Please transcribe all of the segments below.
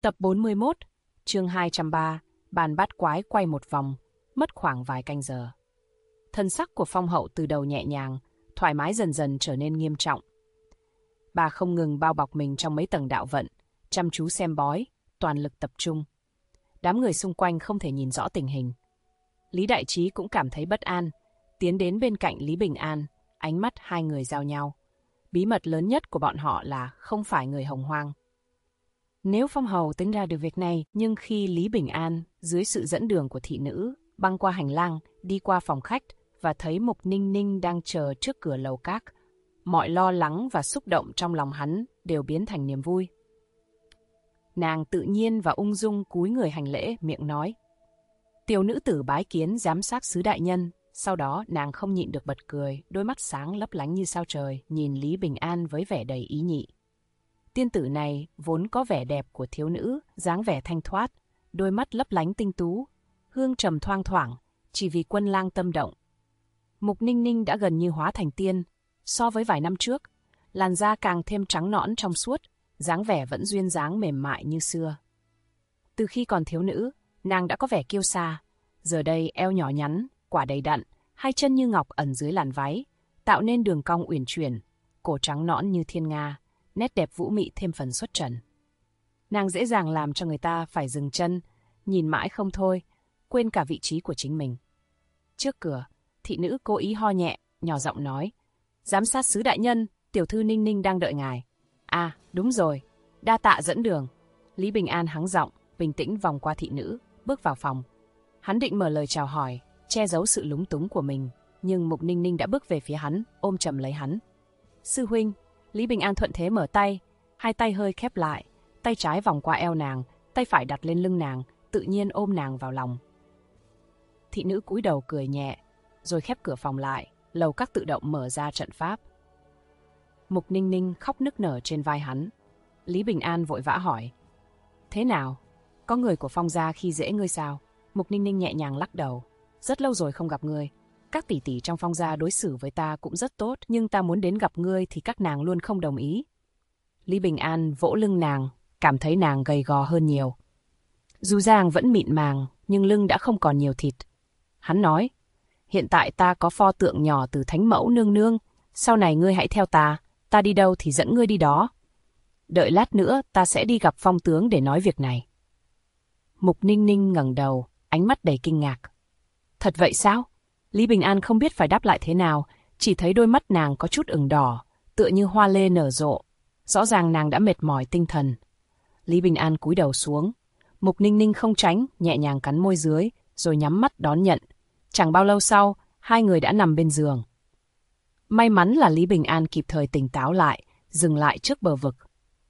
Tập 41, chương 203, bàn bát quái quay một vòng, mất khoảng vài canh giờ. Thân sắc của Phong Hậu từ đầu nhẹ nhàng, thoải mái dần dần trở nên nghiêm trọng. Bà không ngừng bao bọc mình trong mấy tầng đạo vận, chăm chú xem bói, toàn lực tập trung. Đám người xung quanh không thể nhìn rõ tình hình. Lý Đại Trí cũng cảm thấy bất an, tiến đến bên cạnh Lý Bình An, ánh mắt hai người giao nhau. Bí mật lớn nhất của bọn họ là không phải người Hồng Hoang. Nếu Phong Hầu tính ra được việc này, nhưng khi Lý Bình An, dưới sự dẫn đường của thị nữ, băng qua hành lang, đi qua phòng khách và thấy Mục Ninh Ninh đang chờ trước cửa lầu các, mọi lo lắng và xúc động trong lòng hắn đều biến thành niềm vui. Nàng tự nhiên và ung dung cúi người hành lễ, miệng nói: "Tiểu nữ tử bái kiến giám sát sứ đại nhân." Sau đó nàng không nhịn được bật cười, đôi mắt sáng lấp lánh như sao trời, nhìn Lý Bình An với vẻ đầy ý nhị. Tiên tử này vốn có vẻ đẹp của thiếu nữ, dáng vẻ thanh thoát, đôi mắt lấp lánh tinh tú, hương trầm thoang thoảng, chỉ vì Quân Lang tâm động. Mục Ninh Ninh đã gần như hóa thành tiên, so với vài năm trước, làn da càng thêm trắng nõn trong suốt, dáng vẻ vẫn duyên dáng mềm mại như xưa. Từ khi còn thiếu nữ, nàng đã có vẻ kiêu sa, giờ đây eo nhỏ nhắn, quả đầy đặn, hai chân như ngọc ẩn dưới làn váy, tạo nên đường cong uyển chuyển, cổ trắng nõn như thiên nga, nét đẹp vũ mị thêm phần xuất trần. Nàng dễ dàng làm cho người ta phải dừng chân, nhìn mãi không thôi, quên cả vị trí của chính mình. Trước cửa, thị nữ cố ý ho nhẹ, nhỏ giọng nói: "Giám sát sứ đại nhân, tiểu thư Ninh Ninh đang đợi ngài." "À, đúng rồi, đa tạ dẫn đường." Lý Bình An hắng giọng, bình tĩnh vòng qua thị nữ, bước vào phòng. Hắn định mở lời chào hỏi, che giấu sự lúng túng của mình, nhưng Mục Ninh Ninh đã bước về phía hắn, ôm chầm lấy hắn. "Sư huynh." Lý Bình An thuận thế mở tay, hai tay hơi khép lại, tay trái vòng qua eo nàng, tay phải đặt lên lưng nàng, tự nhiên ôm nàng vào lòng. Thị nữ cúi đầu cười nhẹ, rồi khép cửa phòng lại, lầu các tự động mở ra trận pháp. Mục Ninh Ninh khóc nức nở trên vai hắn. Lý Bình An vội vã hỏi: "Thế nào? Có người của Phong gia khi dễ ngươi sao?" Mục Ninh Ninh nhẹ nhàng lắc đầu: "Rất lâu rồi không gặp ngươi. Các tỷ tỷ trong Phong gia đối xử với ta cũng rất tốt, nhưng ta muốn đến gặp ngươi thì các nàng luôn không đồng ý." Lý Bình An vỗ lưng nàng, cảm thấy nàng gầy gò hơn nhiều. Dù rằng vẫn mịn màng, nhưng lưng đã không còn nhiều thịt. Hắn nói: "Hiện tại ta có pho tượng nhỏ từ Thánh Mẫu nương nương, sau này ngươi hãy theo ta đi đâu thì dẫn ngươi đi đó. Đợi lát nữa ta sẽ đi gặp Phong tướng để nói việc này." Mục Ninh Ninh ngẩng đầu, ánh mắt đầy kinh ngạc. "Thật vậy sao?" Lý Bình An không biết phải đáp lại thế nào, chỉ thấy đôi mắt nàng có chút ửng đỏ, tựa như hoa lê nở rộ. Rõ ràng nàng đã mệt mỏi tinh thần. Lý Bình An cúi đầu xuống. Mục Ninh Ninh không tránh, nhẹ nhàng cắn môi dưới, rồi nhắm mắt đón nhận. Chẳng bao lâu sau, hai người đã nằm bên giường. May mắn là Lý Bình An kịp thời tỉnh táo lại, dừng lại trước bờ vực.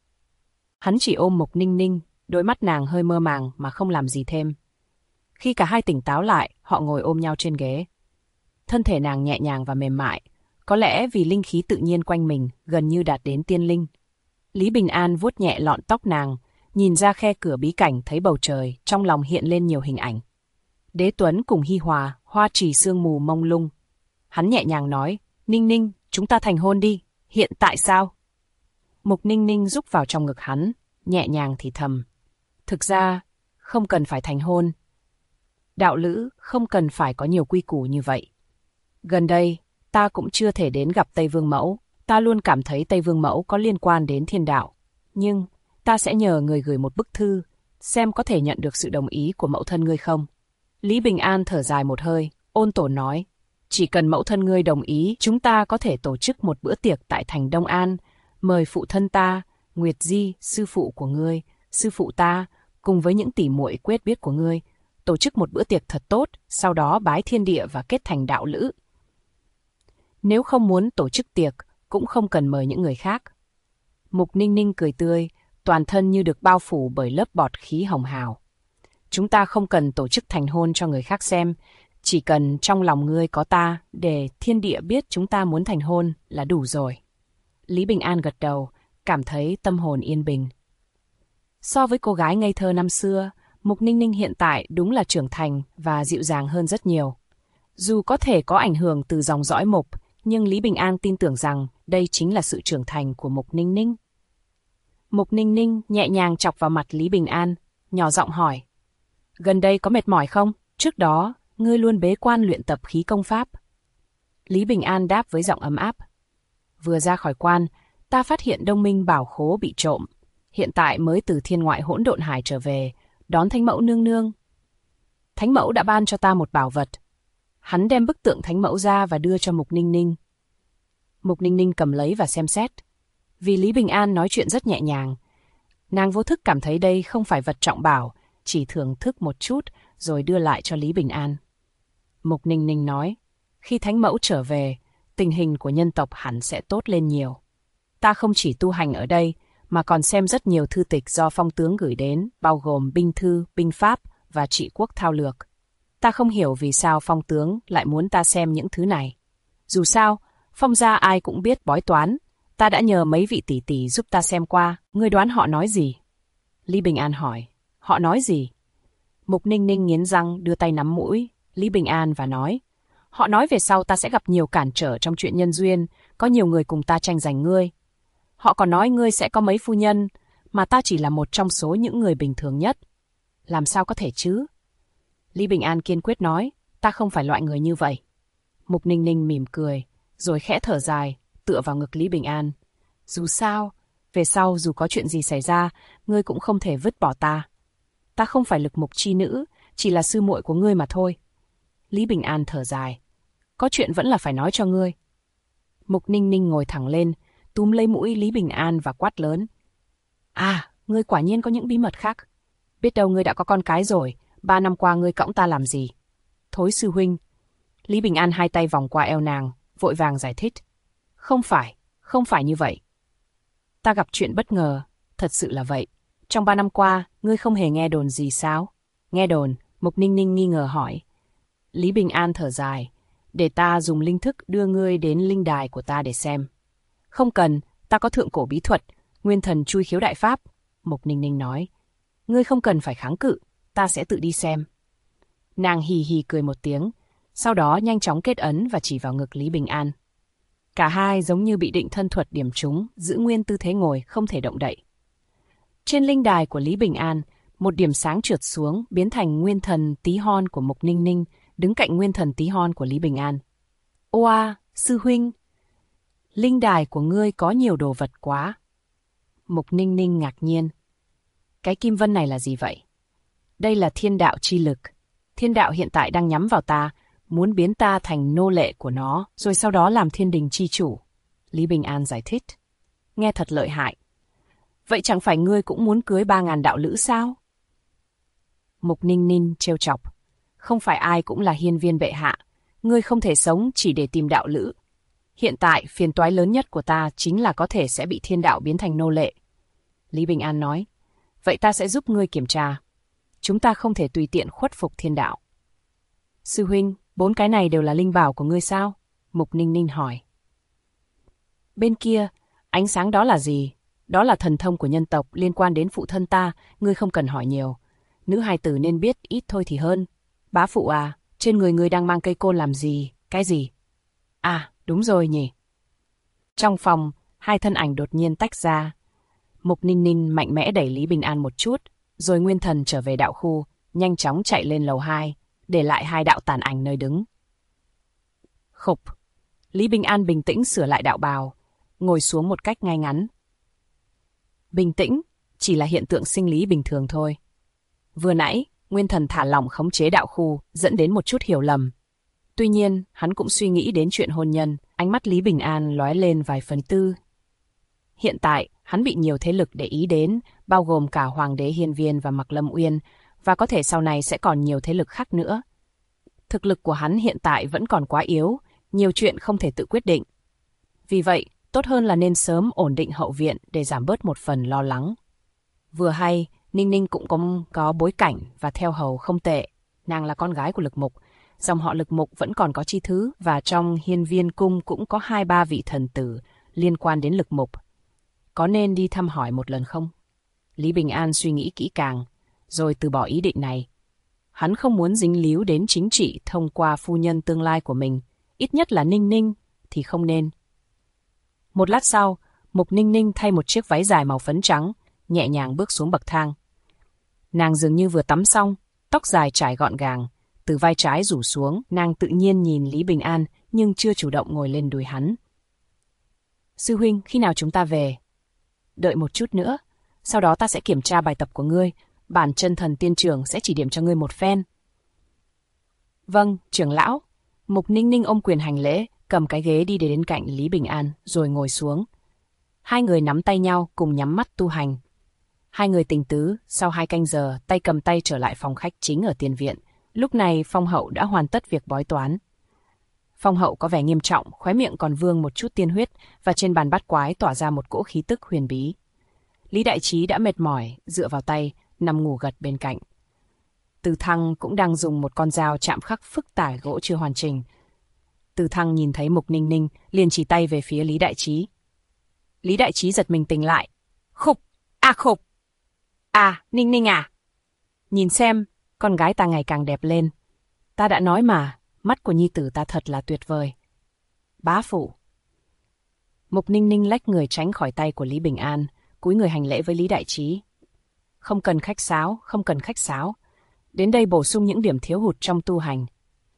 Hắn chỉ ôm Mục Ninh Ninh, đôi mắt nàng hơi mơ màng mà không làm gì thêm. Khi cả hai tỉnh táo lại, họ ngồi ôm nhau trên ghế. Thân thể nàng nhẹ nhàng và mềm mại, có lẽ vì linh khí tự nhiên quanh mình gần như đạt đến tiên linh. Lý Bình An vuốt nhẹ lọn tóc nàng, nhìn ra khe cửa bí cảnh thấy bầu trời, trong lòng hiện lên nhiều hình ảnh. Đế Tuấn cùng Hi Hòa, hoa trì sương mù mông lung. Hắn nhẹ nhàng nói: "Ninh Ninh, chúng ta thành hôn đi." "Hiện tại sao?" Mục Ninh Ninh rúc vào trong ngực hắn, nhẹ nhàng thì thầm: "Thực ra, không cần phải thành hôn. Đạo lữ không cần phải có nhiều quy củ như vậy. Gần đây, ta cũng chưa thể đến gặp Tây Vương Mẫu. Ta luôn cảm thấy Tây Vương Mẫu có liên quan đến thiên đạo. Nhưng, ta sẽ nhờ người gửi một bức thư, xem có thể nhận được sự đồng ý của mẫu thân ngươi không." Lý Bình An thở dài một hơi, ôn tồn nói: "Chỉ cần mẫu thân ngươi đồng ý, chúng ta có thể tổ chức một bữa tiệc tại thành Đông An, mời phụ thân ta, Nguyệt Di, sư phụ của ngươi, sư phụ ta, cùng với những tỷ muội quen biết của ngươi, tổ chức một bữa tiệc thật tốt, sau đó bái thiên địa và kết thành đạo lữ. Nếu không muốn tổ chức tiệc, cũng không cần mời những người khác." Mục Ninh Ninh cười tươi, toàn thân như được bao phủ bởi lớp bọt khí hồng hào. "Chúng ta không cần tổ chức thành hôn cho người khác xem, chỉ cần trong lòng ngươi có ta, để thiên địa biết chúng ta muốn thành hôn là đủ rồi." Lý Bình An gật đầu, cảm thấy tâm hồn yên bình. So với cô gái ngây thơ năm xưa, Mục Ninh Ninh hiện tại đúng là trưởng thành và dịu dàng hơn rất nhiều. Dù có thể có ảnh hưởng từ dòng dõi Mục, nhưng Lý Bình An tin tưởng rằng đây chính là sự trưởng thành của Mục Ninh Ninh. Mục Ninh Ninh nhẹ nhàng chọc vào mặt Lý Bình An, nhỏ giọng hỏi. Gần đây có mệt mỏi không? Trước đó, ngươi luôn bế quan luyện tập khí công pháp. Lý Bình An đáp với giọng ấm áp. Vừa ra khỏi quan, ta phát hiện Đông Minh bảo khố bị trộm. Hiện tại mới từ thiên ngoại hỗn độn hải trở về, đón Thánh Mẫu nương nương. Thánh Mẫu đã ban cho ta một bảo vật. Hắn đem bức tượng Thánh Mẫu ra và đưa cho Mục Ninh Ninh. Mục Ninh Ninh cầm lấy và xem xét. Vì Lý Bình An nói chuyện rất nhẹ nhàng, nàng vô thức cảm thấy đây không phải vật trọng bảo, chỉ thưởng thức một chút rồi đưa lại cho Lý Bình An. Mục Ninh Ninh nói, khi Thánh Mẫu trở về, tình hình của nhân tộc hẳn sẽ tốt lên nhiều. Ta không chỉ tu hành ở đây, mà còn xem rất nhiều thư tịch do phong tướng gửi đến, bao gồm binh thư, binh pháp và trị quốc thao lược. Ta không hiểu vì sao phong tướng lại muốn ta xem những thứ này. Dù sao, phong gia ai cũng biết bói toán. Ta đã nhờ mấy vị tỷ tỷ giúp ta xem qua, ngươi đoán họ nói gì? Lý Bình An hỏi, họ nói gì? Mục Ninh Ninh nghiến răng đưa tay nắm mũi Lý Bình An và nói, họ nói về sau ta sẽ gặp nhiều cản trở trong chuyện nhân duyên, có nhiều người cùng ta tranh giành ngươi. Họ còn nói ngươi sẽ có mấy phu nhân, mà ta chỉ là một trong số những người bình thường nhất. Làm sao có thể chứ? Lý Bình An kiên quyết nói, ta không phải loại người như vậy. Mục Ninh Ninh mỉm cười, rồi khẽ thở dài, tựa vào ngực Lý Bình An. Dù sao, về sau dù có chuyện gì xảy ra, ngươi cũng không thể vứt bỏ ta. Ta không phải Lực Mục chi nữ, chỉ là sư muội của ngươi mà thôi. Lý Bình An thở dài. Có chuyện vẫn là phải nói cho ngươi. Mục Ninh Ninh ngồi thẳng lên, túm lấy mũi Lý Bình An và quát lớn. À, ngươi quả nhiên có những bí mật khác. Biết đâu ngươi đã có con cái rồi, 3 năm qua ngươi cõng ta làm gì? Thối sư huynh. Lý Bình An hai tay vòng qua eo nàng, vội vàng giải thích. Không phải như vậy. Ta gặp chuyện bất ngờ, thật sự là vậy. Trong 3 năm qua, ngươi không hề nghe đồn gì sao? Nghe đồn, Mục Ninh Ninh nghi ngờ hỏi. Lý Bình An thở dài, để ta dùng linh thức đưa ngươi đến linh đài của ta để xem. Không cần, ta có thượng cổ bí thuật, nguyên thần chui khiếu đại pháp. Mục Ninh Ninh nói, ngươi không cần phải kháng cự, ta sẽ tự đi xem. Nàng hì hì cười một tiếng, sau đó nhanh chóng kết ấn và chỉ vào ngực Lý Bình An. Cả hai giống như bị định thân thuật điểm trúng, giữ nguyên tư thế ngồi, không thể động đậy. Trên linh đài của Lý Bình An, một điểm sáng trượt xuống, biến thành nguyên thần tí hon của Mục Ninh Ninh, đứng cạnh nguyên thần tí hon của Lý Bình An. Oa, sư huynh! Linh đài của ngươi có nhiều đồ vật quá. Mục Ninh Ninh ngạc nhiên. Cái kim vân này là gì vậy? Đây là thiên đạo chi lực. Thiên đạo hiện tại đang nhắm vào ta, muốn biến ta thành nô lệ của nó, rồi sau đó làm thiên đình chi chủ. Lý Bình An giải thích. Nghe thật lợi hại. Vậy chẳng phải ngươi cũng muốn cưới 3.000 đạo lữ sao? Mục Ninh Ninh trêu chọc. Không phải ai cũng là hiên viên bệ hạ. Ngươi không thể sống chỉ để tìm đạo lữ. Hiện tại, phiền toái lớn nhất của ta chính là có thể sẽ bị thiên đạo biến thành nô lệ. Lý Bình An nói. Vậy ta sẽ giúp ngươi kiểm tra. Chúng ta không thể tùy tiện khuất phục thiên đạo. Sư huynh, 4 cái này đều là linh bảo của ngươi sao? Mục Ninh Ninh hỏi. Bên kia, ánh sáng đó là gì? Đó là thần thông của nhân tộc liên quan đến phụ thân ta, ngươi không cần hỏi nhiều. Nữ hài tử nên biết ít thôi thì hơn. Bá phụ à, trên người ngươi đang mang cây côn làm gì? Cái gì? À, đúng rồi nhỉ. Trong phòng, hai thân ảnh đột nhiên tách ra. Mục Ninh Ninh mạnh mẽ đẩy Lý Bình An một chút, rồi nguyên thần trở về đạo khu, nhanh chóng chạy lên lầu 2, để lại hai đạo tàn ảnh nơi đứng. Khục. Lý Bình An bình tĩnh sửa lại đạo bào, ngồi xuống một cách ngay ngắn. Bình tĩnh, chỉ là hiện tượng sinh lý bình thường thôi. Vừa nãy, nguyên thần thả lỏng khống chế đạo khu, dẫn đến một chút hiểu lầm. Tuy nhiên, hắn cũng suy nghĩ đến chuyện hôn nhân, ánh mắt Lý Bình An lóe lên vài phần tư. Hiện tại, hắn bị nhiều thế lực để ý đến, bao gồm cả Hoàng đế Hiên Viên và Mạc Lâm Uyên, và có thể sau này sẽ còn nhiều thế lực khác nữa. Thực lực của hắn hiện tại vẫn còn quá yếu, nhiều chuyện không thể tự quyết định. Vì vậy, tốt hơn là nên sớm ổn định hậu viện để giảm bớt một phần lo lắng. Vừa hay, Ninh Ninh cũng có bối cảnh và theo hầu không tệ. Nàng là con gái của Lực Mục, dòng họ Lực Mục vẫn còn có chi thứ, và trong Hiên Viên cung cũng có 2-3 vị thần tử liên quan đến Lực Mục. Có nên đi thăm hỏi một lần không? Lý Bình An suy nghĩ kỹ càng, rồi từ bỏ ý định này. Hắn không muốn dính líu đến chính trị thông qua phu nhân tương lai của mình, ít nhất là Ninh Ninh thì không nên. Một lát sau, Mục Ninh Ninh thay một chiếc váy dài màu phấn trắng, nhẹ nhàng bước xuống bậc thang. Nàng dường như vừa tắm xong, tóc dài trải gọn gàng, từ vai trái rủ xuống, nàng tự nhiên nhìn Lý Bình An nhưng chưa chủ động ngồi lên đùi hắn. Sư huynh, khi nào chúng ta về? Đợi một chút nữa, sau đó ta sẽ kiểm tra bài tập của ngươi, bản chân thần tiên trưởng sẽ chỉ điểm cho ngươi một phen. Vâng, trưởng lão. Mục Ninh Ninh ôm quyền hành lễ, cầm cái ghế đi đến cạnh Lý Bình An, rồi ngồi xuống. Hai người nắm tay nhau cùng nhắm mắt tu hành. Hai người tình tứ, sau 2 canh giờ, tay cầm tay trở lại phòng khách chính ở tiền viện. Lúc này Phong Hậu đã hoàn tất việc bói toán. Phong Hậu có vẻ nghiêm trọng, khóe miệng còn vương một chút tiên huyết, và trên bàn bát quái tỏa ra một cỗ khí tức huyền bí. Lý Đại Trí đã mệt mỏi, dựa vào tay, nằm ngủ gật bên cạnh. Từ Thăng cũng đang dùng một con dao chạm khắc phức tải gỗ chưa hoàn chỉnh. Từ Thăng nhìn thấy Mục Ninh Ninh, liền chỉ tay về phía Lý Đại Trí. Lý Đại Trí giật mình tỉnh lại. Khục! Khục! À, Ninh Ninh à! Nhìn xem, con gái ta ngày càng đẹp lên. Ta đã nói mà, mắt của nhi tử ta thật là tuyệt vời. Bá phụ! Mục Ninh Ninh lách người tránh khỏi tay của Lý Bình An, cúi người hành lễ với Lý Đại Trí. Không cần khách sáo, không cần khách sáo. Đến đây bổ sung những điểm thiếu hụt trong tu hành.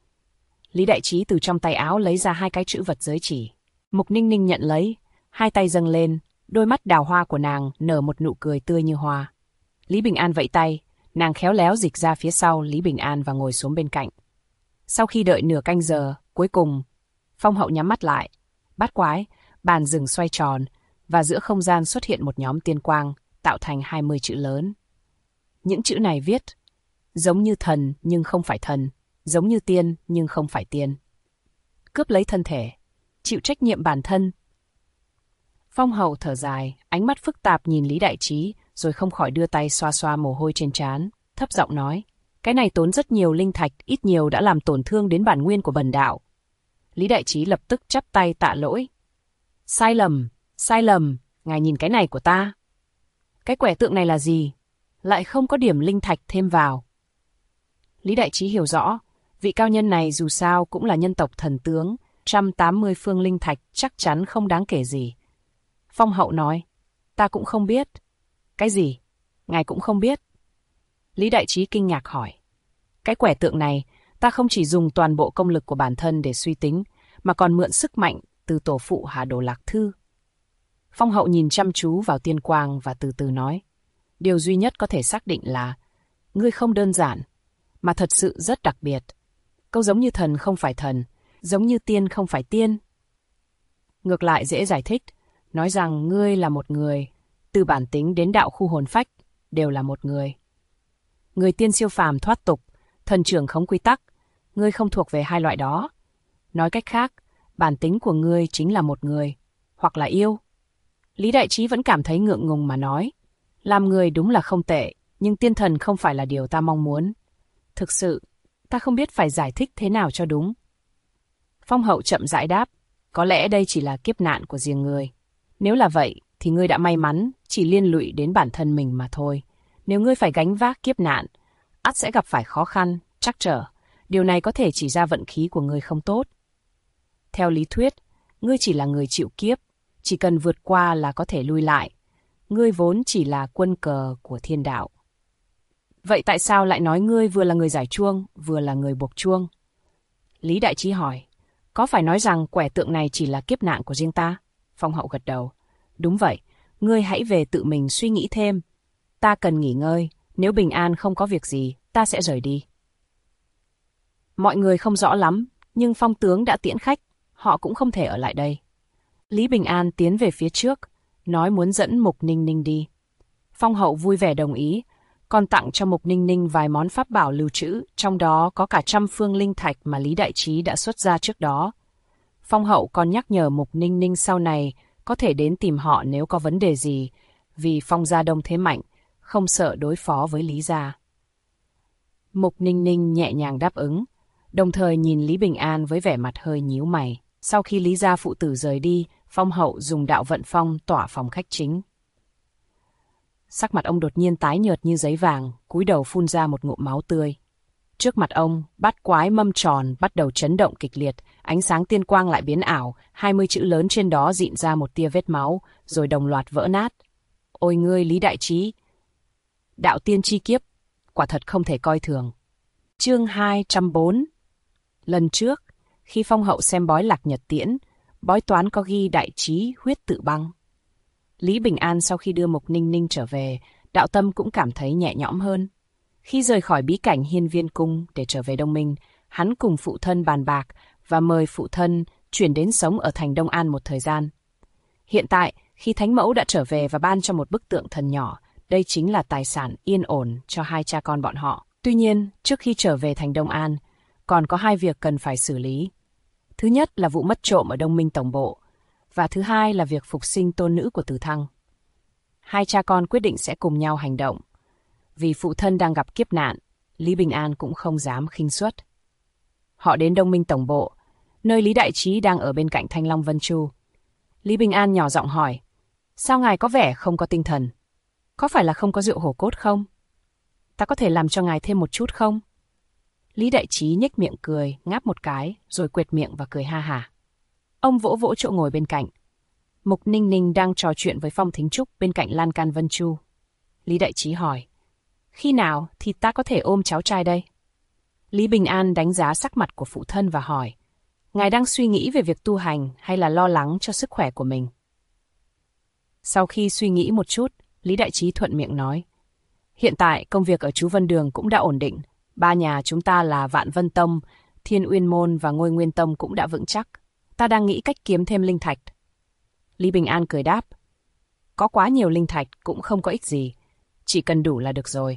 Lý Đại Trí từ trong tay áo lấy ra 2 cái chữ vật giới chỉ. Mục Ninh Ninh nhận lấy, 2 tay dâng lên, đôi mắt đào hoa của nàng nở một nụ cười tươi như hoa. Lý Bình An vẫy tay, nàng khéo léo dịch ra phía sau Lý Bình An và ngồi xuống bên cạnh. Sau khi đợi nửa canh giờ, cuối cùng, Phong Hậu nhắm mắt lại. Bát quái, bàn rừng xoay tròn, và giữa không gian xuất hiện một nhóm tiên quang, tạo thành 20 chữ lớn. Những chữ này viết, giống như thần nhưng không phải thần, giống như tiên nhưng không phải tiên. Cướp lấy thân thể, chịu trách nhiệm bản thân. Phong Hậu thở dài, ánh mắt phức tạp nhìn Lý Đại Trí, rồi không khỏi đưa tay xoa xoa mồ hôi trên trán, thấp giọng nói, cái này tốn rất nhiều linh thạch, ít nhiều đã làm tổn thương đến bản nguyên của bần đạo. Lý Đại Trí lập tức chắp tay tạ lỗi. Sai lầm, ngài nhìn cái này của ta. Cái quẻ tượng này là gì? Lại không có điểm linh thạch thêm vào. Lý Đại Trí hiểu rõ, vị cao nhân này dù sao cũng là nhân tộc thần tướng, 180 phương linh thạch chắc chắn không đáng kể gì. Phong Hậu nói, ta cũng không biết. Cái gì? Ngài cũng không biết? Lý Đại Trí kinh ngạc hỏi. Cái quẻ tượng này, ta không chỉ dùng toàn bộ công lực của bản thân để suy tính, mà còn mượn sức mạnh từ tổ phụ Hà Đồ Lạc Thư. Phong Hậu nhìn chăm chú vào tiên quang và từ từ nói, điều duy nhất có thể xác định là, ngươi không đơn giản, mà thật sự rất đặc biệt. Câu giống như thần không phải thần, giống như tiên không phải tiên. Ngược lại dễ giải thích, nói rằng ngươi là một người, từ bản tính đến đạo khu hồn phách, đều là một người. Người tiên siêu phàm thoát tục, thần trưởng khống quy tắc, ngươi không thuộc về 2 loại đó. Nói cách khác, bản tính của ngươi chính là một người, hoặc là yêu. Lý Đại Trí vẫn cảm thấy ngượng ngùng mà nói, làm người đúng là không tệ, nhưng tiên thần không phải là điều ta mong muốn. Thực sự, ta không biết phải giải thích thế nào cho đúng. Phong Hậu chậm rãi đáp, có lẽ đây chỉ là kiếp nạn của riêng ngươi. Nếu là vậy, thì ngươi đã may mắn, chỉ liên lụy đến bản thân mình mà thôi. Nếu ngươi phải gánh vác kiếp nạn, ắt sẽ gặp phải khó khăn, trắc trở. Điều này có thể chỉ ra vận khí của ngươi không tốt. Theo lý thuyết, ngươi chỉ là người chịu kiếp, chỉ cần vượt qua là có thể lui lại. Ngươi vốn chỉ là quân cờ của thiên đạo. Vậy tại sao lại nói ngươi vừa là người giải chuông, vừa là người buộc chuông? Lý Đại Trí hỏi, có phải nói rằng quẻ tượng này chỉ là kiếp nạn của riêng ta? Phong Hậu gật đầu. Đúng vậy, ngươi hãy về tự mình suy nghĩ thêm. Ta cần nghỉ ngơi, nếu Bình An không có việc gì, ta sẽ rời đi. Mọi người không rõ lắm, nhưng Phong tướng đã tiễn khách, họ cũng không thể ở lại đây. Lý Bình An tiến về phía trước, nói muốn dẫn Mục Ninh Ninh đi. Phong Hậu vui vẻ đồng ý, còn tặng cho Mục Ninh Ninh vài món pháp bảo lưu trữ, trong đó có cả 100 phương linh thạch mà Lý Đại Trí đã xuất ra trước đó. Phong Hậu còn nhắc nhở Mục Ninh Ninh sau này có thể đến tìm họ nếu có vấn đề gì, vì Phong gia đông thế mạnh, không sợ đối phó với Lý gia. Mục Ninh Ninh nhẹ nhàng đáp ứng, đồng thời nhìn Lý Bình An với vẻ mặt hơi nhíu mày. Sau khi Lý gia phụ tử rời đi, Phong Hậu dùng đạo vận phong tỏa phòng khách chính. Sắc mặt ông đột nhiên tái nhợt như giấy vàng, cúi đầu phun ra một ngụm máu tươi. Trước mặt ông, bát quái mâm tròn bắt đầu chấn động kịch liệt, ánh sáng tiên quang lại biến ảo, 20 chữ lớn trên đó rịn ra một tia vết máu, rồi đồng loạt vỡ nát. Ôi ngươi Lý Đại Trí! Đạo tiên chi kiếp, quả thật không thể coi thường. Chương 204. Lần trước, khi Phong Hậu xem bói Lạc Nhật Tiễn, bói toán có ghi Đại Trí huyết tự băng. Lý Bình An sau khi đưa Mục Ninh Ninh trở về, đạo tâm cũng cảm thấy nhẹ nhõm hơn. Khi rời khỏi bí cảnh Hiên Viên Cung để trở về Đông Minh, hắn cùng phụ thân bàn bạc và mời phụ thân chuyển đến sống ở thành Đông An một thời gian. Hiện tại, khi Thánh Mẫu đã trở về và ban cho một bức tượng thần nhỏ, đây chính là tài sản yên ổn cho hai cha con bọn họ. Tuy nhiên, trước khi trở về thành Đông An, còn có hai việc cần phải xử lý. Thứ nhất là vụ mất trộm ở Đông Minh Tổng Bộ, và thứ hai là việc phục sinh tôn nữ của Từ Thăng. Hai cha con quyết định sẽ cùng nhau hành động. Vì phụ thân đang gặp kiếp nạn, Lý Bình An cũng không dám khinh suất. Họ đến Đông Minh Tổng Bộ, nơi Lý Đại Trí đang ở bên cạnh Thanh Long Vân Chu. Lý Bình An nhỏ giọng hỏi, sao ngài có vẻ không có tinh thần? Có phải là không có rượu hổ cốt không? Ta có thể làm cho ngài thêm một chút không? Lý Đại Trí nhếch miệng cười, ngáp một cái, rồi quệt miệng và cười ha hả. Ông vỗ vỗ chỗ ngồi bên cạnh. Mục Ninh Ninh đang trò chuyện với Phong Thính Trúc bên cạnh Lan Can Vân Chu. Lý Đại Trí hỏi, khi nào thì ta có thể ôm cháu trai đây? Lý Bình An đánh giá sắc mặt của phụ thân và hỏi, ngài đang suy nghĩ về việc tu hành hay là lo lắng cho sức khỏe của mình? Sau khi suy nghĩ một chút, Lý Đại Trí thuận miệng nói, hiện tại công việc ở chú Vân Đường cũng đã ổn định. Ba nhà chúng ta là Vạn Vân Tông, Thiên Uyên Môn và Ngôi Nguyên Tông cũng đã vững chắc. Ta đang nghĩ cách kiếm thêm linh thạch. Lý Bình An cười đáp, có quá nhiều linh thạch cũng không có ích gì, chỉ cần đủ là được rồi.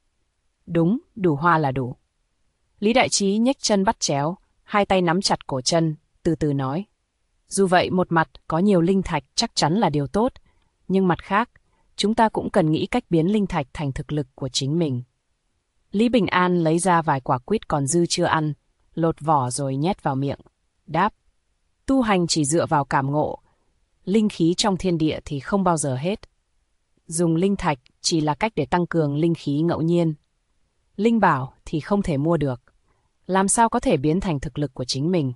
Đúng, đủ hoa là đủ. Lý Đại Trí nhếch chân bắt chéo, hai tay nắm chặt cổ chân, từ từ nói. Dù vậy một mặt có nhiều linh thạch chắc chắn là điều tốt, nhưng mặt khác, chúng ta cũng cần nghĩ cách biến linh thạch thành thực lực của chính mình. Lý Bình An lấy ra vài quả quýt còn dư chưa ăn, lột vỏ rồi nhét vào miệng. Đáp, tu hành chỉ dựa vào cảm ngộ, linh khí trong thiên địa thì không bao giờ hết. Dùng linh thạch chỉ là cách để tăng cường linh khí ngẫu nhiên. Linh bảo thì không thể mua được, làm sao có thể biến thành thực lực của chính mình.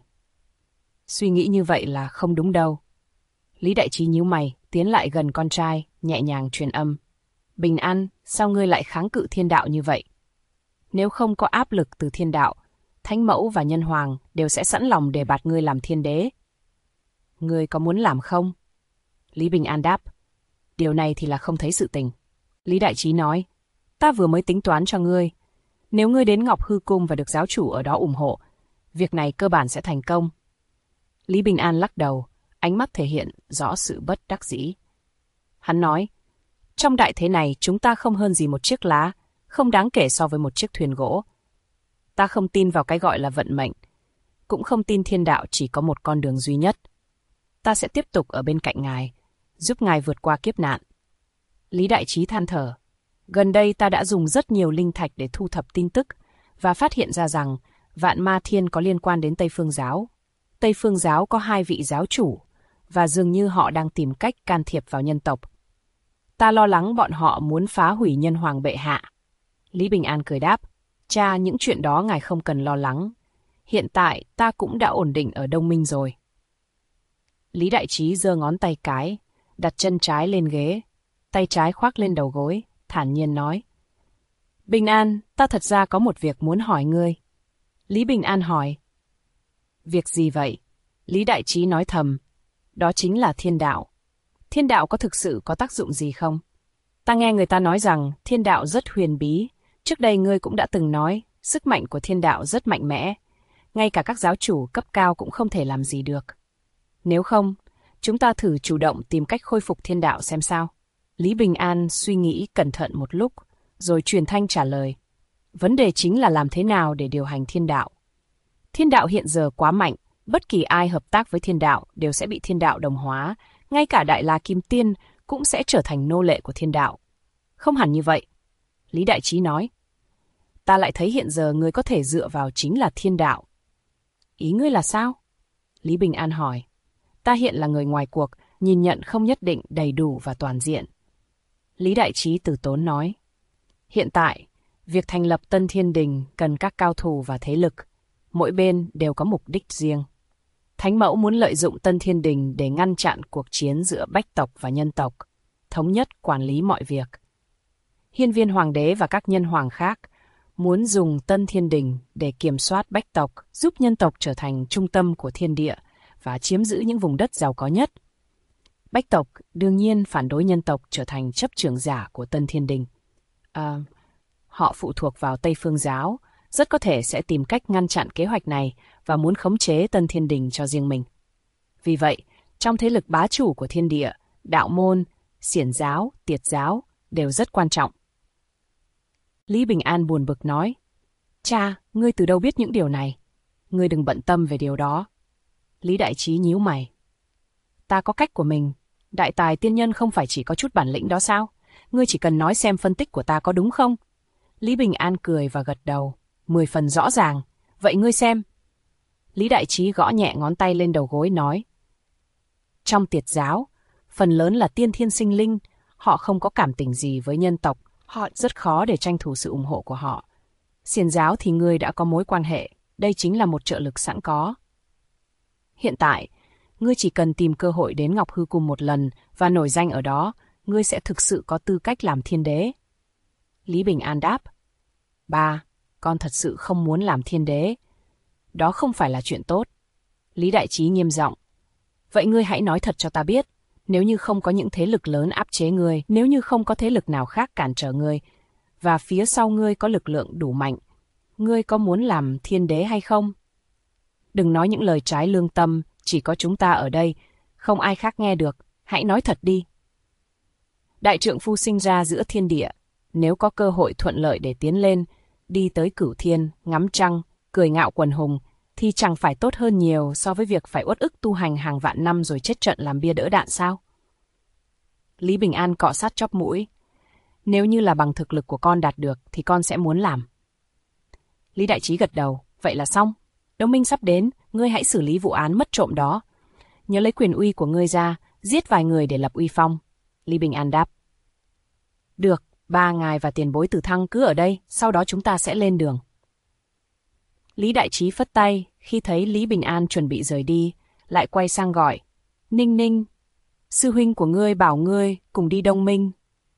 Suy nghĩ như vậy là không đúng đâu. Lý Đại Trí nhíu mày, tiến lại gần con trai, nhẹ nhàng truyền âm. Bình An, sao ngươi lại kháng cự thiên đạo như vậy? Nếu không có áp lực từ thiên đạo, Thánh Mẫu và Nhân Hoàng đều sẽ sẵn lòng để bạt ngươi làm thiên đế. Ngươi có muốn làm không? Lý Bình An đáp. Điều này thì là không thấy sự tình. Lý Đại Trí nói, ta vừa mới tính toán cho ngươi. Nếu ngươi đến Ngọc Hư Cung và được giáo chủ ở đó ủng hộ, việc này cơ bản sẽ thành công. Lý Bình An lắc đầu, ánh mắt thể hiện rõ sự bất đắc dĩ. Hắn nói, trong đại thế này chúng ta không hơn gì một chiếc lá, không đáng kể so với một chiếc thuyền gỗ. Ta không tin vào cái gọi là vận mệnh, cũng không tin thiên đạo chỉ có một con đường duy nhất. Ta sẽ tiếp tục ở bên cạnh ngài, giúp ngài vượt qua kiếp nạn. Lý Đại Trí than thở, gần đây ta đã dùng rất nhiều linh thạch để thu thập tin tức và phát hiện ra rằng Vạn Ma Thiên có liên quan đến Tây Phương Giáo. Tây Phương Giáo có hai vị giáo chủ và dường như họ đang tìm cách can thiệp vào nhân tộc. Ta lo lắng bọn họ muốn phá hủy Nhân Hoàng bệ hạ. Lý Bình An cười đáp, cha, những chuyện đó ngài không cần lo lắng. Hiện tại ta cũng đã ổn định ở Đông Minh rồi. Lý Đại Trí giơ ngón tay cái, đặt chân trái lên ghế, tay trái khoác lên đầu gối, thản nhiên nói. Bình An, ta thật ra có một việc muốn hỏi ngươi. Lý Bình An hỏi. Việc gì vậy? Lý Đại Trí nói thầm. Đó chính là thiên đạo. Thiên đạo có thực sự có tác dụng gì không? Ta nghe người ta nói rằng thiên đạo rất huyền bí. Trước đây ngươi cũng đã từng nói, sức mạnh của thiên đạo rất mạnh mẽ. Ngay cả các giáo chủ cấp cao cũng không thể làm gì được. Nếu không, chúng ta thử chủ động tìm cách khôi phục thiên đạo xem sao. Lý Bình An suy nghĩ cẩn thận một lúc, rồi truyền thanh trả lời. Vấn đề chính là làm thế nào để điều hành thiên đạo. Thiên đạo hiện giờ quá mạnh, bất kỳ ai hợp tác với thiên đạo đều sẽ bị thiên đạo đồng hóa, ngay cả Đại La Kim Tiên cũng sẽ trở thành nô lệ của thiên đạo. Không hẳn như vậy. Lý Đại Trí nói. Ta lại thấy hiện giờ người có thể dựa vào chính là thiên đạo. Ý ngươi là sao? Lý Bình An hỏi. Ta hiện là người ngoài cuộc, nhìn nhận không nhất định đầy đủ và toàn diện. Lý Đại Trí từ tốn nói. Hiện tại, Việc thành lập Tân Thiên Đình cần các cao thủ và thế lực. Mỗi bên đều có mục đích riêng. Thánh mẫu muốn lợi dụng Tân Thiên Đình để ngăn chặn cuộc chiến giữa bách tộc và nhân tộc, thống nhất quản lý mọi việc. Hiên Viên Hoàng đế và các nhân hoàng khác muốn dùng Tân Thiên Đình để kiểm soát bách tộc, giúp nhân tộc trở thành trung tâm của thiên địa và chiếm giữ những vùng đất giàu có nhất. Bách tộc đương nhiên phản đối nhân tộc trở thành chấp trưởng giả của Tân Thiên Đình. Họ phụ thuộc vào Tây Phương giáo, rất có thể sẽ tìm cách ngăn chặn kế hoạch này và muốn khống chế Tân Thiên Đình cho riêng mình. Vì vậy, trong thế lực bá chủ của thiên địa, đạo môn, xiển giáo, tiệt giáo đều rất quan trọng. Lý Bình An buồn bực nói, cha, ngươi từ đâu biết những điều này? Ngươi đừng bận tâm về điều đó. Lý Đại Trí nhíu mày. Ta có cách của mình. Đại tài tiên nhân không phải chỉ có chút bản lĩnh đó sao? Ngươi chỉ cần nói xem phân tích của ta có đúng không? Lý Bình An cười và gật đầu. 10 phần rõ ràng. Vậy ngươi xem. Lý Đại Trí gõ nhẹ ngón tay lên đầu gối nói. Trong tiệt giáo, phần lớn là tiên thiên sinh linh. Họ không có cảm tình gì với nhân tộc. Họ rất khó để tranh thủ sự ủng hộ của họ. Xiển giáo thì ngươi đã có mối quan hệ. Đây chính là một trợ lực sẵn có. Hiện tại, ngươi chỉ cần tìm cơ hội đến Ngọc Hư Cung một lần và nổi danh ở đó, ngươi sẽ thực sự có tư cách làm thiên đế. Lý Bình An đáp. Ba, con thật sự không muốn làm thiên đế. Đó không phải là chuyện tốt. Lý Đại Trí nghiêm giọng. Vậy ngươi hãy nói thật cho ta biết. Nếu như không có những thế lực lớn áp chế ngươi, nếu như không có thế lực nào khác cản trở ngươi, và phía sau ngươi có lực lượng đủ mạnh, ngươi có muốn làm thiên đế hay không? Đừng nói những lời trái lương tâm, chỉ có chúng ta ở đây, không ai khác nghe được, hãy nói thật đi. Đại trượng phu sinh ra giữa thiên địa, nếu có cơ hội thuận lợi để tiến lên, đi tới cửu thiên, ngắm trăng, cười ngạo quần hùng, thì chẳng phải tốt hơn nhiều so với việc phải uất ức tu hành hàng vạn năm rồi chết trận làm bia đỡ đạn sao? Lý Bình An cọ sát chóp mũi. Nếu như là bằng thực lực của con đạt được thì con sẽ muốn làm. Lý Đại Trí gật đầu. Vậy là xong. Đông minh sắp đến, ngươi hãy xử lý vụ án mất trộm đó. Nhớ lấy quyền uy của ngươi ra, giết vài người để lập uy phong. Lý Bình An đáp. Được, 3 ngài và tiền bối Từ Thăng cứ ở đây, sau đó chúng ta sẽ lên đường. Lý Đại Trí phất tay, khi thấy Lý Bình An chuẩn bị rời đi, lại quay sang gọi. Ninh Ninh, sư huynh của ngươi bảo ngươi cùng đi Đông Minh.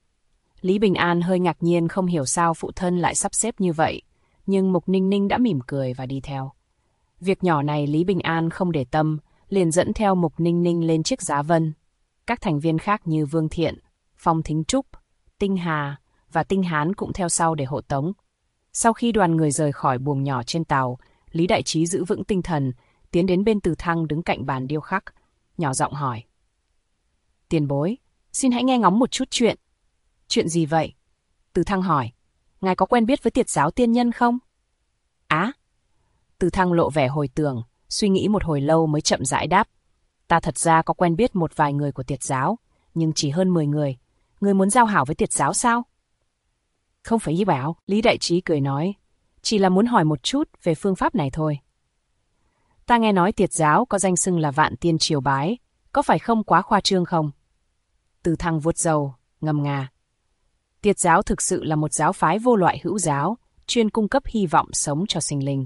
Lý Bình An hơi ngạc nhiên không hiểu sao phụ thân lại sắp xếp như vậy, nhưng Mục Ninh Ninh đã mỉm cười và đi theo. Việc nhỏ này Lý Bình An không để tâm, liền dẫn theo Mục Ninh Ninh lên chiếc giá vân. Các thành viên khác như Vương Thiện, Phong Thính Trúc, Tinh Hà và Tinh Hán cũng theo sau để hộ tống. Sau khi đoàn người rời khỏi buồng nhỏ trên tàu, Lý Đại Trí giữ vững tinh thần, tiến đến bên Từ Thăng đứng cạnh bàn điêu khắc, nhỏ giọng hỏi. Tiền bối, xin hãy nghe ngóng một chút chuyện. Chuyện gì vậy? Từ Thăng hỏi. Ngài có quen biết với tiệt giáo tiên nhân không? Á? Từ Thăng lộ vẻ hồi tưởng, suy nghĩ một hồi lâu mới chậm rãi đáp. Ta thật ra có quen biết một vài người của tiệt giáo, nhưng chỉ hơn 10 người. Người muốn giao hảo với tiệt giáo sao? Không phải ý bảo, Lý Đại Trí cười nói. Chỉ là muốn hỏi một chút về phương pháp này thôi. Ta nghe nói tiệt giáo có danh xưng là vạn tiên triều bái, có phải không quá khoa trương không? Từ Thăng vuốt râu, ngâm nga. Tiệt giáo thực sự là một giáo phái vô loại hữu giáo, chuyên cung cấp hy vọng sống cho sinh linh.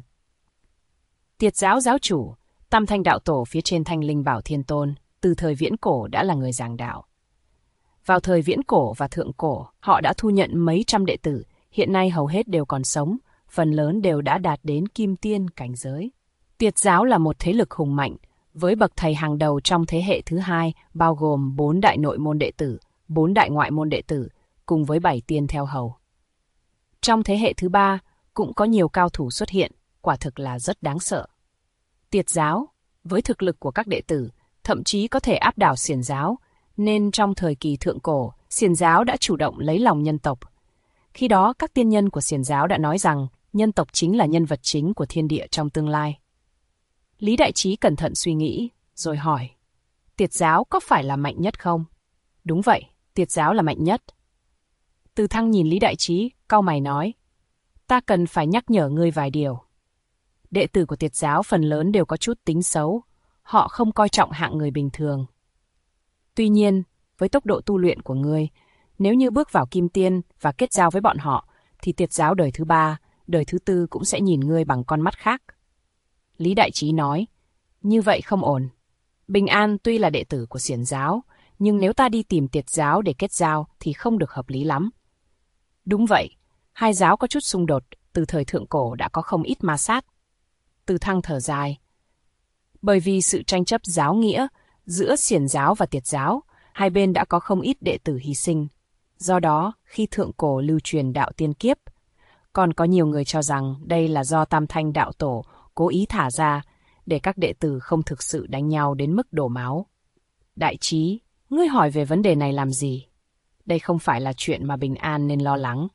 Tiệt giáo giáo chủ, Tam Thanh đạo tổ phía trên Thanh Linh Bảo Thiên Tôn, từ thời viễn cổ đã là người giảng đạo. Vào thời viễn cổ và thượng cổ, họ đã thu nhận mấy trăm đệ tử, hiện nay hầu hết đều còn sống, phần lớn đều đã đạt đến kim tiên cảnh giới. Tiệt giáo là một thế lực hùng mạnh, với bậc thầy hàng đầu trong thế hệ thứ hai, bao gồm 4 đại nội môn đệ tử, 4 đại ngoại môn đệ tử, cùng với 7 tiên theo hầu. Trong thế hệ thứ ba, cũng có nhiều cao thủ xuất hiện, quả thực là rất đáng sợ. Tiệt giáo, với thực lực của các đệ tử, thậm chí có thể áp đảo xiển giáo, nên trong thời kỳ thượng cổ, xiển giáo đã chủ động lấy lòng nhân tộc. Khi đó, các tiên nhân của xiển giáo đã nói rằng nhân tộc chính là nhân vật chính của thiên địa trong tương lai. Lý Đại Trí cẩn thận suy nghĩ, rồi hỏi, tiệt giáo có phải là mạnh nhất không? Đúng vậy, tiệt giáo là mạnh nhất. Từ Thăng nhìn Lý Đại Trí, cau mày nói, ta cần phải nhắc nhở ngươi vài điều. Đệ tử của tiệt giáo phần lớn đều có chút tính xấu, họ không coi trọng hạng người bình thường. Tuy nhiên, với tốc độ tu luyện của ngươi, nếu như bước vào kim tiên và kết giao với bọn họ, thì Tiệt giáo đời thứ 3, đời thứ 4 cũng sẽ nhìn ngươi bằng con mắt khác. Lý Đại Trí nói, như vậy không ổn. Bình An tuy là đệ tử của Xiển giáo, nhưng nếu ta đi tìm Tiệt giáo để kết giao thì không được hợp lý lắm. Đúng vậy, hai giáo có chút xung đột, từ thời thượng cổ đã có không ít ma sát. Từ Thăng thở dài. Bởi vì sự tranh chấp giáo nghĩa giữa Xiển giáo và Tiệt giáo, hai bên đã có không ít đệ tử hy sinh. Do đó, khi thượng cổ lưu truyền đạo tiên kiếp, còn có nhiều người cho rằng đây là do Tam Thanh đạo tổ cố ý thả ra để các đệ tử không thực sự đánh nhau đến mức đổ máu. Đại Trí, ngươi hỏi về vấn đề này làm gì? Đây không phải là chuyện mà Bình An nên lo lắng.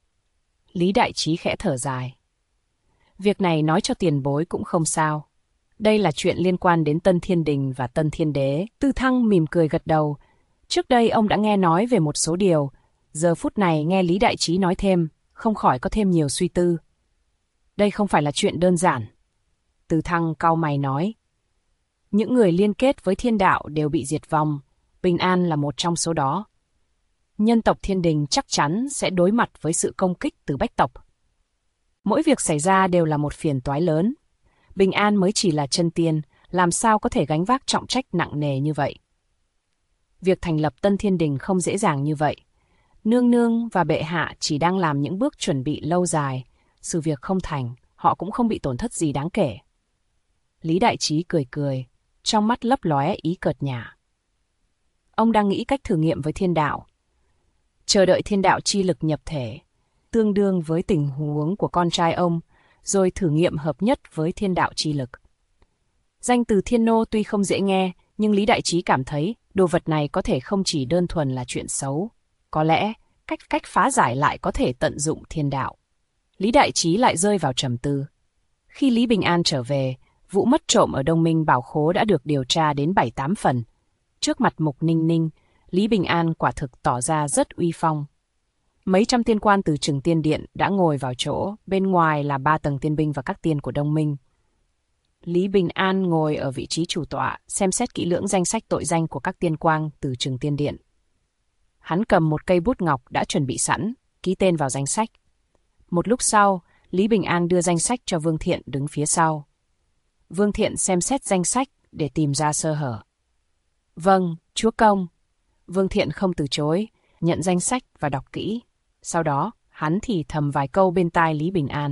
Lý Đại Trí khẽ thở dài. Việc này nói cho tiền bối cũng không sao. Đây là chuyện liên quan đến Tân Thiên Đình và Tân Thiên Đế. Tư Thăng mỉm cười gật đầu. Trước đây ông đã nghe nói về một số điều. Giờ phút này nghe Lý Đại Trí nói thêm, không khỏi có thêm nhiều suy tư. Đây không phải là chuyện đơn giản. Tư Thăng cau mày nói. Những người liên kết với thiên đạo đều bị diệt vong. Bình An là một trong số đó. Nhân tộc Thiên Đình chắc chắn sẽ đối mặt với sự công kích từ bách tộc. Mỗi việc xảy ra đều là một phiền toái lớn. Bình An mới chỉ là chân tiên, làm sao có thể gánh vác trọng trách nặng nề như vậy. Việc thành lập Tân Thiên Đình không dễ dàng như vậy. Nương nương và bệ hạ chỉ đang làm những bước chuẩn bị lâu dài. Sự việc không thành, họ cũng không bị tổn thất gì đáng kể. Lý Đại Trí cười cười, trong mắt lấp lóe ý cợt nhả. Ông đang nghĩ cách thử nghiệm với thiên đạo. Chờ đợi thiên đạo chi lực nhập thể, tương đương với tình huống của con trai ông, rồi thử nghiệm hợp nhất với thiên đạo chi lực. Danh từ thiên nô tuy không dễ nghe, nhưng Lý Đại Trí cảm thấy đồ vật này có thể không chỉ đơn thuần là chuyện xấu. Có lẽ, cách phá giải lại có thể tận dụng thiên đạo. Lý Đại Trí lại rơi vào trầm tư. Khi Lý Bình An trở về, vụ mất trộm ở Đông Minh Bảo Khố đã được điều tra đến 7-8 phần. Trước mặt Mục Ninh Ninh, Lý Bình An quả thực tỏ ra rất uy phong. Mấy trăm tiên quan từ Trừng Tiên Điện đã ngồi vào chỗ, bên ngoài là 3 tầng tiên binh và các tiên của Đông Minh. Lý Bình An ngồi ở vị trí chủ tọa, xem xét kỹ lưỡng danh sách tội danh của các tiên quang từ Trừng Tiên Điện. Hắn cầm một cây bút ngọc đã chuẩn bị sẵn, ký tên vào danh sách. Một lúc sau, Lý Bình An đưa danh sách cho Vương Thiện đứng phía sau. Vương Thiện xem xét danh sách để tìm ra sơ hở. Vâng, chúa công. Vương Thiện không từ chối, nhận danh sách và đọc kỹ. Sau đó, hắn thì thầm vài câu bên tai Lý Bình An.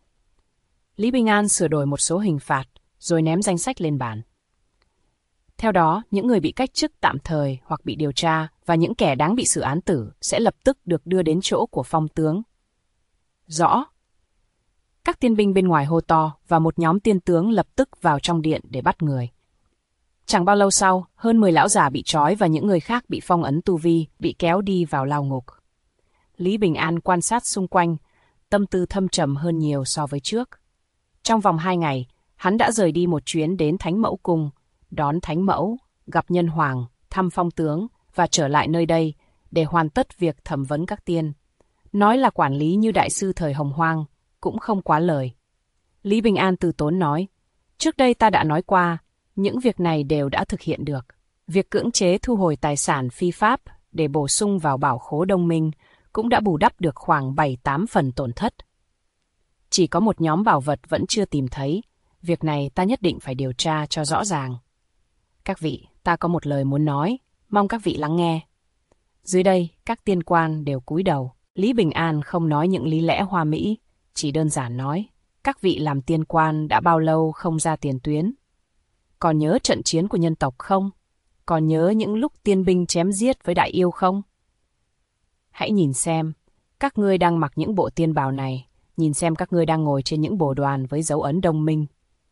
Lý Bình An sửa đổi một số hình phạt, rồi ném danh sách lên bàn. Theo đó, những người bị cách chức tạm thời hoặc bị điều tra và những kẻ đáng bị xử án tử sẽ lập tức được đưa đến chỗ của phong tướng. Rõ. Các tiên binh bên ngoài hô to và một nhóm tiên tướng lập tức vào trong điện để bắt người. Chẳng bao lâu sau, hơn 10 lão già bị trói và những người khác bị phong ấn tu vi, bị kéo đi vào lao ngục. Lý Bình An quan sát xung quanh, tâm tư thâm trầm hơn nhiều so với trước. Trong vòng 2 ngày, hắn đã rời đi một chuyến đến Thánh Mẫu Cung, đón Thánh Mẫu, gặp Nhân Hoàng, thăm phong tướng và trở lại nơi đây để hoàn tất việc thẩm vấn các tiên. Nói là quản lý như đại sư thời Hồng Hoang, cũng không quá lời. Lý Bình An từ tốn nói, trước đây ta đã nói qua, những việc này đều đã thực hiện được. Việc cưỡng chế thu hồi tài sản phi pháp để bổ sung vào bảo khố Đông Minh cũng đã bù đắp được khoảng 7-8 phần tổn thất. Chỉ có một nhóm bảo vật vẫn chưa tìm thấy, việc này ta nhất định phải điều tra cho rõ ràng. Các vị, ta có một lời muốn nói, mong các vị lắng nghe. Dưới đây, các tiên quan đều cúi đầu. Lý Bình An không nói những lý lẽ hoa mỹ, chỉ đơn giản nói, các vị làm tiên quan đã bao lâu không ra tiền tuyến? Còn nhớ trận chiến của nhân tộc không? Còn nhớ những lúc tiên binh chém giết với đại yêu không? Hãy nhìn xem, các ngươi đang mặc những bộ tiên bào này, nhìn xem các ngươi đang ngồi trên những bồ đoàn với dấu ấn Đông Minh.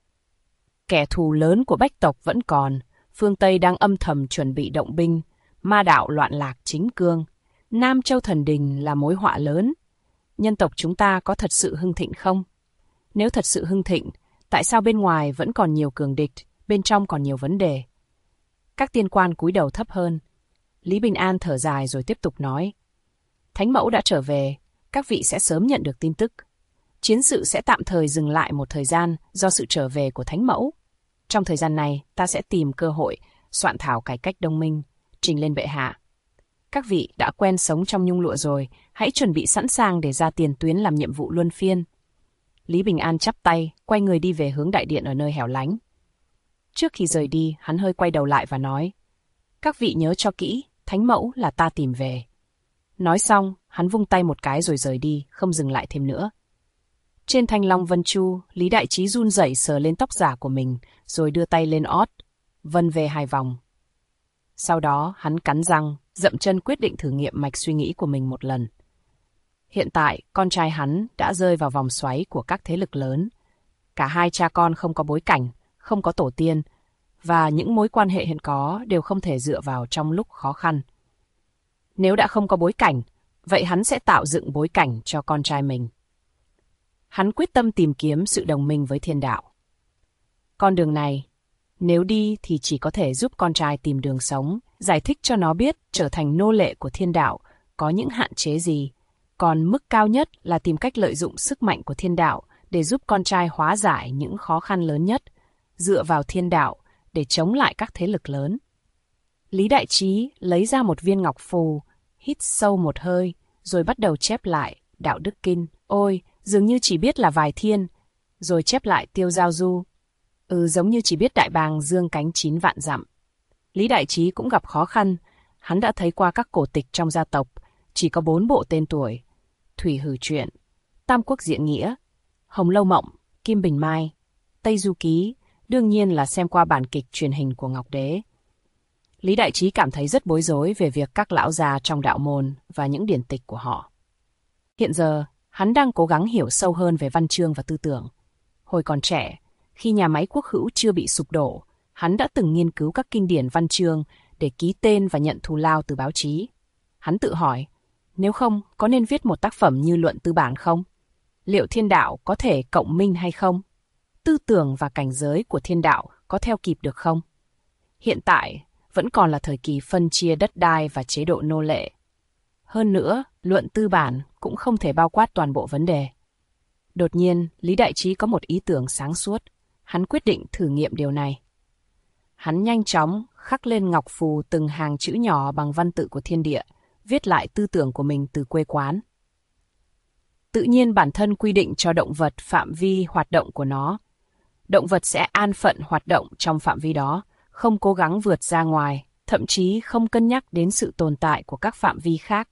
Kẻ thù lớn của bách tộc vẫn còn, phương Tây đang âm thầm chuẩn bị động binh, ma đạo loạn lạc chính cương, Nam Châu Thần Đình là mối họa lớn. Nhân tộc chúng ta có thật sự hưng thịnh không? Nếu thật sự hưng thịnh, tại sao bên ngoài vẫn còn nhiều cường địch, bên trong còn nhiều vấn đề? Các tiên quan cúi đầu thấp hơn. Lý Bình An thở dài rồi tiếp tục nói. Thánh Mẫu đã trở về, các vị sẽ sớm nhận được tin tức. Chiến sự sẽ tạm thời dừng lại một thời gian do sự trở về của Thánh Mẫu. Trong thời gian này, ta sẽ tìm cơ hội soạn thảo cải cách Đông Minh, trình lên bệ hạ. Các vị đã quen sống trong nhung lụa rồi, hãy chuẩn bị sẵn sàng để ra tiền tuyến làm nhiệm vụ luân phiên. Lý Bình An chắp tay, quay người đi về hướng đại điện ở nơi hẻo lánh. Trước khi rời đi, hắn hơi quay đầu lại và nói, các vị nhớ cho kỹ, thánh mẫu là ta tìm về. Nói xong, hắn vung tay một cái rồi rời đi, không dừng lại thêm nữa. Trên thanh long vân chu, Lý Đại Trí run rẩy sờ lên tóc giả của mình, rồi đưa tay lên ót, vân về 2 vòng. Sau đó, hắn cắn răng, dậm chân quyết định thử nghiệm mạch suy nghĩ của mình một lần. Hiện tại, con trai hắn đã rơi vào vòng xoáy của các thế lực lớn. Cả hai cha con không có bối cảnh, không có tổ tiên, và những mối quan hệ hiện có đều không thể dựa vào trong lúc khó khăn. Nếu đã không có bối cảnh, vậy hắn sẽ tạo dựng bối cảnh cho con trai mình. Hắn quyết tâm tìm kiếm sự đồng minh với thiên đạo. Con đường này, nếu đi thì chỉ có thể giúp con trai tìm đường sống, giải thích cho nó biết trở thành nô lệ của thiên đạo có những hạn chế gì, còn mức cao nhất là tìm cách lợi dụng sức mạnh của thiên đạo để giúp con trai hóa giải những khó khăn lớn nhất, dựa vào thiên đạo để chống lại các thế lực lớn. Lý Đại Trí lấy ra một viên ngọc phù, hít sâu một hơi, rồi bắt đầu chép lại Đạo Đức Kinh. Ôi, dường như chỉ biết là vài thiên, rồi chép lại Tiêu Giao Du. Giống như chỉ biết Đại Bàng dương cánh 9 vạn dặm. Lý Đại Trí cũng gặp khó khăn, hắn đã thấy qua các cổ tịch trong gia tộc, chỉ có 4 bộ tên tuổi: Thủy Hử Truyện, Tam Quốc Diễn Nghĩa, Hồng Lâu Mộng, Kim Bình Mai, Tây Du Ký, đương nhiên là xem qua bản kịch truyền hình của Ngọc Đế. Lý Đại Trí cảm thấy rất bối rối về việc các lão già trong đạo môn và những điển tịch của họ. Hiện giờ, hắn đang cố gắng hiểu sâu hơn về văn chương và tư tưởng. Hồi còn trẻ, khi nhà máy quốc hữu chưa bị sụp đổ, hắn đã từng nghiên cứu các kinh điển văn chương để ký tên và nhận thù lao từ báo chí. Hắn tự hỏi, nếu không, có nên viết một tác phẩm như Luận Tư Bản không? Liệu thiên đạo có thể cộng minh hay không? Tư tưởng và cảnh giới của thiên đạo có theo kịp được không? Hiện tại, vẫn còn là thời kỳ phân chia đất đai và chế độ nô lệ. Hơn nữa, Luận Tư Bản cũng không thể bao quát toàn bộ vấn đề. Đột nhiên, Lý Đại Trí có một ý tưởng sáng suốt. Hắn quyết định thử nghiệm điều này. Hắn nhanh chóng khắc lên ngọc phù từng hàng chữ nhỏ bằng văn tự của thiên địa, viết lại tư tưởng của mình từ quê quán. Tự nhiên bản thân quy định cho động vật phạm vi hoạt động của nó. Động vật sẽ an phận hoạt động trong phạm vi đó, không cố gắng vượt ra ngoài, thậm chí không cân nhắc đến sự tồn tại của các phạm vi khác.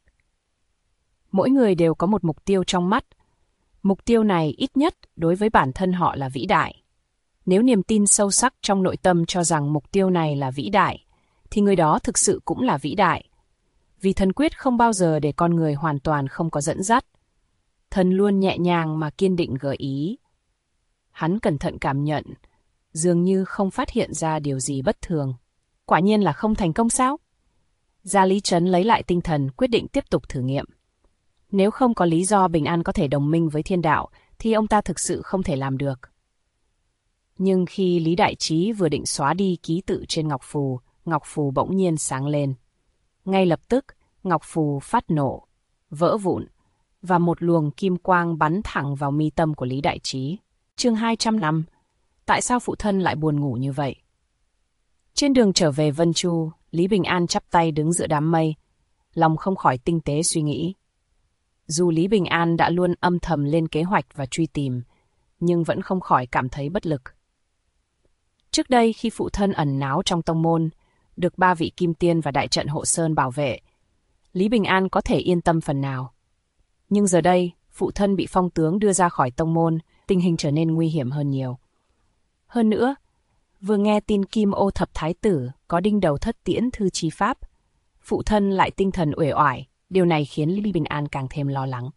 Mỗi người đều có một mục tiêu trong mắt. Mục tiêu này ít nhất đối với bản thân họ là vĩ đại. Nếu niềm tin sâu sắc trong nội tâm cho rằng mục tiêu này là vĩ đại, thì người đó thực sự cũng là vĩ đại. Vì thần quyết không bao giờ để con người hoàn toàn không có dẫn dắt. Thần luôn nhẹ nhàng mà kiên định gợi ý. Hắn cẩn thận cảm nhận, dường như không phát hiện ra điều gì bất thường. Quả nhiên là không thành công sao? Gia Lý Trấn lấy lại tinh thần, quyết định tiếp tục thử nghiệm. Nếu không có lý do Bình An có thể đồng minh với thiên đạo, thì ông ta thực sự không thể làm được. Nhưng khi Lý Đại Trí vừa định xóa đi ký tự trên ngọc phù bỗng nhiên sáng lên. Ngay lập tức, ngọc phù phát nổ, vỡ vụn, và một luồng kim quang bắn thẳng vào mi tâm của Lý Đại Trí. Chương 205. Tại sao phụ thân lại buồn ngủ như vậy? Trên đường trở về Vân Chu, Lý Bình An chắp tay đứng giữa đám mây, lòng không khỏi tinh tế suy nghĩ. Dù Lý Bình An đã luôn âm thầm lên kế hoạch và truy tìm, nhưng vẫn không khỏi cảm thấy bất lực. Trước đây khi phụ thân ẩn náu trong tông môn, được 3 vị kim tiên và đại trận hộ sơn bảo vệ, Lý Bình An có thể yên tâm phần nào. Nhưng giờ đây, phụ thân bị phong tướng đưa ra khỏi tông môn, tình hình trở nên nguy hiểm hơn nhiều. Hơn nữa, vừa nghe tin Kim Ô Thập Thái Tử có đinh đầu thất tiễn thư chi pháp, phụ thân lại tinh thần uể oải, điều này khiến Lý Bình An càng thêm lo lắng.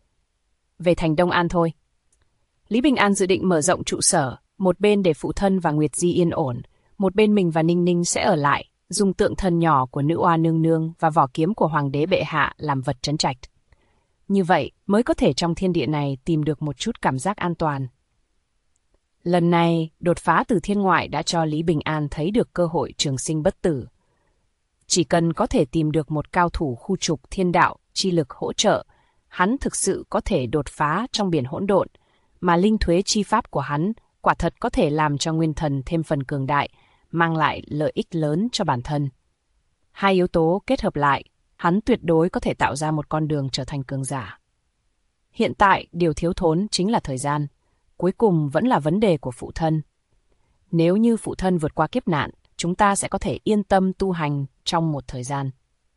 Về thành Đông An thôi. Lý Bình An dự định mở rộng trụ sở, một bên để phụ thân và Nguyệt Di yên ổn, một bên mình và Ninh Ninh sẽ ở lại, dùng tượng thần nhỏ của nữ oa nương nương và vỏ kiếm của hoàng đế bệ hạ làm vật trấn trạch. Như vậy mới có thể trong thiên địa này tìm được một chút cảm giác an toàn. Lần này, đột phá từ thiên ngoại đã cho Lý Bình An thấy được cơ hội trường sinh bất tử. Chỉ cần có thể tìm được một cao thủ khu trục thiên đạo, chi lực hỗ trợ, hắn thực sự có thể đột phá trong biển hỗn độn, mà linh thuế chi pháp của hắn quả thật có thể làm cho nguyên thần thêm phần cường đại, mang lại lợi ích lớn cho bản thân. Hai yếu tố kết hợp lại, hắn tuyệt đối có thể tạo ra một con đường trở thành cường giả. Hiện tại, điều thiếu thốn chính là thời gian. Cuối cùng vẫn là vấn đề của phụ thân. Nếu như phụ thân vượt qua kiếp nạn, chúng ta sẽ có thể yên tâm tu hành trong một thời gian.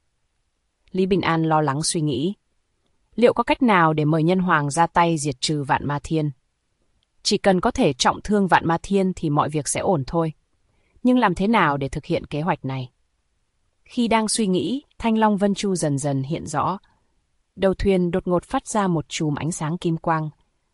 Lý Bình An lo lắng suy nghĩ. Liệu có cách nào để mời Nhân Hoàng ra tay diệt trừ Vạn Ma Thiên? Chỉ cần có thể trọng thương Vạn Ma Thiên thì mọi việc sẽ ổn thôi. Nhưng làm thế nào để thực hiện kế hoạch này? Khi đang suy nghĩ, Thanh Long Vân Chu dần dần hiện rõ. Đầu thuyền đột ngột phát ra một chùm ánh sáng kim quang.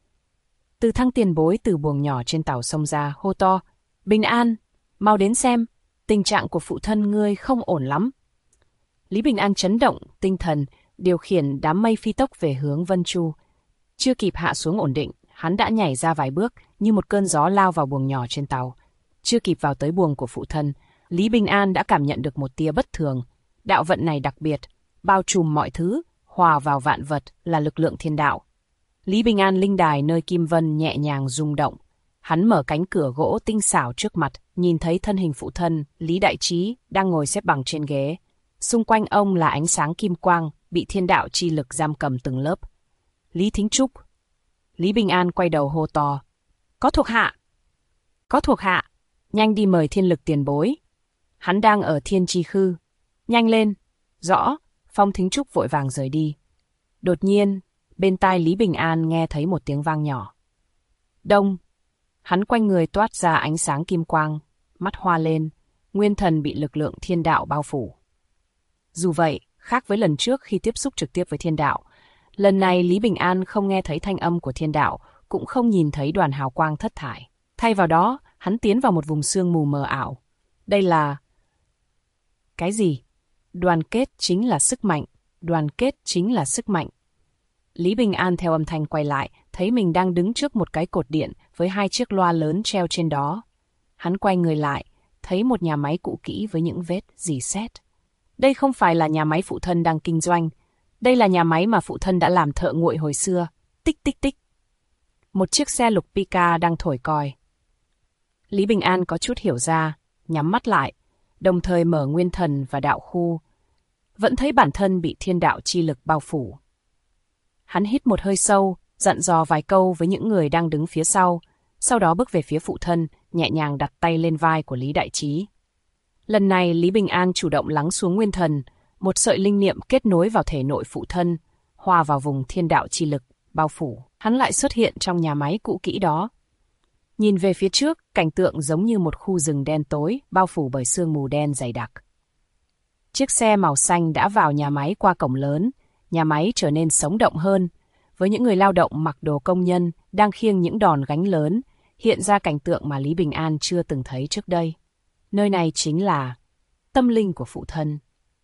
Từ Thăng tiền bối từ buồng nhỏ trên tàu xông ra, hô to: Bình An, mau đến xem, tình trạng của phụ thân ngươi không ổn lắm. Lý Bình An chấn động tinh thần, điều khiển đám mây phi tốc về hướng Vân Chu. Chưa kịp hạ xuống ổn định, hắn đã nhảy ra vài bước như một cơn gió lao vào buồng nhỏ trên tàu. Chưa kịp vào tới buồng của phụ thân, Lý Bình An đã cảm nhận được một tia bất thường. Đạo vận này đặc biệt, bao trùm mọi thứ, hòa vào vạn vật là lực lượng thiên đạo. Lý Bình An linh đài nơi Kim Vân nhẹ nhàng rung động. Hắn mở cánh cửa gỗ tinh xảo trước mặt, nhìn thấy thân hình phụ thân, Lý Đại Trí, đang ngồi xếp bằng trên ghế. Xung quanh ông là ánh sáng kim quang, bị thiên đạo chi lực giam cầm từng lớp. Lý Thính Trúc. Lý Bình An quay đầu hô to: Có thuộc hạ! Có thuộc hạ! Nhanh đi mời Thiên Lực tiền bối. Hắn đang ở Thiên Chi Khư. Nhanh lên! Rõ! Phong Thính Trúc vội vàng rời đi. Đột nhiên, bên tai Lý Bình An nghe thấy một tiếng vang nhỏ. Đông! Hắn quanh người toát ra ánh sáng kim quang, mắt hoa lên, nguyên thần bị lực lượng thiên đạo bao phủ. Dù vậy, khác với lần trước khi tiếp xúc trực tiếp với thiên đạo, lần này Lý Bình An không nghe thấy thanh âm của thiên đạo, cũng không nhìn thấy đoàn hào quang thất thải. Thay vào đó, hắn tiến vào một vùng sương mù mờ ảo. Đây là... Cái gì? Đoàn kết chính là sức mạnh, đoàn kết chính là sức mạnh. Lý Bình An theo âm thanh quay lại, thấy mình đang đứng trước một cái cột điện với 2 chiếc loa lớn treo trên đó. Hắn quay người lại, thấy một nhà máy cũ kỹ với những vết rỉ sét. Đây không phải là nhà máy phụ thân đang kinh doanh. Đây là nhà máy mà phụ thân đã làm thợ nguội hồi xưa. Tích tích tích. Một chiếc xe lục Pika đang thổi còi. Lý Bình An có chút hiểu ra, nhắm mắt lại, đồng thời mở nguyên thần và đạo khu. Vẫn thấy bản thân bị thiên đạo chi lực bao phủ. Hắn hít một hơi sâu, dặn dò vài câu với những người đang đứng phía sau đó bước về phía phụ thân, nhẹ nhàng đặt tay lên vai của Lý Đại Trí. Lần này Lý Bình An chủ động lắng xuống nguyên thần, một sợi linh niệm kết nối vào thể nội phụ thân, hòa vào vùng thiên đạo chi lực, bao phủ. Hắn lại xuất hiện trong nhà máy cũ kỹ đó. Nhìn về phía trước, cảnh tượng giống như một khu rừng đen tối, bao phủ bởi sương mù đen dày đặc. Chiếc xe màu xanh đã vào nhà máy qua cổng lớn, nhà máy trở nên sống động hơn, với những người lao động mặc đồ công nhân đang khiêng những đòn gánh lớn, hiện ra cảnh tượng mà Lý Bình An chưa từng thấy trước đây. Nơi này chính là tâm linh của phụ thân.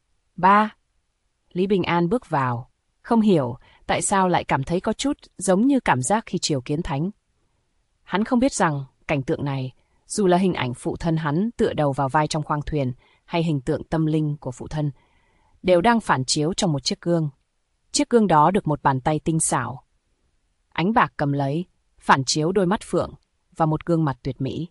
3. Lý Bình An bước vào, không hiểu tại sao lại cảm thấy có chút giống như cảm giác khi triều kiến thánh. Hắn không biết rằng cảnh tượng này, dù là hình ảnh phụ thân hắn tựa đầu vào vai trong khoang thuyền hay hình tượng tâm linh của phụ thân, đều đang phản chiếu trong một chiếc gương. Chiếc gương đó được một bàn tay tinh xảo. Ánh bạc cầm lấy, phản chiếu đôi mắt phượng và một gương mặt tuyệt mỹ.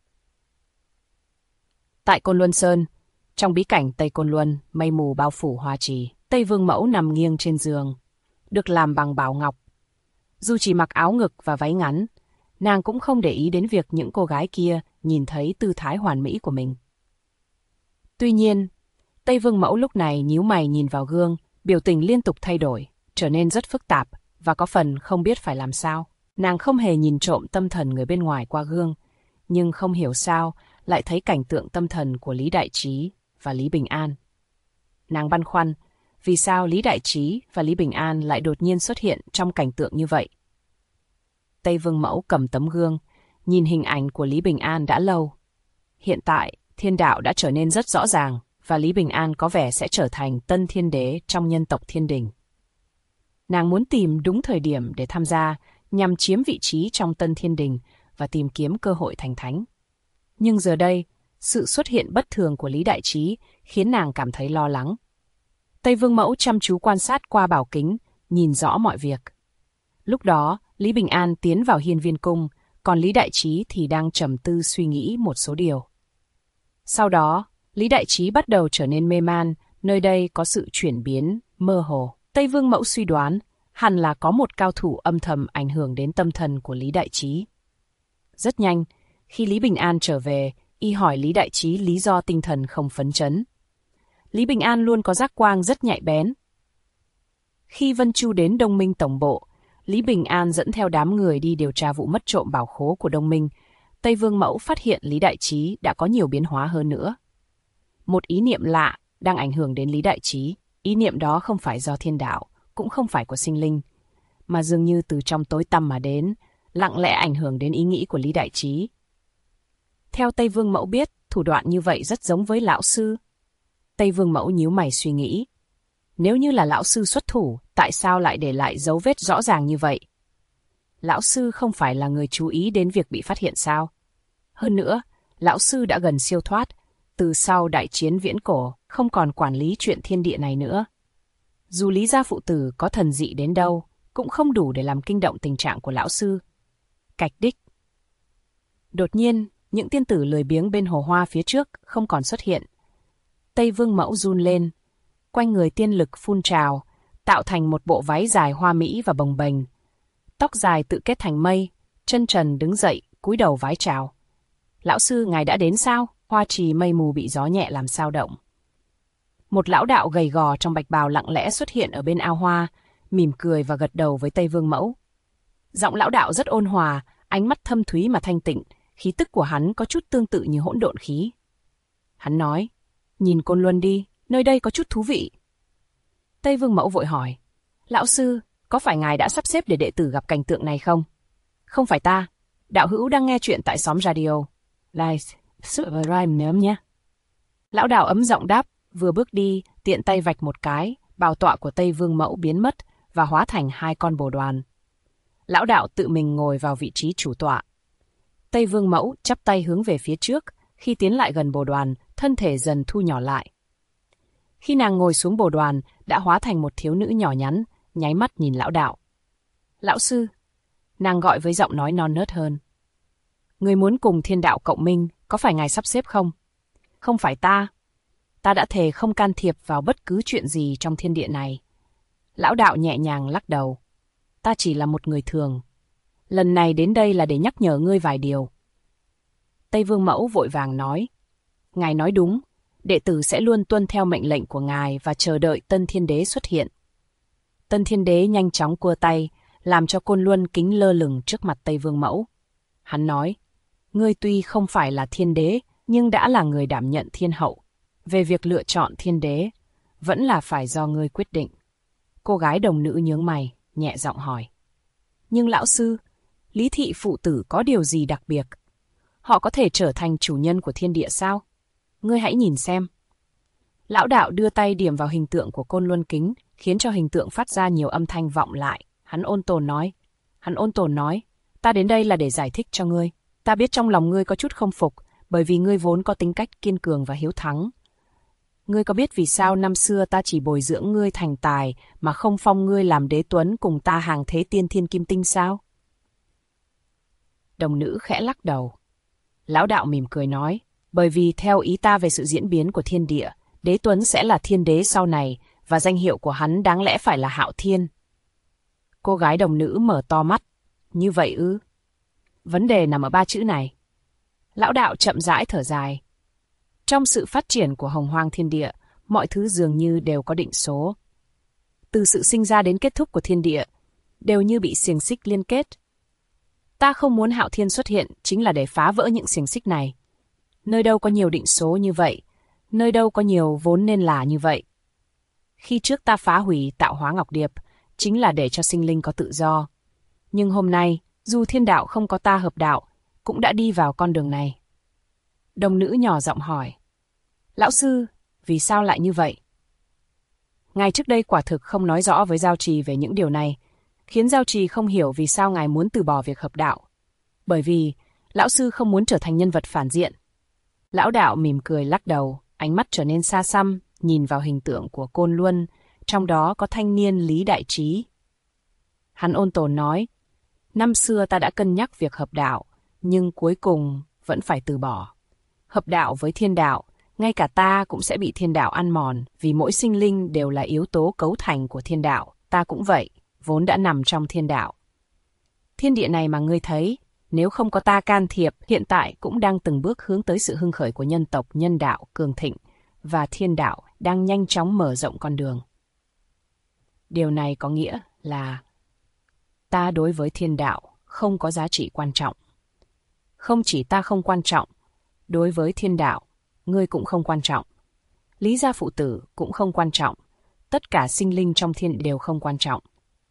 Tại Côn Luân Sơn, trong bí cảnh Tây Côn Luân, mây mù bao phủ hoa trì, Tây Vương Mẫu nằm nghiêng trên giường, được làm bằng bảo ngọc. Dù chỉ mặc áo ngực và váy ngắn, nàng cũng không để ý đến việc những cô gái kia nhìn thấy tư thái hoàn mỹ của mình. Tuy nhiên, Tây Vương Mẫu lúc này nhíu mày nhìn vào gương, biểu tình liên tục thay đổi, trở nên rất phức tạp và có phần không biết phải làm sao. Nàng không hề nhìn trộm tâm thần người bên ngoài qua gương, nhưng không hiểu sao lại thấy cảnh tượng tâm thần của Lý Đại Trí và Lý Bình An. Nàng băn khoăn, vì sao Lý Đại Trí và Lý Bình An lại đột nhiên xuất hiện trong cảnh tượng như vậy? Tây Vương Mẫu cầm tấm gương, nhìn hình ảnh của Lý Bình An đã lâu. Hiện tại, thiên đạo đã trở nên rất rõ ràng, và Lý Bình An có vẻ sẽ trở thành tân thiên đế trong nhân tộc Thiên Đình. Nàng muốn tìm đúng thời điểm để tham gia, nhằm chiếm vị trí trong tân thiên đình và tìm kiếm cơ hội thành thánh. Nhưng giờ đây, sự xuất hiện bất thường của Lý Đại Trí khiến nàng cảm thấy lo lắng. Tây Vương Mẫu chăm chú quan sát qua bảo kính, nhìn rõ mọi việc. Lúc đó, Lý Bình An tiến vào Hiên Viên Cung, còn Lý Đại Trí thì đang trầm tư suy nghĩ một số điều. Sau đó, Lý Đại Trí bắt đầu trở nên mê man, Nơi đây có sự chuyển biến, mơ hồ. Tây Vương Mẫu suy đoán, hẳn là có một cao thủ âm thầm ảnh hưởng đến tâm thần của Lý Đại Trí. Rất nhanh, khi Lý Bình An trở về, y hỏi Lý Đại Trí lý do tinh thần không phấn chấn. Lý Bình An luôn có giác quang rất nhạy bén. Khi Vân Chu đến Đông Minh Tổng bộ, Lý Bình An dẫn theo đám người đi điều tra vụ mất trộm bảo khố của Đông Minh. Tây Vương Mẫu phát hiện Lý Đại Trí đã có nhiều biến hóa hơn nữa. Một ý niệm lạ đang ảnh hưởng đến Lý Đại Trí. Ý niệm đó không phải do thiên đạo, cũng không phải của sinh linh, mà dường như từ trong tối tăm mà đến, lặng lẽ ảnh hưởng đến ý nghĩ của Lý Đại Trí. Theo Tây Vương Mẫu biết, thủ đoạn như vậy rất giống với lão sư. Tây Vương Mẫu nhíu mày suy nghĩ. Nếu như là lão sư xuất thủ, tại sao lại để lại dấu vết rõ ràng như vậy? Lão sư không phải là người chú ý đến việc bị phát hiện sao? Hơn nữa, lão sư đã gần siêu thoát, từ sau đại chiến viễn cổ, không còn quản lý chuyện thiên địa này nữa. Dù Lý gia phụ tử có thần dị đến đâu, cũng không đủ để làm kinh động tình trạng của lão sư. Cạch đích. Đột nhiên, những tiên tử lười biếng bên hồ hoa phía trước không còn xuất hiện. Tây Vương Mẫu run lên, quanh người tiên lực phun trào, tạo thành một bộ váy dài hoa mỹ và bồng bềnh. Tóc dài tự kết thành mây, chân trần đứng dậy, cúi đầu vái chào. Lão sư, ngài đã đến sao? Hoa trì mây mù bị gió nhẹ làm sao động. Một lão đạo gầy gò trong bạch bào lặng lẽ xuất hiện ở bên ao hoa, mỉm cười và gật đầu với Tây Vương Mẫu. Giọng lão đạo rất ôn hòa, ánh mắt thâm thúy mà thanh tịnh, khí tức của hắn có chút tương tự như hỗn độn khí. Hắn nói, nhìn Côn Luân đi, nơi đây có chút thú vị. Tây Vương Mẫu vội hỏi, lão sư, có phải ngài đã sắp xếp để đệ tử gặp cảnh tượng này không? Không phải ta, đạo hữu đang nghe chuyện tại xóm radio. Like, subscribe nhóm nhé. Lão đạo ấm giọng đáp, vừa bước đi, tiện tay vạch một cái, bảo tọa của Tây Vương Mẫu biến mất và hóa thành hai con bồ đoàn. Lão đạo tự mình ngồi vào vị trí chủ tọa. Tây Vương Mẫu chắp tay hướng về phía trước, khi tiến lại gần bồ đoàn, thân thể dần thu nhỏ lại. Khi nàng ngồi xuống bồ đoàn, đã hóa thành một thiếu nữ nhỏ nhắn, nháy mắt nhìn lão đạo. Lão sư, nàng gọi với giọng nói non nớt hơn. Người muốn cùng thiên đạo cộng minh, có phải ngài sắp xếp không? Không phải ta. Ta đã thề không can thiệp vào bất cứ chuyện gì trong thiên địa này. Lão đạo nhẹ nhàng lắc đầu. Ta chỉ là một người thường. Lần này đến đây là để nhắc nhở ngươi vài điều. Tây Vương Mẫu vội vàng nói. Ngài nói đúng, đệ tử sẽ luôn tuân theo mệnh lệnh của ngài và chờ đợi Tân Thiên Đế xuất hiện. Tân Thiên Đế nhanh chóng cua tay, làm cho Côn Luân kính lơ lửng trước mặt Tây Vương Mẫu. Hắn nói, ngươi tuy không phải là thiên đế, nhưng đã là người đảm nhận thiên hậu. Về việc lựa chọn thiên đế, vẫn là phải do ngươi quyết định. Cô gái đồng nữ nhướng mày, nhẹ giọng hỏi. Nhưng lão sư, Lý thị phụ tử có điều gì đặc biệt? Họ có thể trở thành chủ nhân của thiên địa sao? Ngươi hãy nhìn xem. Lão đạo đưa tay điểm vào hình tượng của Côn Luân kính, khiến cho hình tượng phát ra nhiều âm thanh vọng lại. Hắn ôn tồn nói, ta đến đây là để giải thích cho ngươi. Ta biết trong lòng ngươi có chút không phục, bởi vì ngươi vốn có tính cách kiên cường và hiếu thắng. Ngươi có biết vì sao năm xưa ta chỉ bồi dưỡng ngươi thành tài mà không phong ngươi làm đế tuấn cùng ta hàng thế tiên thiên kim tinh sao? Đồng nữ khẽ lắc đầu. Lão đạo mỉm cười nói, bởi vì theo ý ta về sự diễn biến của thiên địa, đế tuấn sẽ là thiên đế sau này và danh hiệu của hắn đáng lẽ phải là Hạo Thiên. Cô gái đồng nữ mở to mắt. Như vậy ư? Vấn đề nằm ở ba chữ này. Lão đạo chậm rãi thở dài. Trong sự phát triển của hồng hoang thiên địa, mọi thứ dường như đều có định số. Từ sự sinh ra đến kết thúc của thiên địa, đều như bị xiềng xích liên kết. Ta không muốn Hạo Thiên xuất hiện chính là để phá vỡ những xiềng xích này. Nơi đâu có nhiều định số như vậy, nơi đâu có nhiều vốn nên là như vậy. Khi trước ta phá hủy tạo hóa Ngọc Điệp, chính là để cho sinh linh có tự do. Nhưng hôm nay, dù thiên đạo không có ta hợp đạo, cũng đã đi vào con đường này. Đồng nữ nhỏ giọng hỏi. Lão sư, vì sao lại như vậy? Ngài trước đây quả thực không nói rõ với Giao Trì về những điều này, khiến Giao Trì không hiểu vì sao ngài muốn từ bỏ việc hợp đạo. Bởi vì, lão sư không muốn trở thành nhân vật phản diện. Lão đạo mỉm cười lắc đầu, ánh mắt trở nên xa xăm, nhìn vào hình tượng của Côn Luân, trong đó có thanh niên Lý Đại Trí. Hắn ôn tồn nói, năm xưa ta đã cân nhắc việc hợp đạo, nhưng cuối cùng vẫn phải từ bỏ. Hợp đạo với thiên đạo, Ngay cả ta cũng sẽ bị thiên đạo ăn mòn, vì mỗi sinh linh đều là yếu tố cấu thành của thiên đạo. Ta cũng vậy, vốn đã nằm trong thiên đạo. Thiên địa này mà ngươi thấy, nếu không có ta can thiệp, hiện tại cũng đang từng bước hướng tới sự hưng khởi của nhân tộc, nhân đạo cường thịnh, và thiên đạo đang nhanh chóng mở rộng con đường. Điều này có nghĩa là ta đối với thiên đạo không có giá trị quan trọng. Không chỉ ta không quan trọng, đối với thiên đạo, ngươi cũng không quan trọng. Lý gia phụ tử cũng không quan trọng. Tất cả sinh linh trong thiên đều không quan trọng.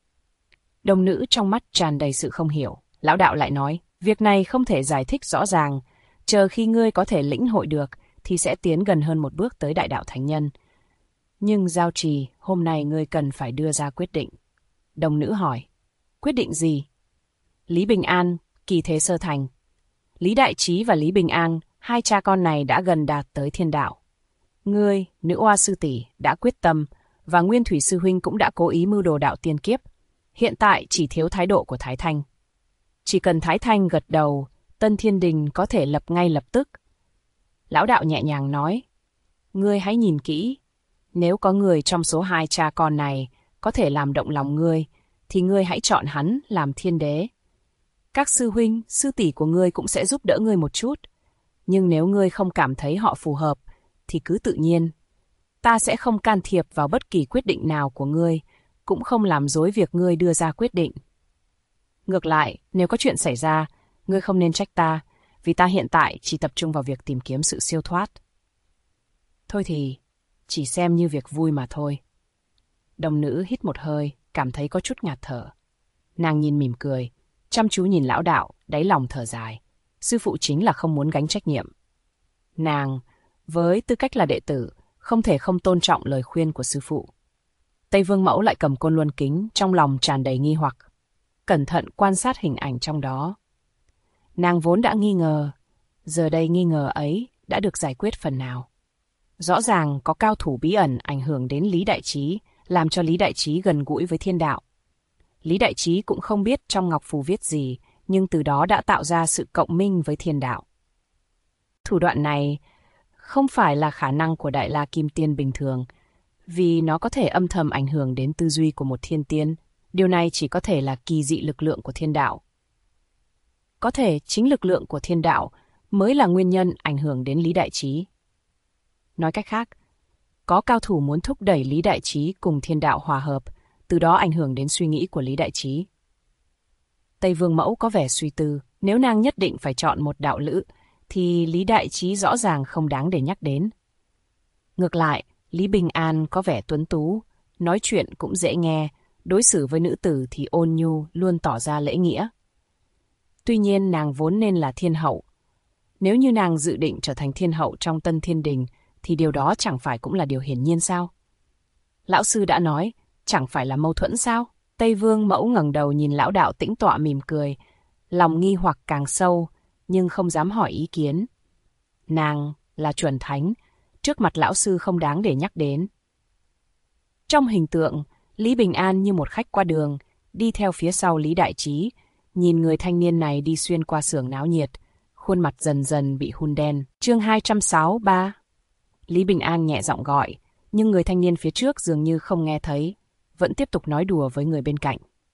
Đồng nữ trong mắt tràn đầy sự không hiểu. Lão đạo lại nói, việc này không thể giải thích rõ ràng. Chờ khi ngươi có thể lĩnh hội được, thì sẽ tiến gần hơn một bước tới đại đạo thánh nhân. Nhưng Giao Trì, hôm nay ngươi cần phải đưa ra quyết định. Đồng nữ hỏi, quyết định gì? Lý Bình An, kỳ thế sơ thành. Lý Đại Trí và Lý Bình An, hai cha con này đã gần đạt tới thiên đạo. Ngươi, nữ oa sư tỷ, đã quyết tâm, và Nguyên Thủy sư huynh cũng đã cố ý mưu đồ đạo tiên kiếp. Hiện tại chỉ thiếu thái độ của Thái Thanh. Chỉ cần Thái Thanh gật đầu, Tân Thiên Đình có thể lập ngay lập tức. Lão đạo nhẹ nhàng nói, ngươi hãy nhìn kỹ. Nếu có người trong số hai cha con này có thể làm động lòng ngươi, thì ngươi hãy chọn hắn làm thiên đế. Các sư huynh, sư tỷ của ngươi cũng sẽ giúp đỡ ngươi một chút. Nhưng nếu ngươi không cảm thấy họ phù hợp, thì cứ tự nhiên. Ta sẽ không can thiệp vào bất kỳ quyết định nào của ngươi, cũng không làm dối việc ngươi đưa ra quyết định. Ngược lại, nếu có chuyện xảy ra, ngươi không nên trách ta, vì ta hiện tại chỉ tập trung vào việc tìm kiếm sự siêu thoát. Thôi thì, chỉ xem như việc vui mà thôi. Đồng nữ hít một hơi, cảm thấy có chút ngạt thở. Nàng nhìn mỉm cười, chăm chú nhìn lão đạo, đáy lòng thở dài. Sư phụ chính là không muốn gánh trách nhiệm. Nàng, với tư cách là đệ tử, không thể không tôn trọng lời khuyên của sư phụ. Tây Vương Mẫu lại cầm côn luân kính, trong lòng tràn đầy nghi hoặc. Cẩn thận quan sát hình ảnh trong đó. Nàng vốn đã nghi ngờ, giờ đây nghi ngờ ấy đã được giải quyết phần nào. Rõ ràng có cao thủ bí ẩn ảnh hưởng đến Lý Đại Trí, làm cho Lý Đại Trí gần gũi với thiên đạo. Lý Đại Trí cũng không biết trong ngọc phù viết gì, nhưng từ đó đã tạo ra sự cộng minh với thiên đạo. Thủ đoạn này không phải là khả năng của Đại La Kim Tiên bình thường, vì nó có thể âm thầm ảnh hưởng đến tư duy của một thiên tiên. Điều này chỉ có thể là kỳ dị lực lượng của thiên đạo. Có thể chính lực lượng của thiên đạo mới là nguyên nhân ảnh hưởng đến Lý Đại Trí. Nói cách khác, có cao thủ muốn thúc đẩy Lý Đại Trí cùng thiên đạo hòa hợp, từ đó ảnh hưởng đến suy nghĩ của Lý Đại Trí. Tây Vương Mẫu có vẻ suy tư, nếu nàng nhất định phải chọn một đạo lữ, thì Lý Đại Trí rõ ràng không đáng để nhắc đến. Ngược lại, Lý Bình An có vẻ tuấn tú, nói chuyện cũng dễ nghe, đối xử với nữ tử thì ôn nhu, luôn tỏ ra lễ nghĩa. Tuy nhiên nàng vốn nên là thiên hậu. Nếu như nàng dự định trở thành thiên hậu trong Tân Thiên Đình, thì điều đó chẳng phải cũng là điều hiển nhiên sao? Lão sư đã nói, chẳng phải là mâu thuẫn sao? Tây Vương Mẫu ngẩng đầu nhìn lão đạo tĩnh tọa mỉm cười, lòng nghi hoặc càng sâu, nhưng không dám hỏi ý kiến. Nàng là chuẩn thánh, trước mặt lão sư không đáng để nhắc đến. Trong hình tượng, Lý Bình An như một khách qua đường, đi theo phía sau Lý Đại Trí, nhìn người thanh niên này đi xuyên qua xưởng náo nhiệt, khuôn mặt dần dần bị hun đen. Chương 263. Lý Bình An nhẹ giọng gọi, nhưng người thanh niên phía trước dường như không nghe thấy, vẫn tiếp tục nói đùa với người bên cạnh.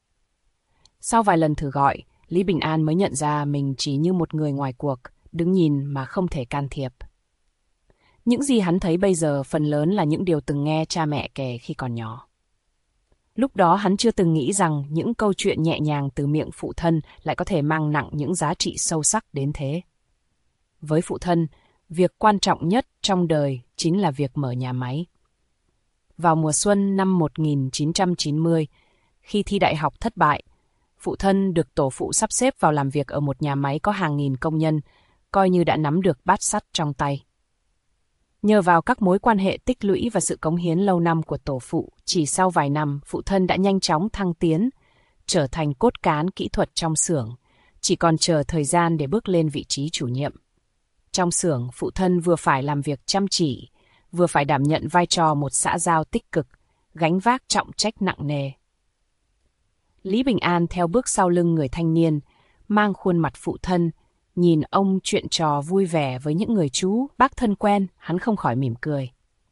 Sau vài lần thử gọi, Lý Bình An mới nhận ra mình chỉ như một người ngoài cuộc, đứng nhìn mà không thể can thiệp. Những gì hắn thấy bây giờ phần lớn là những điều từng nghe cha mẹ kể khi còn nhỏ. Lúc đó hắn chưa từng nghĩ rằng những câu chuyện nhẹ nhàng từ miệng phụ thân lại có thể mang nặng những giá trị sâu sắc đến thế. Với phụ thân, việc quan trọng nhất trong đời chính là việc mở nhà máy. Vào mùa xuân năm 1990, khi thi đại học thất bại, phụ thân được tổ phụ sắp xếp vào làm việc ở một nhà máy có hàng nghìn công nhân, coi như đã nắm được bát sắt trong tay. Nhờ vào các mối quan hệ tích lũy và sự cống hiến lâu năm của tổ phụ, chỉ sau vài năm, phụ thân đã nhanh chóng thăng tiến, trở thành cốt cán kỹ thuật trong xưởng, chỉ còn chờ thời gian để bước lên vị trí chủ nhiệm. Trong xưởng, phụ thân vừa phải làm việc chăm chỉ, vừa phải đảm nhận vai trò một xã giao tích cực, gánh vác trọng trách nặng nề. Lý Bình An theo bước sau lưng người thanh niên, mang khuôn mặt phụ thân, nhìn ông chuyện trò vui vẻ với những người chú, bác thân quen, hắn không khỏi mỉm cười.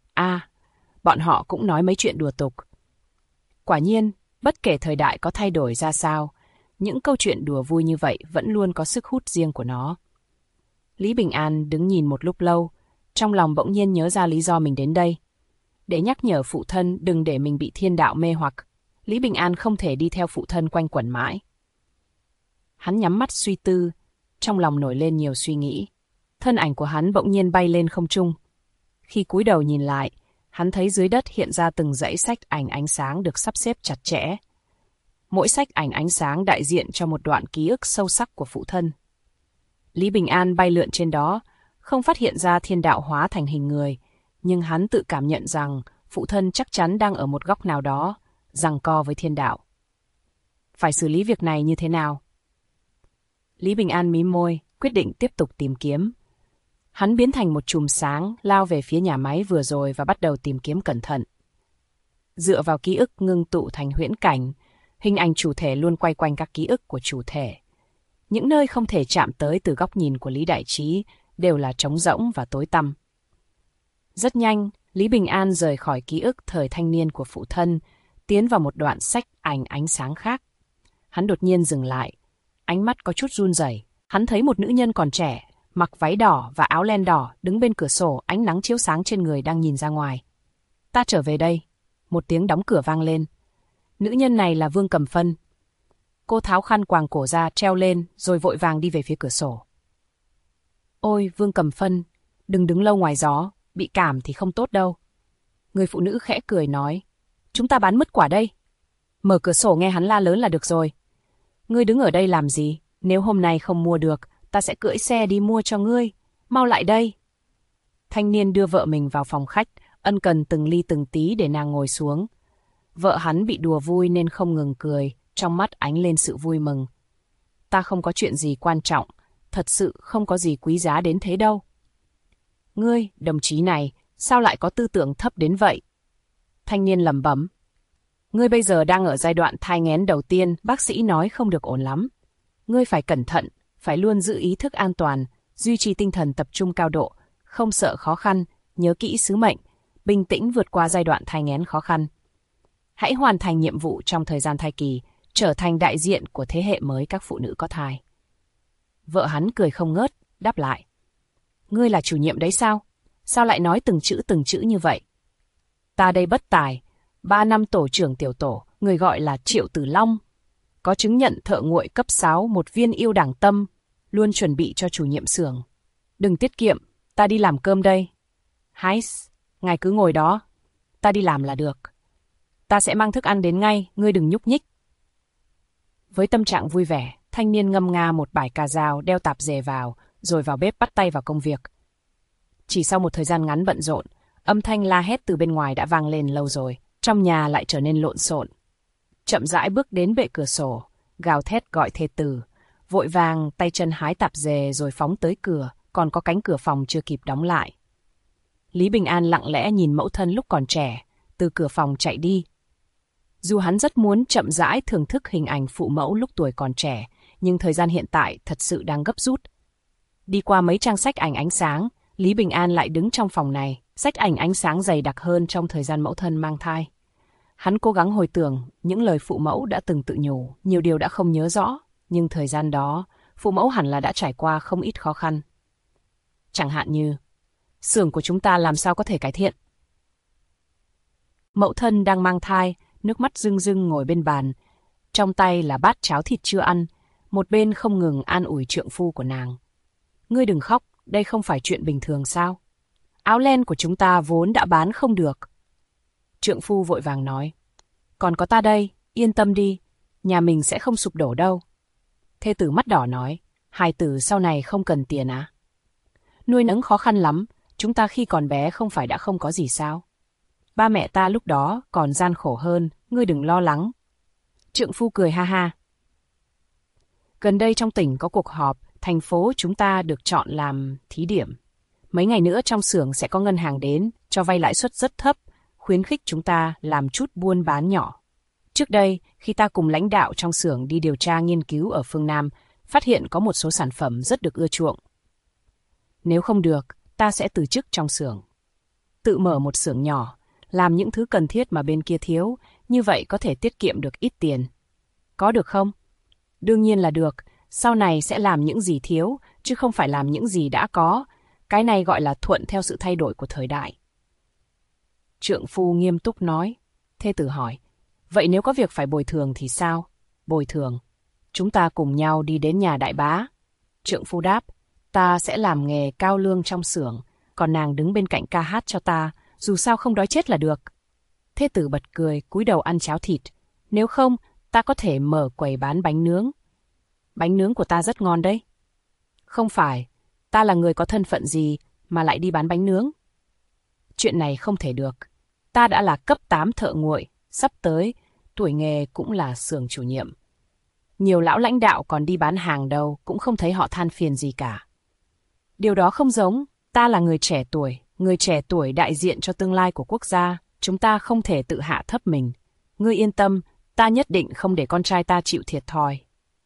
Bọn họ cũng nói mấy chuyện đùa tục. Quả nhiên, bất kể thời đại có thay đổi ra sao, những câu chuyện đùa vui như vậy vẫn luôn có sức hút riêng của nó. Lý Bình An đứng nhìn một lúc lâu, trong lòng bỗng nhiên nhớ ra lý do mình đến đây. Để nhắc nhở phụ thân đừng để mình bị thiên đạo mê hoặc, Lý Bình An không thể đi theo phụ thân quanh quẩn mãi. Hắn nhắm mắt suy tư, trong lòng nổi lên nhiều suy nghĩ. Thân ảnh của hắn bỗng nhiên bay lên không trung. Khi cúi đầu nhìn lại, hắn thấy dưới đất hiện ra từng dãy sách ảnh ánh sáng được sắp xếp chặt chẽ. Mỗi sách ảnh ánh sáng đại diện cho một đoạn ký ức sâu sắc của phụ thân. Lý Bình An bay lượn trên đó, không phát hiện ra thiên đạo hóa thành hình người, nhưng hắn tự cảm nhận rằng phụ thân chắc chắn đang ở một góc nào đó, giằng co với thiên đạo. Phải xử lý việc này như thế nào? Lý Bình An mím môi, quyết định tiếp tục tìm kiếm. Hắn biến thành một chùm sáng, lao về phía nhà máy vừa rồi và bắt đầu tìm kiếm cẩn thận. Dựa vào ký ức ngưng tụ thành huyễn cảnh, hình ảnh chủ thể luôn quay quanh các ký ức của chủ thể. Những nơi không thể chạm tới từ góc nhìn của Lý Đại Trí đều là trống rỗng và tối tăm. Rất nhanh, Lý Bình An rời khỏi ký ức thời thanh niên của phụ thân, tiến vào một đoạn sách ảnh ánh sáng khác. Hắn đột nhiên dừng lại, ánh mắt có chút run rẩy. Hắn thấy một nữ nhân còn trẻ, mặc váy đỏ và áo len đỏ, đứng bên cửa sổ, ánh nắng chiếu sáng trên người đang nhìn ra ngoài. Ta trở về đây. Một tiếng đóng cửa vang lên. Nữ nhân này là Vương Cầm Phân. Cô tháo khăn quàng cổ ra, treo lên, rồi vội vàng đi về phía cửa sổ. Ôi, Vương Cầm Phân, đừng đứng lâu ngoài gió, bị cảm thì không tốt đâu. Người phụ nữ khẽ cười nói, chúng ta bán mứt quả đây. Mở cửa sổ nghe hắn la lớn là được rồi. Ngươi đứng ở đây làm gì? Nếu hôm nay không mua được, ta sẽ cưỡi xe đi mua cho ngươi. Mau lại đây. Thanh niên đưa vợ mình vào phòng khách, ân cần từng ly từng tí để nàng ngồi xuống. Vợ hắn bị đùa vui nên không ngừng cười, trong mắt ánh lên sự vui mừng. Ta không có chuyện gì quan trọng, thật sự không có gì quý giá đến thế đâu. Ngươi, đồng chí này, sao lại có tư tưởng thấp đến vậy? Thanh niên lẩm bẩm. Ngươi bây giờ đang ở giai đoạn thai nghén đầu tiên, bác sĩ nói không được ổn lắm. Ngươi phải cẩn thận, phải luôn giữ ý thức an toàn, duy trì tinh thần tập trung cao độ, không sợ khó khăn, nhớ kỹ sứ mệnh, bình tĩnh vượt qua giai đoạn thai nghén khó khăn. Hãy hoàn thành nhiệm vụ trong thời gian thai kỳ, trở thành đại diện của thế hệ mới các phụ nữ có thai. Vợ hắn cười không ngớt, đáp lại. Ngươi là chủ nhiệm đấy sao? Sao lại nói từng chữ như vậy? Ta đây bất tài, 3 năm tổ trưởng tiểu tổ, người gọi là Triệu Tử Long. Có chứng nhận thợ nguội cấp 6, một viên yêu đảng tâm, luôn chuẩn bị cho chủ nhiệm xưởng. Đừng tiết kiệm, ta đi làm cơm đây. Hais, ngài cứ ngồi đó, ta đi làm là được. Ta sẽ mang thức ăn đến ngay, ngươi đừng nhúc nhích. Với tâm trạng vui vẻ, thanh niên ngâm nga một bài ca dao, đeo tạp dề vào, rồi vào bếp bắt tay vào công việc. Chỉ sau một thời gian ngắn bận rộn, âm thanh la hét từ bên ngoài đã vang lên lâu rồi, trong nhà lại trở nên lộn xộn. Chậm rãi bước đến bệ cửa sổ, gào thét gọi thê tử, vội vàng tay chân hái tạp dề rồi phóng tới cửa, còn có cánh cửa phòng chưa kịp đóng lại. Lý Bình An lặng lẽ nhìn mẫu thân lúc còn trẻ, từ cửa phòng chạy đi. Dù hắn rất muốn chậm rãi thưởng thức hình ảnh phụ mẫu lúc tuổi còn trẻ, nhưng thời gian hiện tại thật sự đang gấp rút. Đi qua mấy trang sách ảnh ánh sáng, Lý Bình An lại đứng trong phòng này, sách ảnh ánh sáng dày đặc hơn trong thời gian mẫu thân mang thai. Hắn cố gắng hồi tưởng những lời phụ mẫu đã từng tự nhủ, nhiều điều đã không nhớ rõ, nhưng thời gian đó, phụ mẫu hẳn là đã trải qua không ít khó khăn. Chẳng hạn như, xưởng của chúng ta làm sao có thể cải thiện? Mẫu thân đang mang thai, nước mắt rưng rưng ngồi bên bàn, trong tay là bát cháo thịt chưa ăn, một bên không ngừng an ủi trượng phu của nàng. Ngươi đừng khóc, đây không phải chuyện bình thường sao? Áo len của chúng ta vốn đã bán không được. Trượng phu vội vàng nói, còn có ta đây, yên tâm đi, nhà mình sẽ không sụp đổ đâu. Thê tử mắt đỏ nói, hài tử sau này không cần tiền à? Nuôi nấng khó khăn lắm, chúng ta khi còn bé không phải đã không có gì sao? Ba mẹ ta lúc đó còn gian khổ hơn, ngươi đừng lo lắng. Trượng phu cười ha ha. Gần đây trong tỉnh có cuộc họp, thành phố chúng ta được chọn làm thí điểm. Mấy ngày nữa trong xưởng sẽ có ngân hàng đến, cho vay lãi suất rất thấp, khuyến khích chúng ta làm chút buôn bán nhỏ. Trước đây, khi ta cùng lãnh đạo trong xưởng đi điều tra nghiên cứu ở phương Nam, phát hiện có một số sản phẩm rất được ưa chuộng. Nếu không được, ta sẽ từ chức trong xưởng. Tự mở một xưởng nhỏ, làm những thứ cần thiết mà bên kia thiếu, như vậy có thể tiết kiệm được ít tiền. Có được không? Đương nhiên là được, sau này sẽ làm những gì thiếu, chứ không phải làm những gì đã có. Cái này gọi là thuận theo sự thay đổi của thời đại. Trượng phu nghiêm túc nói. Thê tử hỏi, vậy nếu có việc phải bồi thường thì sao? Bồi thường. Chúng ta cùng nhau đi đến nhà đại bá. Trượng phu đáp, ta sẽ làm nghề cao lương trong xưởng, còn nàng đứng bên cạnh ca hát cho ta, dù sao không đói chết là được. Thê tử bật cười, cúi đầu ăn cháo thịt. Nếu không, ta có thể mở quầy bán bánh nướng. Bánh nướng của ta rất ngon đấy. Không phải, ta là người có thân phận gì mà lại đi bán bánh nướng? Chuyện này không thể được. Ta đã là cấp 8 thợ nguội, sắp tới, tuổi nghề cũng là xưởng chủ nhiệm. Nhiều lão lãnh đạo còn đi bán hàng đâu, cũng không thấy họ than phiền gì cả. Điều đó không giống, ta là người trẻ tuổi đại diện cho tương lai của quốc gia, chúng ta không thể tự hạ thấp mình. Ngươi yên tâm, ta nhất định không để con trai ta chịu thiệt thòi.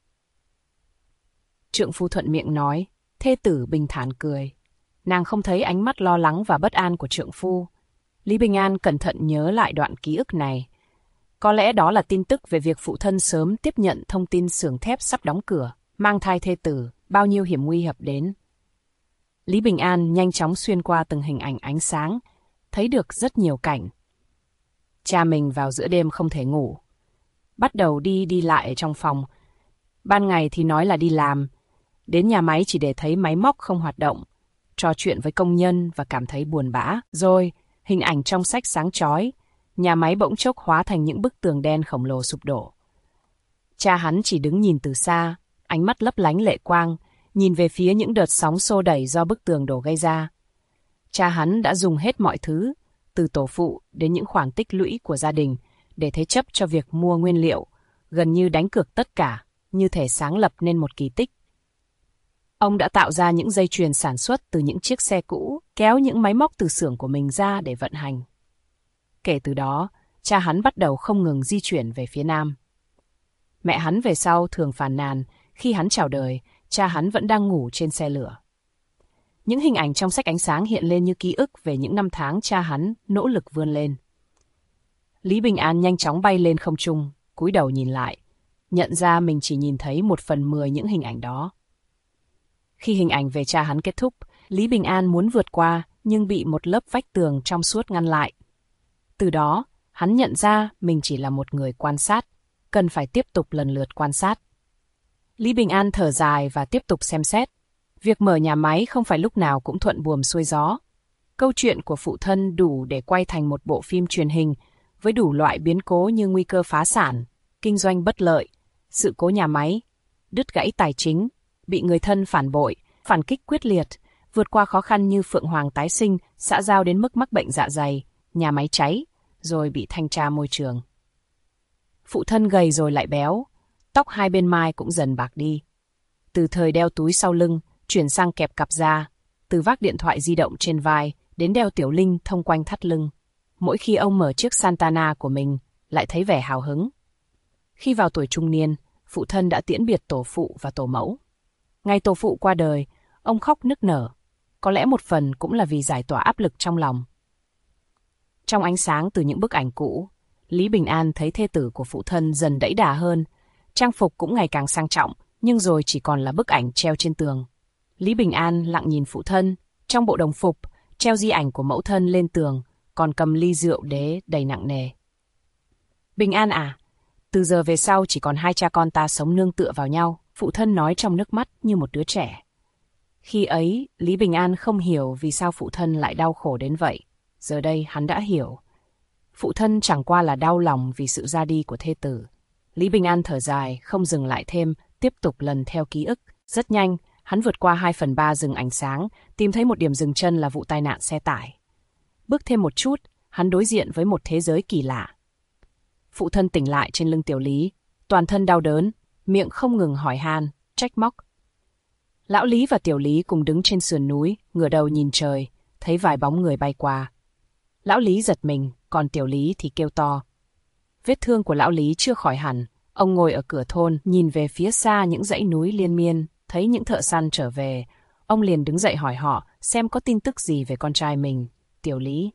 Trượng phu thuận miệng nói, thê tử bình thản cười. Nàng không thấy ánh mắt lo lắng và bất an của trượng phu. Lý Bình An cẩn thận nhớ lại đoạn ký ức này. Có lẽ đó là tin tức về việc phụ thân sớm tiếp nhận thông tin xưởng thép sắp đóng cửa, mang thai thê tử, bao nhiêu hiểm nguy ập đến. Lý Bình An nhanh chóng xuyên qua từng hình ảnh ánh sáng, thấy được rất nhiều cảnh. Cha mình vào giữa đêm không thể ngủ. Bắt đầu đi lại ở trong phòng. Ban ngày thì nói là đi làm. Đến nhà máy chỉ để thấy máy móc không hoạt động. Trò chuyện với công nhân và cảm thấy buồn bã. Rồi, hình ảnh trong sách sáng chói. Nhà máy bỗng chốc hóa thành những bức tường đen khổng lồ sụp đổ. Cha hắn chỉ đứng nhìn từ xa, ánh mắt lấp lánh lệ quang, nhìn về phía những đợt sóng xô đẩy do bức tường đổ gây ra. Cha hắn đã dùng hết mọi thứ, từ tổ phụ đến những khoản tích lũy của gia đình, để thế chấp cho việc mua nguyên liệu, gần như đánh cược tất cả, như thể sáng lập nên một kỳ tích. Ông đã tạo ra những dây chuyền sản xuất từ những chiếc xe cũ, kéo những máy móc từ xưởng của mình ra để vận hành. Kể từ đó, cha hắn bắt đầu không ngừng di chuyển về phía Nam. Mẹ hắn về sau thường phàn nàn, khi hắn chào đời, cha hắn vẫn đang ngủ trên xe lửa. Những hình ảnh trong sách ánh sáng hiện lên như ký ức về những năm tháng cha hắn nỗ lực vươn lên. Lý Bình An nhanh chóng bay lên không trung, cúi đầu nhìn lại, nhận ra mình chỉ nhìn thấy 1/10 những hình ảnh đó. Khi hình ảnh về cha hắn kết thúc, Lý Bình An muốn vượt qua nhưng bị một lớp vách tường trong suốt ngăn lại. Từ đó, hắn nhận ra mình chỉ là một người quan sát, cần phải tiếp tục lần lượt quan sát. Lý Bình An thở dài và tiếp tục xem xét. Việc mở nhà máy không phải lúc nào cũng thuận buồm xuôi gió. Câu chuyện của phụ thân đủ để quay thành một bộ phim truyền hình với đủ loại biến cố như nguy cơ phá sản, kinh doanh bất lợi, sự cố nhà máy, đứt gãy tài chính, bị người thân phản bội, phản kích quyết liệt, vượt qua khó khăn như Phượng Hoàng tái sinh, xã giao đến mức mắc bệnh dạ dày, nhà máy cháy, rồi bị thanh tra môi trường. Phụ thân gầy rồi lại béo, tóc hai bên mai cũng dần bạc đi. Từ thời đeo túi sau lưng, chuyển sang kẹp cặp da, từ vác điện thoại di động trên vai đến đeo tiểu linh thông quanh thắt lưng. Mỗi khi ông mở chiếc Santana của mình, lại thấy vẻ hào hứng. Khi vào tuổi trung niên, phụ thân đã tiễn biệt tổ phụ và tổ mẫu. Ngày tổ phụ qua đời, ông khóc nức nở. Có lẽ một phần cũng là vì giải tỏa áp lực trong lòng. Trong ánh sáng từ những bức ảnh cũ, Lý Bình An thấy thê tử của phụ thân dần đẫy đà hơn. Trang phục cũng ngày càng sang trọng, nhưng rồi chỉ còn là bức ảnh treo trên tường. Lý Bình An lặng nhìn phụ thân, trong bộ đồng phục, treo di ảnh của mẫu thân lên tường, còn cầm ly rượu đế đầy nặng nề. Bình An à, từ giờ về sau chỉ còn hai cha con ta sống nương tựa vào nhau, phụ thân nói trong nước mắt như một đứa trẻ. Khi ấy, Lý Bình An không hiểu vì sao phụ thân lại đau khổ đến vậy. Giờ đây hắn đã hiểu. Phụ thân chẳng qua là đau lòng vì sự ra đi của thê tử. Lý Bình An thở dài, không dừng lại thêm, tiếp tục lần theo ký ức. Rất nhanh, hắn vượt qua 2/3 rừng ánh sáng, tìm thấy một điểm dừng chân là vụ tai nạn xe tải. Bước thêm một chút, hắn đối diện với một thế giới kỳ lạ. Phụ thân tỉnh lại trên lưng Tiểu Lý, toàn thân đau đớn, miệng không ngừng hỏi han, trách móc. Lão Lý và Tiểu Lý cùng đứng trên sườn núi, ngửa đầu nhìn trời, thấy vài bóng người bay qua. Lão Lý giật mình, còn Tiểu Lý thì kêu to. Vết thương của lão Lý chưa khỏi hẳn, Ông ngồi ở cửa thôn, nhìn về phía xa những dãy núi liên miên, thấy những thợ săn trở về. Ông liền đứng dậy hỏi họ xem có tin tức gì về con trai mình, Tiểu Lý.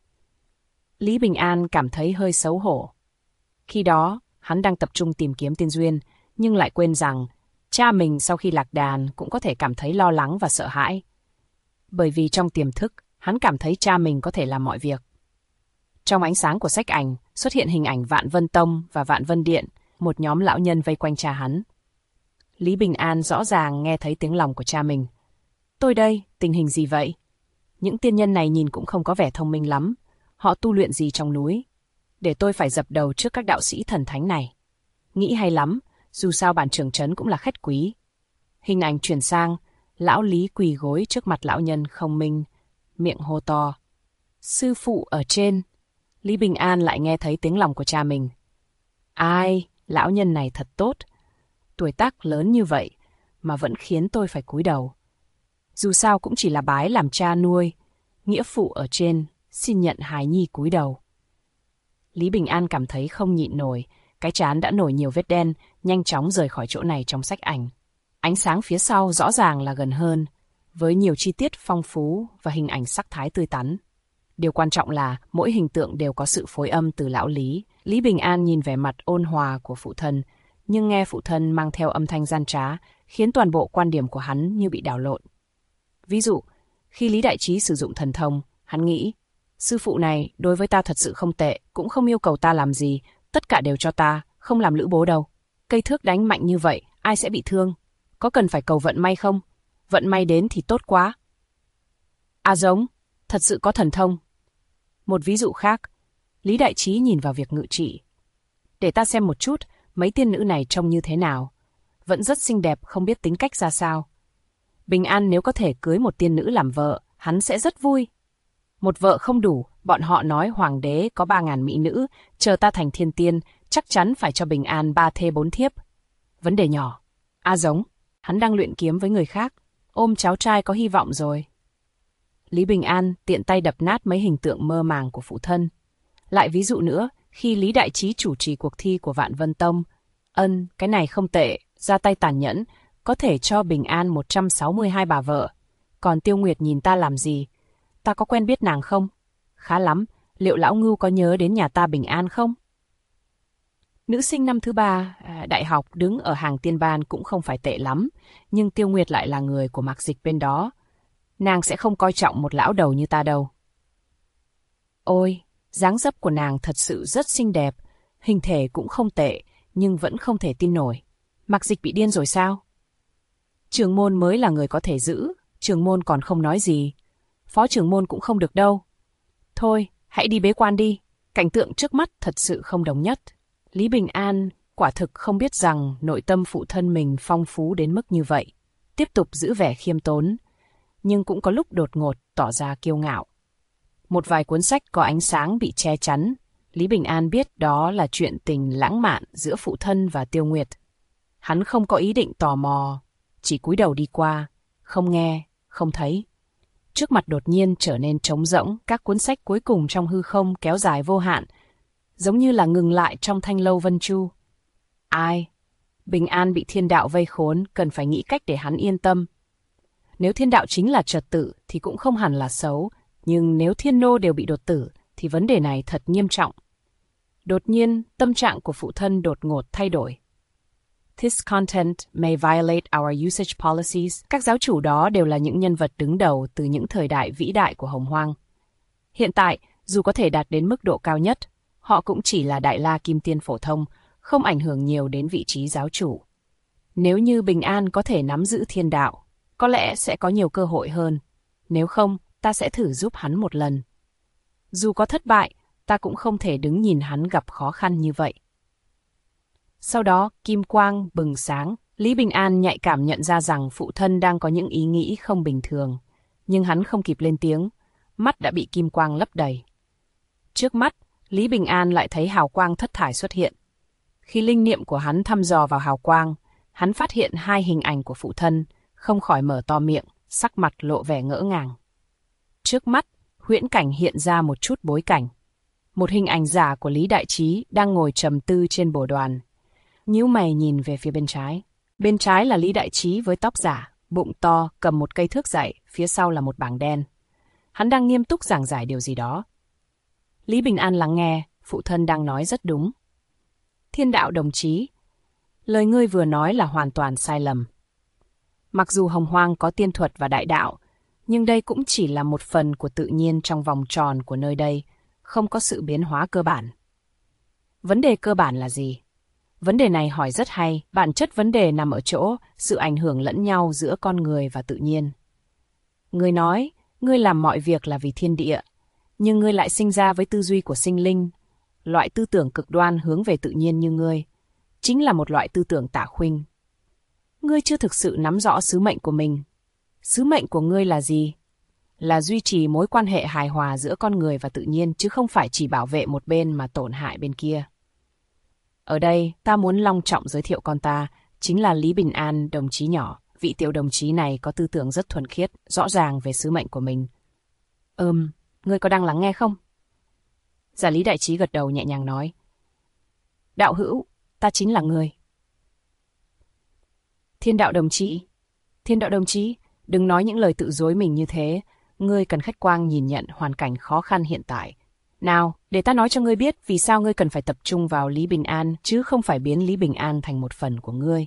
Lý Bình An cảm thấy hơi xấu hổ. Khi đó, hắn đang tập trung tìm kiếm tiên duyên, nhưng lại quên rằng cha mình sau khi lạc đàn cũng có thể cảm thấy lo lắng và sợ hãi. Bởi vì trong tiềm thức, hắn cảm thấy cha mình có thể làm mọi việc. Trong ánh sáng của sách ảnh, xuất hiện hình ảnh Vạn Vân Tông và Vạn Vân Điện, một nhóm lão nhân vây quanh cha hắn. Lý Bình An rõ ràng nghe thấy tiếng lòng của cha mình. Tôi đây, tình hình gì vậy? Những tiên nhân này nhìn cũng không có vẻ thông minh lắm. Họ tu luyện gì trong núi? Để tôi phải dập đầu trước các đạo sĩ thần thánh này. Nghĩ hay lắm, dù sao bản trưởng trấn cũng là khách quý. Hình ảnh chuyển sang, lão Lý quỳ gối trước mặt lão nhân không minh, miệng hô to. Sư phụ ở trên. Lý Bình An lại nghe thấy tiếng lòng của cha mình. Ai, lão nhân này thật tốt. Tuổi tác lớn như vậy mà vẫn khiến tôi phải cúi đầu. Dù sao cũng chỉ là bái làm cha nuôi, nghĩa phụ ở trên, xin nhận hài nhi cúi đầu. Lý Bình An cảm thấy không nhịn nổi, cái trán đã nổi nhiều vết đen, nhanh chóng rời khỏi chỗ này trong sách ảnh. Ánh sáng phía sau rõ ràng là gần hơn, với nhiều chi tiết phong phú và hình ảnh sắc thái tươi tắn. Điều quan trọng là mỗi hình tượng đều có sự phối âm từ lão Lý. Lý Bình An nhìn vẻ mặt ôn hòa của phụ thân, nhưng nghe phụ thân mang theo âm thanh gian trá, khiến toàn bộ quan điểm của hắn như bị đảo lộn. Ví dụ, khi Lý Đại Trí sử dụng thần thông, hắn nghĩ, sư phụ này đối với ta thật sự không tệ, cũng không yêu cầu ta làm gì, tất cả đều cho ta, không làm lữ bố đâu. Cây thước đánh mạnh như vậy, ai sẽ bị thương? Có cần phải cầu vận may không? Vận may đến thì tốt quá. À giống, thật sự có thần thông. Một ví dụ khác, Lý Đại Trí nhìn vào việc ngự trị. Để ta xem một chút, mấy tiên nữ này trông như thế nào. Vẫn rất xinh đẹp, không biết tính cách ra sao. Bình An nếu có thể cưới một tiên nữ làm vợ, hắn sẽ rất vui. Một vợ không đủ, bọn họ nói hoàng đế có 3.000 mỹ nữ, chờ ta thành thiên tiên, chắc chắn phải cho Bình An 3 thê 4 thiếp. Vấn đề nhỏ. A giống, hắn đang luyện kiếm với người khác, ôm cháu trai có hy vọng rồi. Lý Bình An tiện tay đập nát mấy hình tượng mơ màng của phụ thân. Lại ví dụ nữa, khi Lý Đại Trí chủ trì cuộc thi của Vạn Vân Tông, cái này không tệ, ra tay tàn nhẫn, có thể cho Bình An 162 bà vợ. Còn Tiêu Nguyệt nhìn ta làm gì? Ta có quen biết nàng không? Khá lắm, liệu lão Ngưu có nhớ đến nhà ta Bình An không? Nữ sinh năm thứ 3, đại học đứng ở hàng tiên ban cũng không phải tệ lắm, nhưng Tiêu Nguyệt lại là người của Mạc Dịch bên đó. Nàng sẽ không coi trọng một lão đầu như ta đâu. Ôi, dáng dấp của nàng thật sự rất xinh đẹp, hình thể cũng không tệ, nhưng vẫn không thể tin nổi. Mạc Dịch bị điên rồi sao? Trưởng môn mới là người có thể giữ, trưởng môn còn không nói gì. Phó trưởng môn cũng không được đâu. Thôi, hãy đi bế quan đi, cảnh tượng trước mắt thật sự không đồng nhất. Lý Bình An quả thực không biết rằng nội tâm phụ thân mình phong phú đến mức như vậy. Tiếp tục giữ vẻ khiêm tốn, nhưng cũng có lúc đột ngột tỏ ra kiêu ngạo. Một vài cuốn sách có ánh sáng bị che chắn. Lý Bình An biết đó là chuyện tình lãng mạn giữa phụ thân và Tiêu Nguyệt. Hắn không có ý định tò mò, chỉ cúi đầu đi qua, không nghe, không thấy. Trước mặt đột nhiên trở nên trống rỗng, các cuốn sách cuối cùng trong hư không kéo dài vô hạn, giống như là ngừng lại trong thanh lâu vân chu. Ai? Bình An bị thiên đạo vây khốn, cần phải nghĩ cách để hắn yên tâm. Nếu thiên đạo chính là trật tự thì cũng không hẳn là xấu, nhưng nếu thiên nô đều bị đột tử thì vấn đề này thật nghiêm trọng. Đột nhiên, tâm trạng của phụ thân đột ngột thay đổi. This content may violate our usage policies. Các giáo chủ đó đều là những nhân vật đứng đầu từ những thời đại vĩ đại của Hồng Hoang. Hiện tại, dù có thể đạt đến mức độ cao nhất, họ cũng chỉ là Đại La Kim Tiên phổ thông, không ảnh hưởng nhiều đến vị trí giáo chủ. Nếu như Bình An có thể nắm giữ thiên đạo, có lẽ sẽ có nhiều cơ hội hơn. Nếu không, ta sẽ thử giúp hắn một lần. Dù có thất bại, ta cũng không thể đứng nhìn hắn gặp khó khăn như vậy. Sau đó, kim quang bừng sáng, Lý Bình An nhạy cảm nhận ra rằng phụ thân đang có những ý nghĩ không bình thường. Nhưng hắn không kịp lên tiếng, mắt đã bị kim quang lấp đầy. Trước mắt, Lý Bình An lại thấy hào quang thất thải xuất hiện. Khi linh niệm của hắn thăm dò vào hào quang, hắn phát hiện 2 hình ảnh của phụ thân, không khỏi mở to miệng, sắc mặt lộ vẻ ngỡ ngàng. Trước mắt, huyễn cảnh hiện ra một chút bối cảnh. Một hình ảnh giả của Lý Đại Trí đang ngồi trầm tư trên bồ đoàn. nhíu mày nhìn về phía bên trái. Bên trái là Lý Đại Trí với tóc giả, bụng to, cầm một cây thước dạy, phía sau là một bảng đen. Hắn đang nghiêm túc giảng giải điều gì đó. Lý Bình An lắng nghe, phụ thân đang nói rất đúng. Thiên đạo đồng chí, lời ngươi vừa nói là hoàn toàn sai lầm. Mặc dù Hồng Hoang có tiên thuật và đại đạo, nhưng đây cũng chỉ là một phần của tự nhiên trong vòng tròn của nơi đây, không có sự biến hóa cơ bản. Vấn đề cơ bản là gì? Vấn đề này hỏi rất hay, bản chất vấn đề nằm ở chỗ sự ảnh hưởng lẫn nhau giữa con người và tự nhiên. Ngươi nói, ngươi làm mọi việc là vì thiên địa, nhưng ngươi lại sinh ra với tư duy của sinh linh. Loại tư tưởng cực đoan hướng về tự nhiên như ngươi, chính là một loại tư tưởng tả khuynh. Ngươi chưa thực sự nắm rõ sứ mệnh của mình. Sứ mệnh của ngươi là gì? Là duy trì mối quan hệ hài hòa giữa con người và tự nhiên, chứ không phải chỉ bảo vệ một bên mà tổn hại bên kia. Ở đây, ta muốn long trọng giới thiệu con ta, chính là Lý Bình An, đồng chí nhỏ. Vị tiểu đồng chí này có tư tưởng rất thuần khiết, rõ ràng về sứ mệnh của mình. Ngươi có đang lắng nghe không? Giả Lý Đại Trí gật đầu nhẹ nhàng nói. Đạo hữu, ta chính là ngươi. Thiên đạo đồng chí, đừng nói những lời tự dối mình như thế. Ngươi cần khách quan nhìn nhận hoàn cảnh khó khăn hiện tại. Nào, để ta nói cho ngươi biết vì sao ngươi cần phải tập trung vào Lý Bình An, chứ không phải biến Lý Bình An thành một phần của ngươi.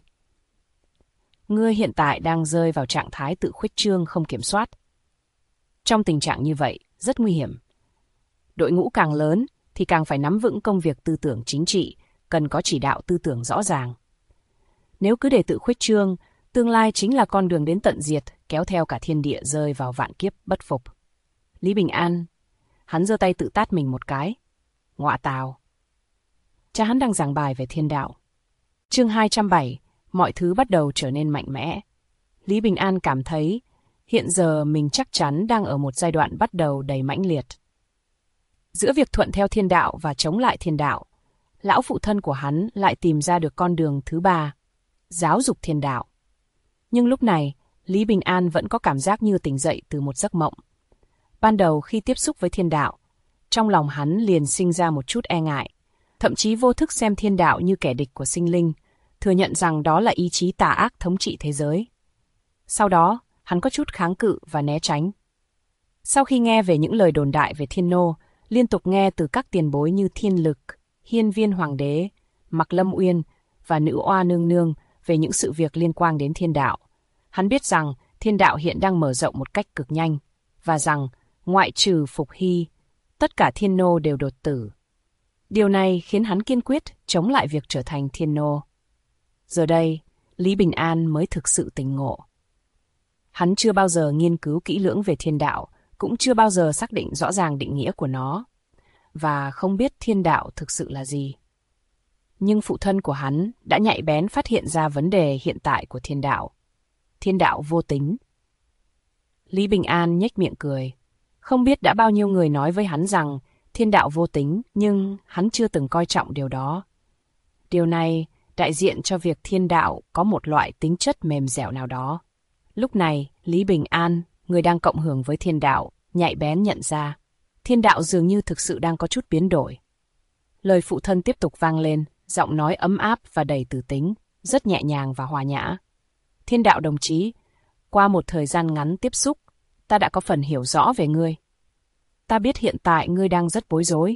Ngươi hiện tại đang rơi vào trạng thái tự khuếch trương không kiểm soát. Trong tình trạng như vậy, rất nguy hiểm. Đội ngũ càng lớn thì càng phải nắm vững công việc tư tưởng chính trị, cần có chỉ đạo tư tưởng rõ ràng. Nếu cứ để tự khuếch trương, tương lai chính là con đường đến tận diệt, kéo theo cả thiên địa rơi vào vạn kiếp bất phục. Lý Bình An, hắn giơ tay tự tát mình một cái. Ngọa tào. Cha hắn đang giảng bài về thiên đạo. Chương 207, mọi thứ bắt đầu trở nên mạnh mẽ. Lý Bình An cảm thấy hiện giờ mình chắc chắn đang ở một giai đoạn bắt đầu đầy mãnh liệt. Giữa việc thuận theo thiên đạo và chống lại thiên đạo, lão phụ thân của hắn lại tìm ra được con đường thứ ba, giáo dục thiên đạo. Nhưng lúc này, Lý Bình An vẫn có cảm giác như tỉnh dậy từ một giấc mộng. Ban đầu khi tiếp xúc với thiên đạo, trong lòng hắn liền sinh ra một chút e ngại, thậm chí vô thức xem thiên đạo như kẻ địch của sinh linh, thừa nhận rằng đó là ý chí tà ác thống trị thế giới. Sau đó, hắn có chút kháng cự và né tránh. Sau khi nghe về những lời đồn đại về thiên nô, liên tục nghe từ các tiền bối như Thiên Lực, Hiên Viên Hoàng đế, Mạc Lâm Uyên và Nữ Oa Nương Nương về những sự việc liên quan đến thiên đạo, hắn biết rằng thiên đạo hiện đang mở rộng một cách cực nhanh, và rằng, ngoại trừ Phục Hy, tất cả thiên nô đều đột tử. Điều này khiến hắn kiên quyết chống lại việc trở thành thiên nô. Giờ đây, Lý Bình An mới thực sự tỉnh ngộ. Hắn chưa bao giờ nghiên cứu kỹ lưỡng về thiên đạo, cũng chưa bao giờ xác định rõ ràng định nghĩa của nó, và không biết thiên đạo thực sự là gì. Nhưng phụ thân của hắn đã nhạy bén phát hiện ra vấn đề hiện tại của thiên đạo. Thiên đạo vô tính. Lý Bình An nhếch miệng cười. Không biết đã bao nhiêu người nói với hắn rằng thiên đạo vô tính, nhưng hắn chưa từng coi trọng điều đó. Điều này đại diện cho việc thiên đạo có một loại tính chất mềm dẻo nào đó. Lúc này, Lý Bình An, người đang cộng hưởng với thiên đạo, nhạy bén nhận ra, thiên đạo dường như thực sự đang có chút biến đổi. Lời phụ thân tiếp tục vang lên, giọng nói ấm áp và đầy từ tính, rất nhẹ nhàng và hòa nhã. Thiên đạo đồng chí, qua một thời gian ngắn tiếp xúc, ta đã có phần hiểu rõ về ngươi. Ta biết hiện tại ngươi đang rất bối rối.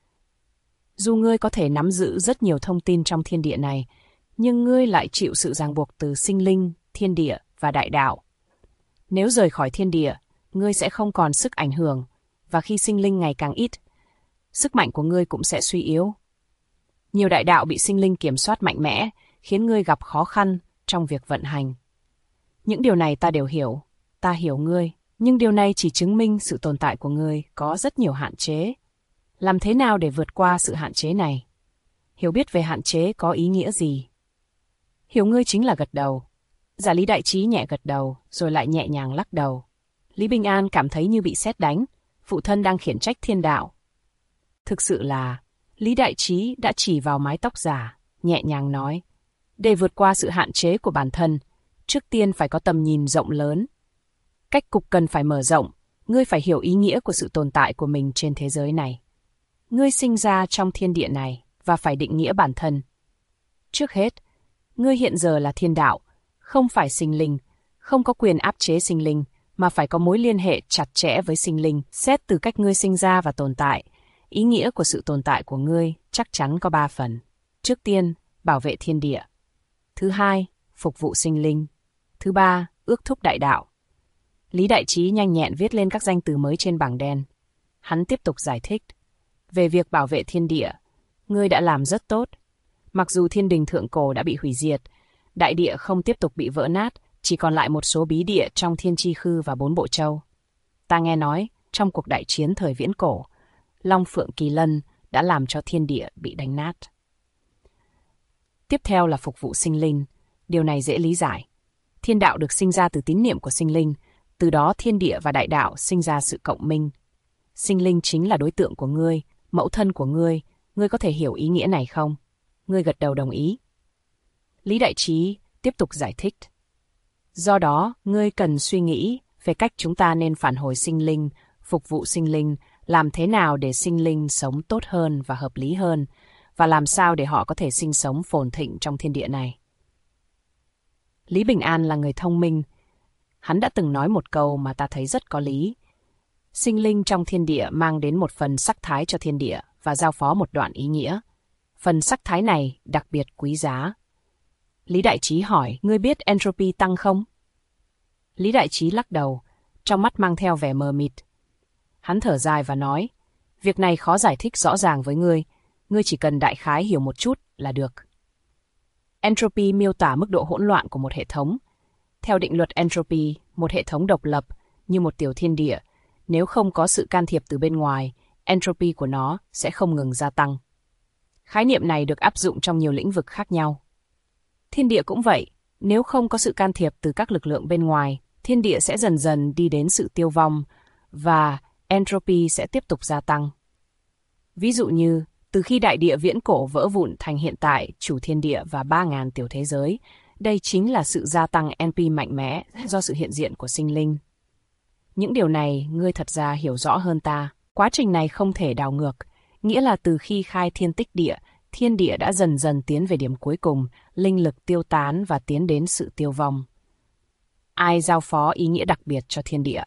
Dù ngươi có thể nắm giữ rất nhiều thông tin trong thiên địa này, nhưng ngươi lại chịu sự ràng buộc từ sinh linh, thiên địa và đại đạo. Nếu rời khỏi thiên địa, ngươi sẽ không còn sức ảnh hưởng, và khi sinh linh ngày càng ít, sức mạnh của ngươi cũng sẽ suy yếu. Nhiều đại đạo bị sinh linh kiểm soát mạnh mẽ, khiến ngươi gặp khó khăn trong việc vận hành. Những điều này ta đều hiểu, ta hiểu ngươi, nhưng điều này chỉ chứng minh sự tồn tại của ngươi có rất nhiều hạn chế. Làm thế nào để vượt qua sự hạn chế này? Hiểu biết về hạn chế có ý nghĩa gì? Hiểu ngươi chính là gật đầu. Giả Lý Đại Trí nhẹ gật đầu, rồi lại nhẹ nhàng lắc đầu. Lý Bình An cảm thấy như bị sét đánh, phụ thân đang khiển trách thiên đạo. Thực sự là, Lý Đại Trí đã chỉ vào mái tóc giả, nhẹ nhàng nói, để vượt qua sự hạn chế của bản thân, trước tiên phải có tầm nhìn rộng lớn. Cách cục cần phải mở rộng, ngươi phải hiểu ý nghĩa của sự tồn tại của mình trên thế giới này. Ngươi sinh ra trong thiên địa này và phải định nghĩa bản thân. Trước hết, ngươi hiện giờ là thiên đạo, không phải sinh linh, không có quyền áp chế sinh linh, mà phải có mối liên hệ chặt chẽ với sinh linh. Xét từ cách ngươi sinh ra và tồn tại, ý nghĩa của sự tồn tại của ngươi chắc chắn có 3 phần. Trước tiên, bảo vệ thiên địa. Thứ hai, phục vụ sinh linh. Thứ ba, ước thúc đại đạo. Lý Đại Trí nhanh nhẹn viết lên các danh từ mới trên bảng đen. Hắn tiếp tục giải thích. Về việc bảo vệ thiên địa, ngươi đã làm rất tốt. Mặc dù thiên đình thượng cổ đã bị hủy diệt, đại địa không tiếp tục bị vỡ nát, chỉ còn lại một số bí địa trong Thiên Chi Khư và 4 bộ châu. Ta nghe nói, trong cuộc đại chiến thời viễn cổ, Long Phượng Kỳ Lân đã làm cho thiên địa bị đánh nát. Tiếp theo là phục vụ sinh linh. Điều này dễ lý giải. Thiên đạo được sinh ra từ tín niệm của sinh linh, từ đó thiên địa và đại đạo sinh ra sự cộng minh. Sinh linh chính là đối tượng của ngươi, mẫu thân của ngươi có thể hiểu ý nghĩa này không? Ngươi gật đầu đồng ý. Lý Đại Trí tiếp tục giải thích. Do đó, ngươi cần suy nghĩ về cách chúng ta nên phản hồi sinh linh, phục vụ sinh linh, làm thế nào để sinh linh sống tốt hơn và hợp lý hơn, và làm sao để họ có thể sinh sống phồn thịnh trong thiên địa này. Lý Bình An là người thông minh. Hắn đã từng nói một câu mà ta thấy rất có lý. Sinh linh trong thiên địa mang đến một phần sắc thái cho thiên địa và giao phó một đoạn ý nghĩa. Phần sắc thái này đặc biệt quý giá. Lý Đại Trí hỏi, ngươi biết entropy tăng không? Lý Đại Trí lắc đầu, trong mắt mang theo vẻ mờ mịt. Hắn thở dài và nói, việc này khó giải thích rõ ràng với ngươi chỉ cần đại khái hiểu một chút là được. Entropy miêu tả mức độ hỗn loạn của một hệ thống. Theo định luật entropy, một hệ thống độc lập như một tiểu thiên địa, nếu không có sự can thiệp từ bên ngoài, entropy của nó sẽ không ngừng gia tăng. Khái niệm này được áp dụng trong nhiều lĩnh vực khác nhau. Thiên địa cũng vậy, nếu không có sự can thiệp từ các lực lượng bên ngoài, thiên địa sẽ dần dần đi đến sự tiêu vong và entropy sẽ tiếp tục gia tăng. Ví dụ như, từ khi đại địa viễn cổ vỡ vụn thành hiện tại chủ thiên địa và 3.000 tiểu thế giới, đây chính là sự gia tăng NP mạnh mẽ do sự hiện diện của sinh linh. Những điều này ngươi thật ra hiểu rõ hơn ta. Quá trình này không thể đảo ngược, nghĩa là từ khi khai thiên tích địa, thiên địa đã dần dần tiến về điểm cuối cùng, linh lực tiêu tán và tiến đến sự tiêu vong. Ai giao phó ý nghĩa đặc biệt cho thiên địa?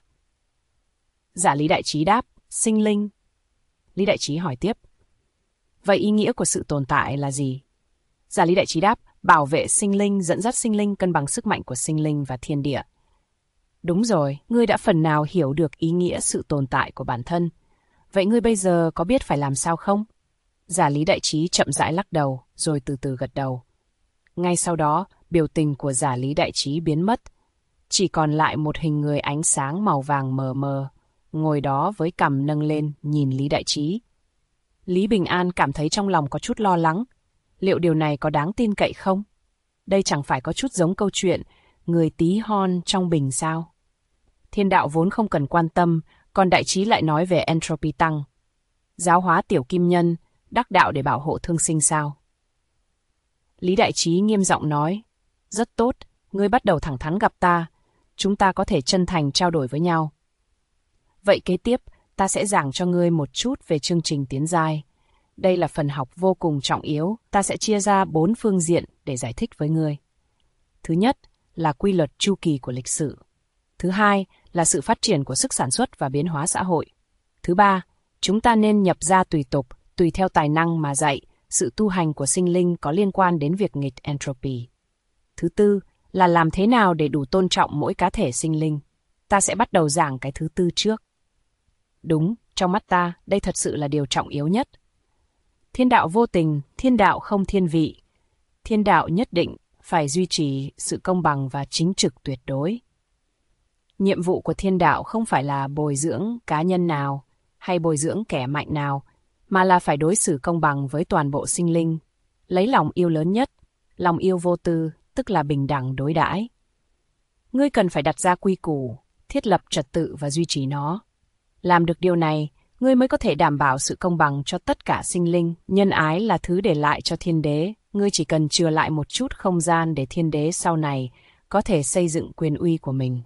Dạ Lý Đại Trí đáp, sinh linh. Lý Đại Trí hỏi tiếp, vậy ý nghĩa của sự tồn tại là gì? Dạ Lý Đại Trí đáp, bảo vệ sinh linh, dẫn dắt sinh linh, cân bằng sức mạnh của sinh linh và thiên địa. Đúng rồi, ngươi đã phần nào hiểu được ý nghĩa sự tồn tại của bản thân. Vậy ngươi bây giờ có biết phải làm sao không? Dạ Lý Đại Trí chậm rãi lắc đầu, rồi từ từ gật đầu. Ngay sau đó, biểu tình của Dạ Lý Đại Trí biến mất. Chỉ còn lại một hình người ánh sáng màu vàng mờ mờ, ngồi đó với cằm nâng lên nhìn Lý Đại Trí. Lý Bình An cảm thấy trong lòng có chút lo lắng. Liệu điều này có đáng tin cậy không? Đây chẳng phải có chút giống câu chuyện người tí hon trong bình sao? Thiên đạo vốn không cần quan tâm, còn Đại Trí lại nói về entropy tăng. Giáo hóa tiểu kim nhân, đắc đạo để bảo hộ thương sinh sao? Lý Đại Trí nghiêm giọng nói, rất tốt, ngươi bắt đầu thẳng thắn gặp ta, chúng ta có thể chân thành trao đổi với nhau. Vậy kế tiếp, ta sẽ giảng cho ngươi một chút về chương trình tiến giai. Đây là phần học vô cùng trọng yếu, ta sẽ chia ra 4 phương diện để giải thích với ngươi. Thứ nhất là quy luật chu kỳ của lịch sử. Thứ hai là sự phát triển của sức sản xuất và biến hóa xã hội. Thứ ba, chúng ta nên nhập gia tùy tục, tùy theo tài năng mà dạy, sự tu hành của sinh linh có liên quan đến việc nghịch entropy. Thứ tư là làm thế nào để đủ tôn trọng mỗi cá thể sinh linh. Ta sẽ bắt đầu giảng cái thứ tư trước. Đúng, trong mắt ta, đây thật sự là điều trọng yếu nhất. Thiên đạo vô tình, thiên đạo không thiên vị. Thiên đạo nhất định phải duy trì sự công bằng và chính trực tuyệt đối. Nhiệm vụ của thiên đạo không phải là bồi dưỡng cá nhân nào hay bồi dưỡng kẻ mạnh nào, mà là phải đối xử công bằng với toàn bộ sinh linh, lấy lòng yêu lớn nhất, lòng yêu vô tư, tức là bình đẳng đối đãi. Ngươi cần phải đặt ra quy củ, thiết lập trật tự và duy trì nó. Làm được điều này, ngươi mới có thể đảm bảo sự công bằng cho tất cả sinh linh. Nhân ái là thứ để lại cho thiên đế, ngươi chỉ cần chừa lại một chút không gian để thiên đế sau này có thể xây dựng quyền uy của mình.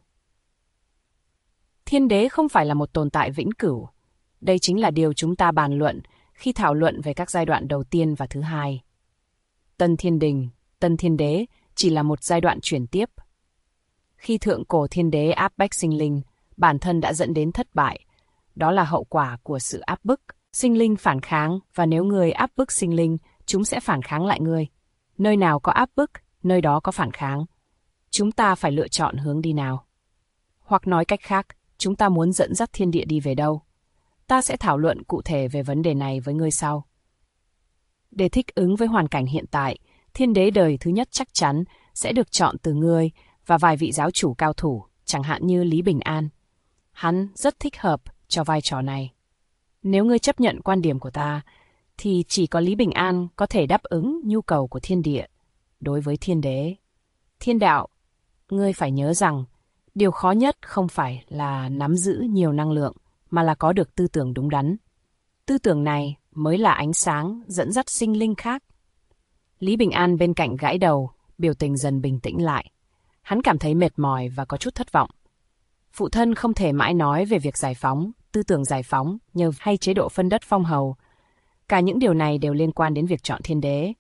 Thiên đế không phải là một tồn tại vĩnh cửu. Đây chính là điều chúng ta bàn luận khi thảo luận về các giai đoạn đầu tiên và thứ hai. Tân Thiên Đình, Tân Thiên Đế chỉ là một giai đoạn chuyển tiếp. Khi thượng cổ thiên đế áp bách sinh linh, bản thân đã dẫn đến thất bại. Đó là hậu quả của sự áp bức. Sinh linh phản kháng, và nếu người áp bức sinh linh, chúng sẽ phản kháng lại người. Nơi nào có áp bức, nơi đó có phản kháng. Chúng ta phải lựa chọn hướng đi nào. Hoặc nói cách khác, chúng ta muốn dẫn dắt thiên địa đi về đâu. Ta sẽ thảo luận cụ thể về vấn đề này với ngươi sau. Để thích ứng với hoàn cảnh hiện tại, thiên đế đời thứ nhất chắc chắn sẽ được chọn từ ngươi và vài vị giáo chủ cao thủ, chẳng hạn như Lý Bình An. Hắn rất thích hợp cho vai trò này. Nếu ngươi chấp nhận quan điểm của ta, thì chỉ có Lý Bình An có thể đáp ứng nhu cầu của thiên địa. Đối với thiên đế, thiên đạo, ngươi phải nhớ rằng, điều khó nhất không phải là nắm giữ nhiều năng lượng, mà là có được tư tưởng đúng đắn. Tư tưởng này mới là ánh sáng dẫn dắt sinh linh khác. Lý Bình An bên cạnh gãi đầu, biểu tình dần bình tĩnh lại. Hắn cảm thấy mệt mỏi và có chút thất vọng. Phụ thân không thể mãi nói về việc giải phóng, tư tưởng giải phóng, nhờ hay chế độ phân đất phong hầu. Cả những điều này đều liên quan đến việc chọn thiên đế.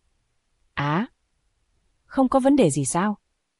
Không có vấn đề gì sao?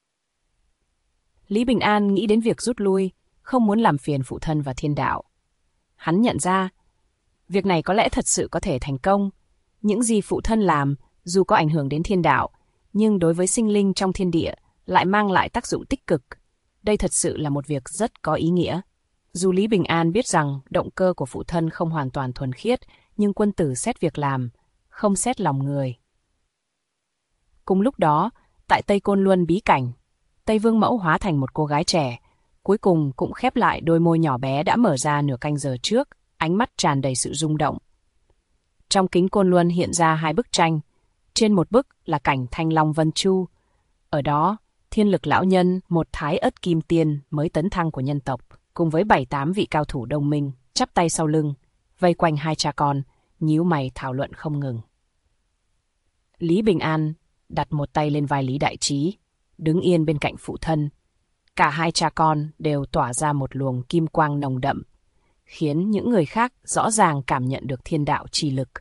Lý Bình An nghĩ đến việc rút lui, không muốn làm phiền phụ thân và thiên đạo. Hắn nhận ra, việc này có lẽ thật sự có thể thành công. Những gì phụ thân làm, dù có ảnh hưởng đến thiên đạo, nhưng đối với sinh linh trong thiên địa lại mang lại tác dụng tích cực. Đây thật sự là một việc rất có ý nghĩa. Dù Lý Bình An biết rằng động cơ của phụ thân không hoàn toàn thuần khiết, nhưng quân tử xét việc làm, không xét lòng người. Cùng lúc đó, tại Tây Côn Luân bí cảnh, Tây Vương Mẫu hóa thành một cô gái trẻ, cuối cùng cũng khép lại đôi môi nhỏ bé đã mở ra nửa canh giờ trước, ánh mắt tràn đầy sự rung động. Trong kính Côn Luân hiện ra hai bức tranh. Trên một bức là cảnh Thanh Long Vân Chu. Ở đó, Thiên Lực lão nhân, một thái ất kim tiên mới tấn thăng của nhân tộc, cùng với 7-8 vị cao thủ đồng minh, chắp tay sau lưng, vây quanh hai cha con, nhíu mày thảo luận không ngừng. Lý Bình An đặt một tay lên vai Lý Đại Trí, đứng yên bên cạnh phụ thân. Cả hai cha con đều tỏa ra một luồng kim quang nồng đậm, khiến những người khác rõ ràng cảm nhận được thiên đạo chi lực.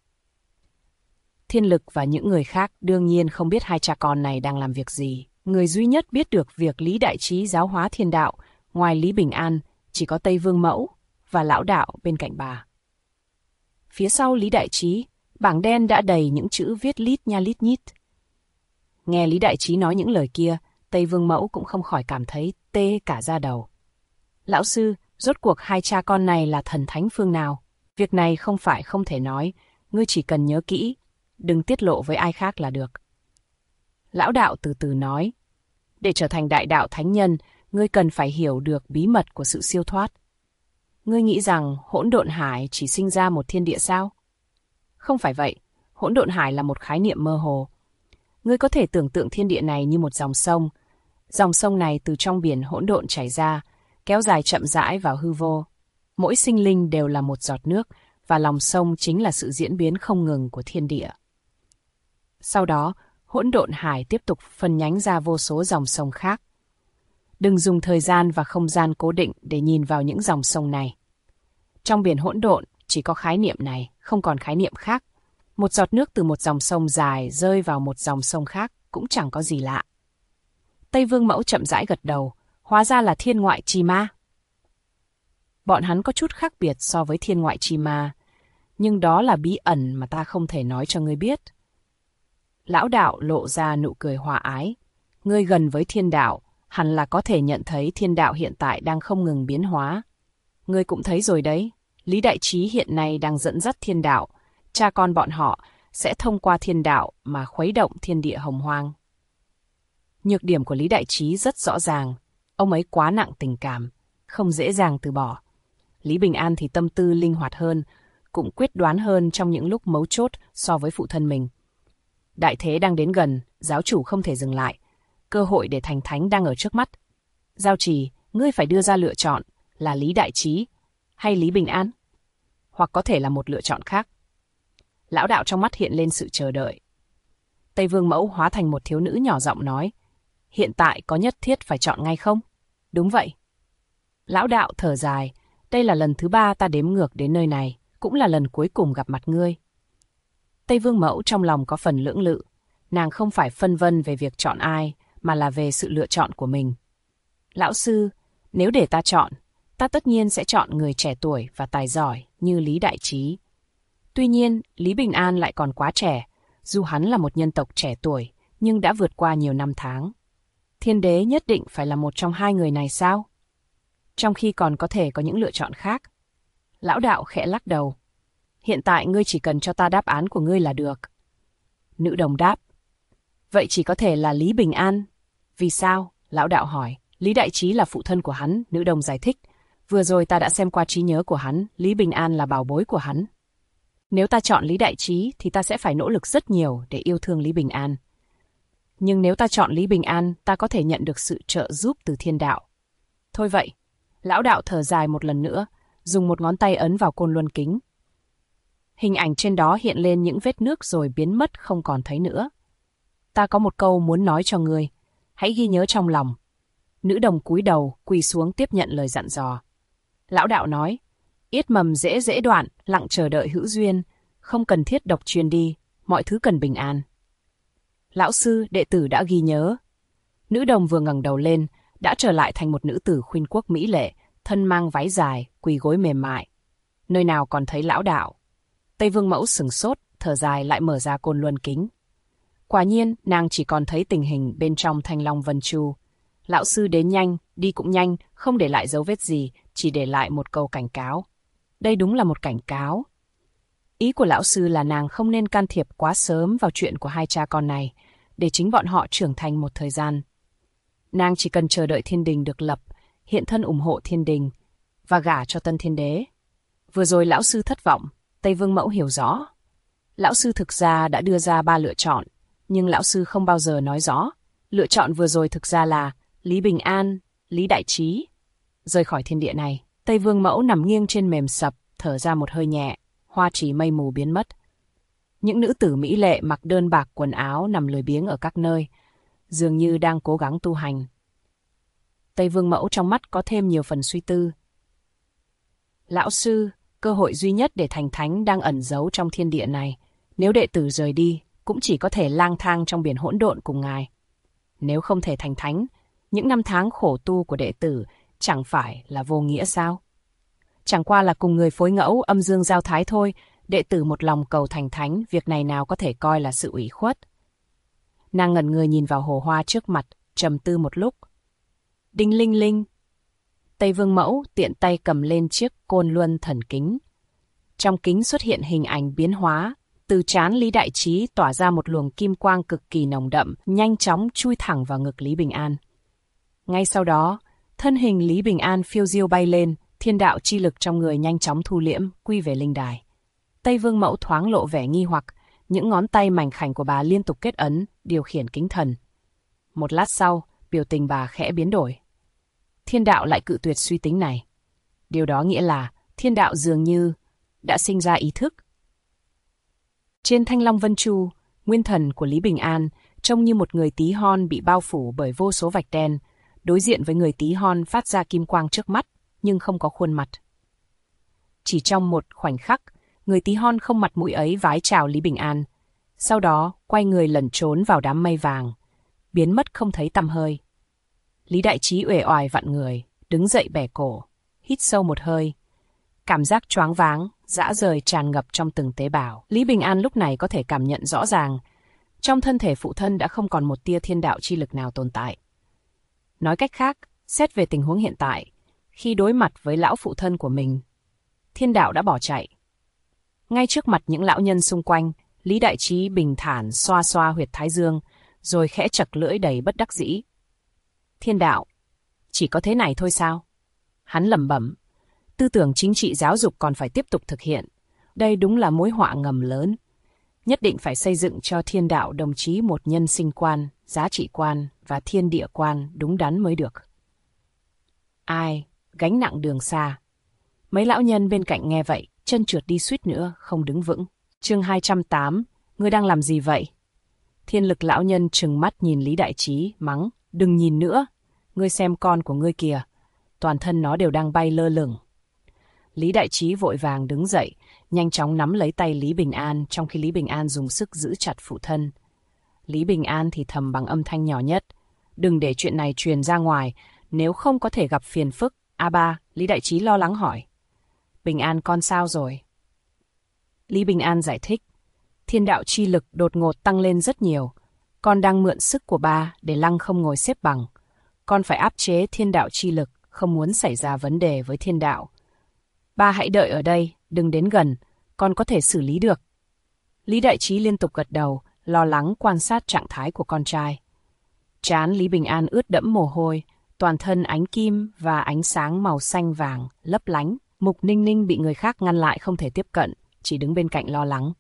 Thiên Lực và những người khác đương nhiên không biết hai cha con này đang làm việc gì. Người duy nhất biết được việc Lý Đại Trí giáo hóa thiên đạo, ngoài Lý Bình An, chỉ có Tây Vương Mẫu và lão đạo bên cạnh bà. Phía sau Lý Đại Trí, bảng đen đã đầy những chữ viết lít nha lít nhít. Nghe Lý Đại Trí nói những lời kia, Tây Vương Mẫu cũng không khỏi cảm thấy tê cả da đầu. Lão sư, rốt cuộc hai cha con này là thần thánh phương nào? Việc này không phải không thể nói, ngươi chỉ cần nhớ kỹ, đừng tiết lộ với ai khác là được. Lão đạo từ từ nói, để trở thành đại đạo thánh nhân, ngươi cần phải hiểu được bí mật của sự siêu thoát. Ngươi nghĩ rằng hỗn độn hải chỉ sinh ra một thiên địa sao? Không phải vậy, hỗn độn hải là một khái niệm mơ hồ. Ngươi có thể tưởng tượng thiên địa này như một dòng sông. Dòng sông này từ trong biển hỗn độn chảy ra, kéo dài chậm rãi vào hư vô. Mỗi sinh linh đều là một giọt nước, và lòng sông chính là sự diễn biến không ngừng của thiên địa. Sau đó, hỗn độn hải tiếp tục phân nhánh ra vô số dòng sông khác. Đừng dùng thời gian và không gian cố định để nhìn vào những dòng sông này. Trong biển hỗn độn chỉ có khái niệm này, không còn khái niệm khác. Một giọt nước từ một dòng sông dài rơi vào một dòng sông khác cũng chẳng có gì lạ. Tây Vương Mẫu chậm rãi gật đầu, hóa ra là thiên ngoại chi ma. Bọn hắn có chút khác biệt so với thiên ngoại chi ma, nhưng đó là bí ẩn mà ta không thể nói cho ngươi biết. Lão đạo lộ ra nụ cười hòa ái. Ngươi gần với thiên đạo, hẳn là có thể nhận thấy thiên đạo hiện tại đang không ngừng biến hóa. Ngươi cũng thấy rồi đấy, Lý Đại Trí hiện nay đang dẫn dắt thiên đạo. Cha con bọn họ sẽ thông qua thiên đạo mà khuấy động thiên địa hồng hoang. Nhược điểm của Lý Đại Trí rất rõ ràng. Ông ấy quá nặng tình cảm, không dễ dàng từ bỏ. Lý Bình An thì tâm tư linh hoạt hơn, cũng quyết đoán hơn trong những lúc mấu chốt so với phụ thân mình. Đại thế đang đến gần, giáo chủ không thể dừng lại. Cơ hội để thành thánh đang ở trước mắt. Giao trì, ngươi phải đưa ra lựa chọn là Lý Đại Trí hay Lý Bình An, hoặc có thể là một lựa chọn khác. Lão đạo trong mắt hiện lên sự chờ đợi. Tây Vương Mẫu hóa thành một thiếu nữ nhỏ giọng nói, hiện tại có nhất thiết phải chọn ngay không? Đúng vậy. Lão đạo thở dài, đây là lần thứ 3 ta đếm ngược đến nơi này, cũng là lần cuối cùng gặp mặt ngươi. Tây Vương Mẫu trong lòng có phần lưỡng lự, Nàng không phải phân vân về việc chọn ai, mà là về sự lựa chọn của mình. Lão sư, nếu để ta chọn, ta tất nhiên sẽ chọn người trẻ tuổi và tài giỏi như Lý Đại Trí. Tuy nhiên, Lý Bình An lại còn quá trẻ, dù hắn là một nhân tộc trẻ tuổi, nhưng đã vượt qua nhiều năm tháng. Thiên đế nhất định phải là một trong hai người này sao? Trong khi còn có thể có những lựa chọn khác. Lão đạo khẽ lắc đầu. Hiện tại ngươi chỉ cần cho ta đáp án của ngươi là được. Nữ đồng đáp. Vậy chỉ có thể là Lý Bình An. Vì sao? Lão đạo hỏi. Lý Đại Trí là phụ thân của hắn, nữ đồng giải thích. Vừa rồi ta đã xem qua trí nhớ của hắn, Lý Bình An là bảo bối của hắn. Nếu ta chọn Lý Đại Trí thì ta sẽ phải nỗ lực rất nhiều để yêu thương Lý Bình An. Nhưng nếu ta chọn Lý Bình An, ta có thể nhận được sự trợ giúp từ thiên đạo. Thôi vậy, lão đạo thở dài một lần nữa, dùng một ngón tay ấn vào côn luân kính. Hình ảnh trên đó hiện lên những vết nước rồi biến mất không còn thấy nữa. Ta có một câu muốn nói cho ngươi, hãy ghi nhớ trong lòng. Nữ đồng cúi đầu, quỳ xuống tiếp nhận lời dặn dò. Lão đạo nói, yết mầm dễ đoạn, lặng chờ đợi hữu duyên, không cần thiết độc truyền đi, mọi thứ cần bình an. Lão sư, đệ tử đã ghi nhớ. Nữ đồng vừa ngẩng đầu lên, đã trở lại thành một nữ tử khuynh quốc mỹ lệ, thân mang váy dài, quỳ gối mềm mại. Nơi nào còn thấy lão đạo. Tây Vương Mẫu sửng sốt, thở dài lại mở ra côn luân kính. Quả nhiên, nàng chỉ còn thấy tình hình bên trong Thanh Long Vân Chu. Lão sư đến nhanh, đi cũng nhanh, không để lại dấu vết gì, chỉ để lại một câu cảnh cáo. Đây đúng là một cảnh cáo. Ý của lão sư là nàng không nên can thiệp quá sớm vào chuyện của hai cha con này, để chính bọn họ trưởng thành một thời gian. Nàng chỉ cần chờ đợi thiên đình được lập, hiện thân ủng hộ thiên đình, và gả cho tân thiên đế. Vừa rồi lão sư thất vọng, Tây Vương Mẫu hiểu rõ. Lão sư thực ra đã đưa ra 3 lựa chọn, nhưng lão sư không bao giờ nói rõ. Lựa chọn vừa rồi thực ra là Lý Bình An, Lý Đại Trí. Rời khỏi thiên địa này, Tây Vương Mẫu nằm nghiêng trên mềm sập, thở ra một hơi nhẹ, hoa trì mây mù biến mất. Những nữ tử mỹ lệ mặc đơn bạc quần áo nằm lười biếng ở các nơi, dường như đang cố gắng tu hành. Tây Vương Mẫu trong mắt có thêm nhiều phần suy tư. Lão sư, cơ hội duy nhất để thành thánh đang ẩn giấu trong thiên địa này. Nếu đệ tử rời đi, cũng chỉ có thể lang thang trong biển hỗn độn cùng ngài. Nếu không thể thành thánh, những năm tháng khổ tu của đệ tử chẳng phải là vô nghĩa sao? Chẳng qua là cùng người phối ngẫu âm dương giao thái thôi, đệ tử một lòng cầu thành thánh, việc này nào có thể coi là sự ủy khuất. Nàng ngẩn người nhìn vào hồ hoa trước mặt, trầm tư một lúc. Đinh linh linh. Tây Vương Mẫu tiện tay cầm lên chiếc côn luân thần kính. Trong kính xuất hiện hình ảnh biến hóa, từ trán Lý Đại Trí tỏa ra một luồng kim quang cực kỳ nồng đậm, nhanh chóng chui thẳng vào ngực Lý Bình An. Ngay sau đó, thân hình Lý Bình An phiêu diêu bay lên, thiên đạo chi lực trong người nhanh chóng thu liễm, quy về linh đài. Tây Vương Mẫu thoáng lộ vẻ nghi hoặc, những ngón tay mảnh khảnh của bà liên tục kết ấn, điều khiển kính thần. Một lát sau, biểu tình bà khẽ biến đổi. Thiên đạo lại cự tuyệt suy tính này. Điều đó nghĩa là thiên đạo dường như đã sinh ra ý thức. Trên Thanh Long Vân Chu, nguyên thần của Lý Bình An trông như một người tí hon bị bao phủ bởi vô số vạch đen, đối diện với người tí hon phát ra kim quang trước mắt, nhưng không có khuôn mặt. Chỉ trong một khoảnh khắc, người tí hon không mặt mũi ấy vái chào Lý Bình An, sau đó quay người lẩn trốn vào đám mây vàng, biến mất không thấy tăm hơi. Lý Đại Trí uể oải vặn người, đứng dậy bẻ cổ, hít sâu một hơi. Cảm giác choáng váng, rã rời tràn ngập trong từng tế bào. Lý Bình An lúc này có thể cảm nhận rõ ràng, trong thân thể phụ thân đã không còn một tia thiên đạo chi lực nào tồn tại. Nói cách khác, xét về tình huống hiện tại, khi đối mặt với lão phụ thân của mình, thiên đạo đã bỏ chạy. Ngay trước mặt những lão nhân xung quanh, Lý Đại Trí bình thản xoa xoa huyệt thái dương, rồi khẽ chật lưỡi đầy bất đắc dĩ. Thiên đạo, chỉ có thế này thôi sao? Hắn lẩm bẩm, tư tưởng chính trị giáo dục còn phải tiếp tục thực hiện. Đây đúng là mối họa ngầm lớn. Nhất định phải xây dựng cho thiên đạo đồng chí một nhân sinh quan, giá trị quan và thiên địa quan đúng đắn mới được. Ai, gánh nặng đường xa. Mấy lão nhân bên cạnh nghe vậy, chân trượt đi suýt nữa, không đứng vững. Chương 208, ngươi đang làm gì vậy? Thiên lực lão nhân trừng mắt nhìn Lý Đại Trí, mắng, đừng nhìn nữa, ngươi xem con của ngươi kìa, toàn thân nó đều đang bay lơ lửng. Lý Đại Trí vội vàng đứng dậy, nhanh chóng nắm lấy tay Lý Bình An, trong khi Lý Bình An dùng sức giữ chặt phụ thân. Lý Bình An thì thầm bằng âm thanh nhỏ nhất. Đừng để chuyện này truyền ra ngoài, nếu không có thể gặp phiền phức. Ba, Lý Đại Trí lo lắng hỏi. Bình An con sao rồi? Lý Bình An giải thích. Thiên đạo chi lực đột ngột tăng lên rất nhiều. Con đang mượn sức của ba để Lăng không ngồi xếp bằng. Con phải áp chế thiên đạo chi lực, không muốn xảy ra vấn đề với thiên đạo. Ba hãy đợi ở đây, đừng đến gần, con có thể xử lý được. Lý Đại Trí liên tục gật đầu, lo lắng quan sát trạng thái của con trai. Trán Lý Bình An ướt đẫm mồ hôi, toàn thân ánh kim và ánh sáng màu xanh vàng, lấp lánh. Mục Ninh Ninh bị người khác ngăn lại không thể tiếp cận, chỉ đứng bên cạnh lo lắng.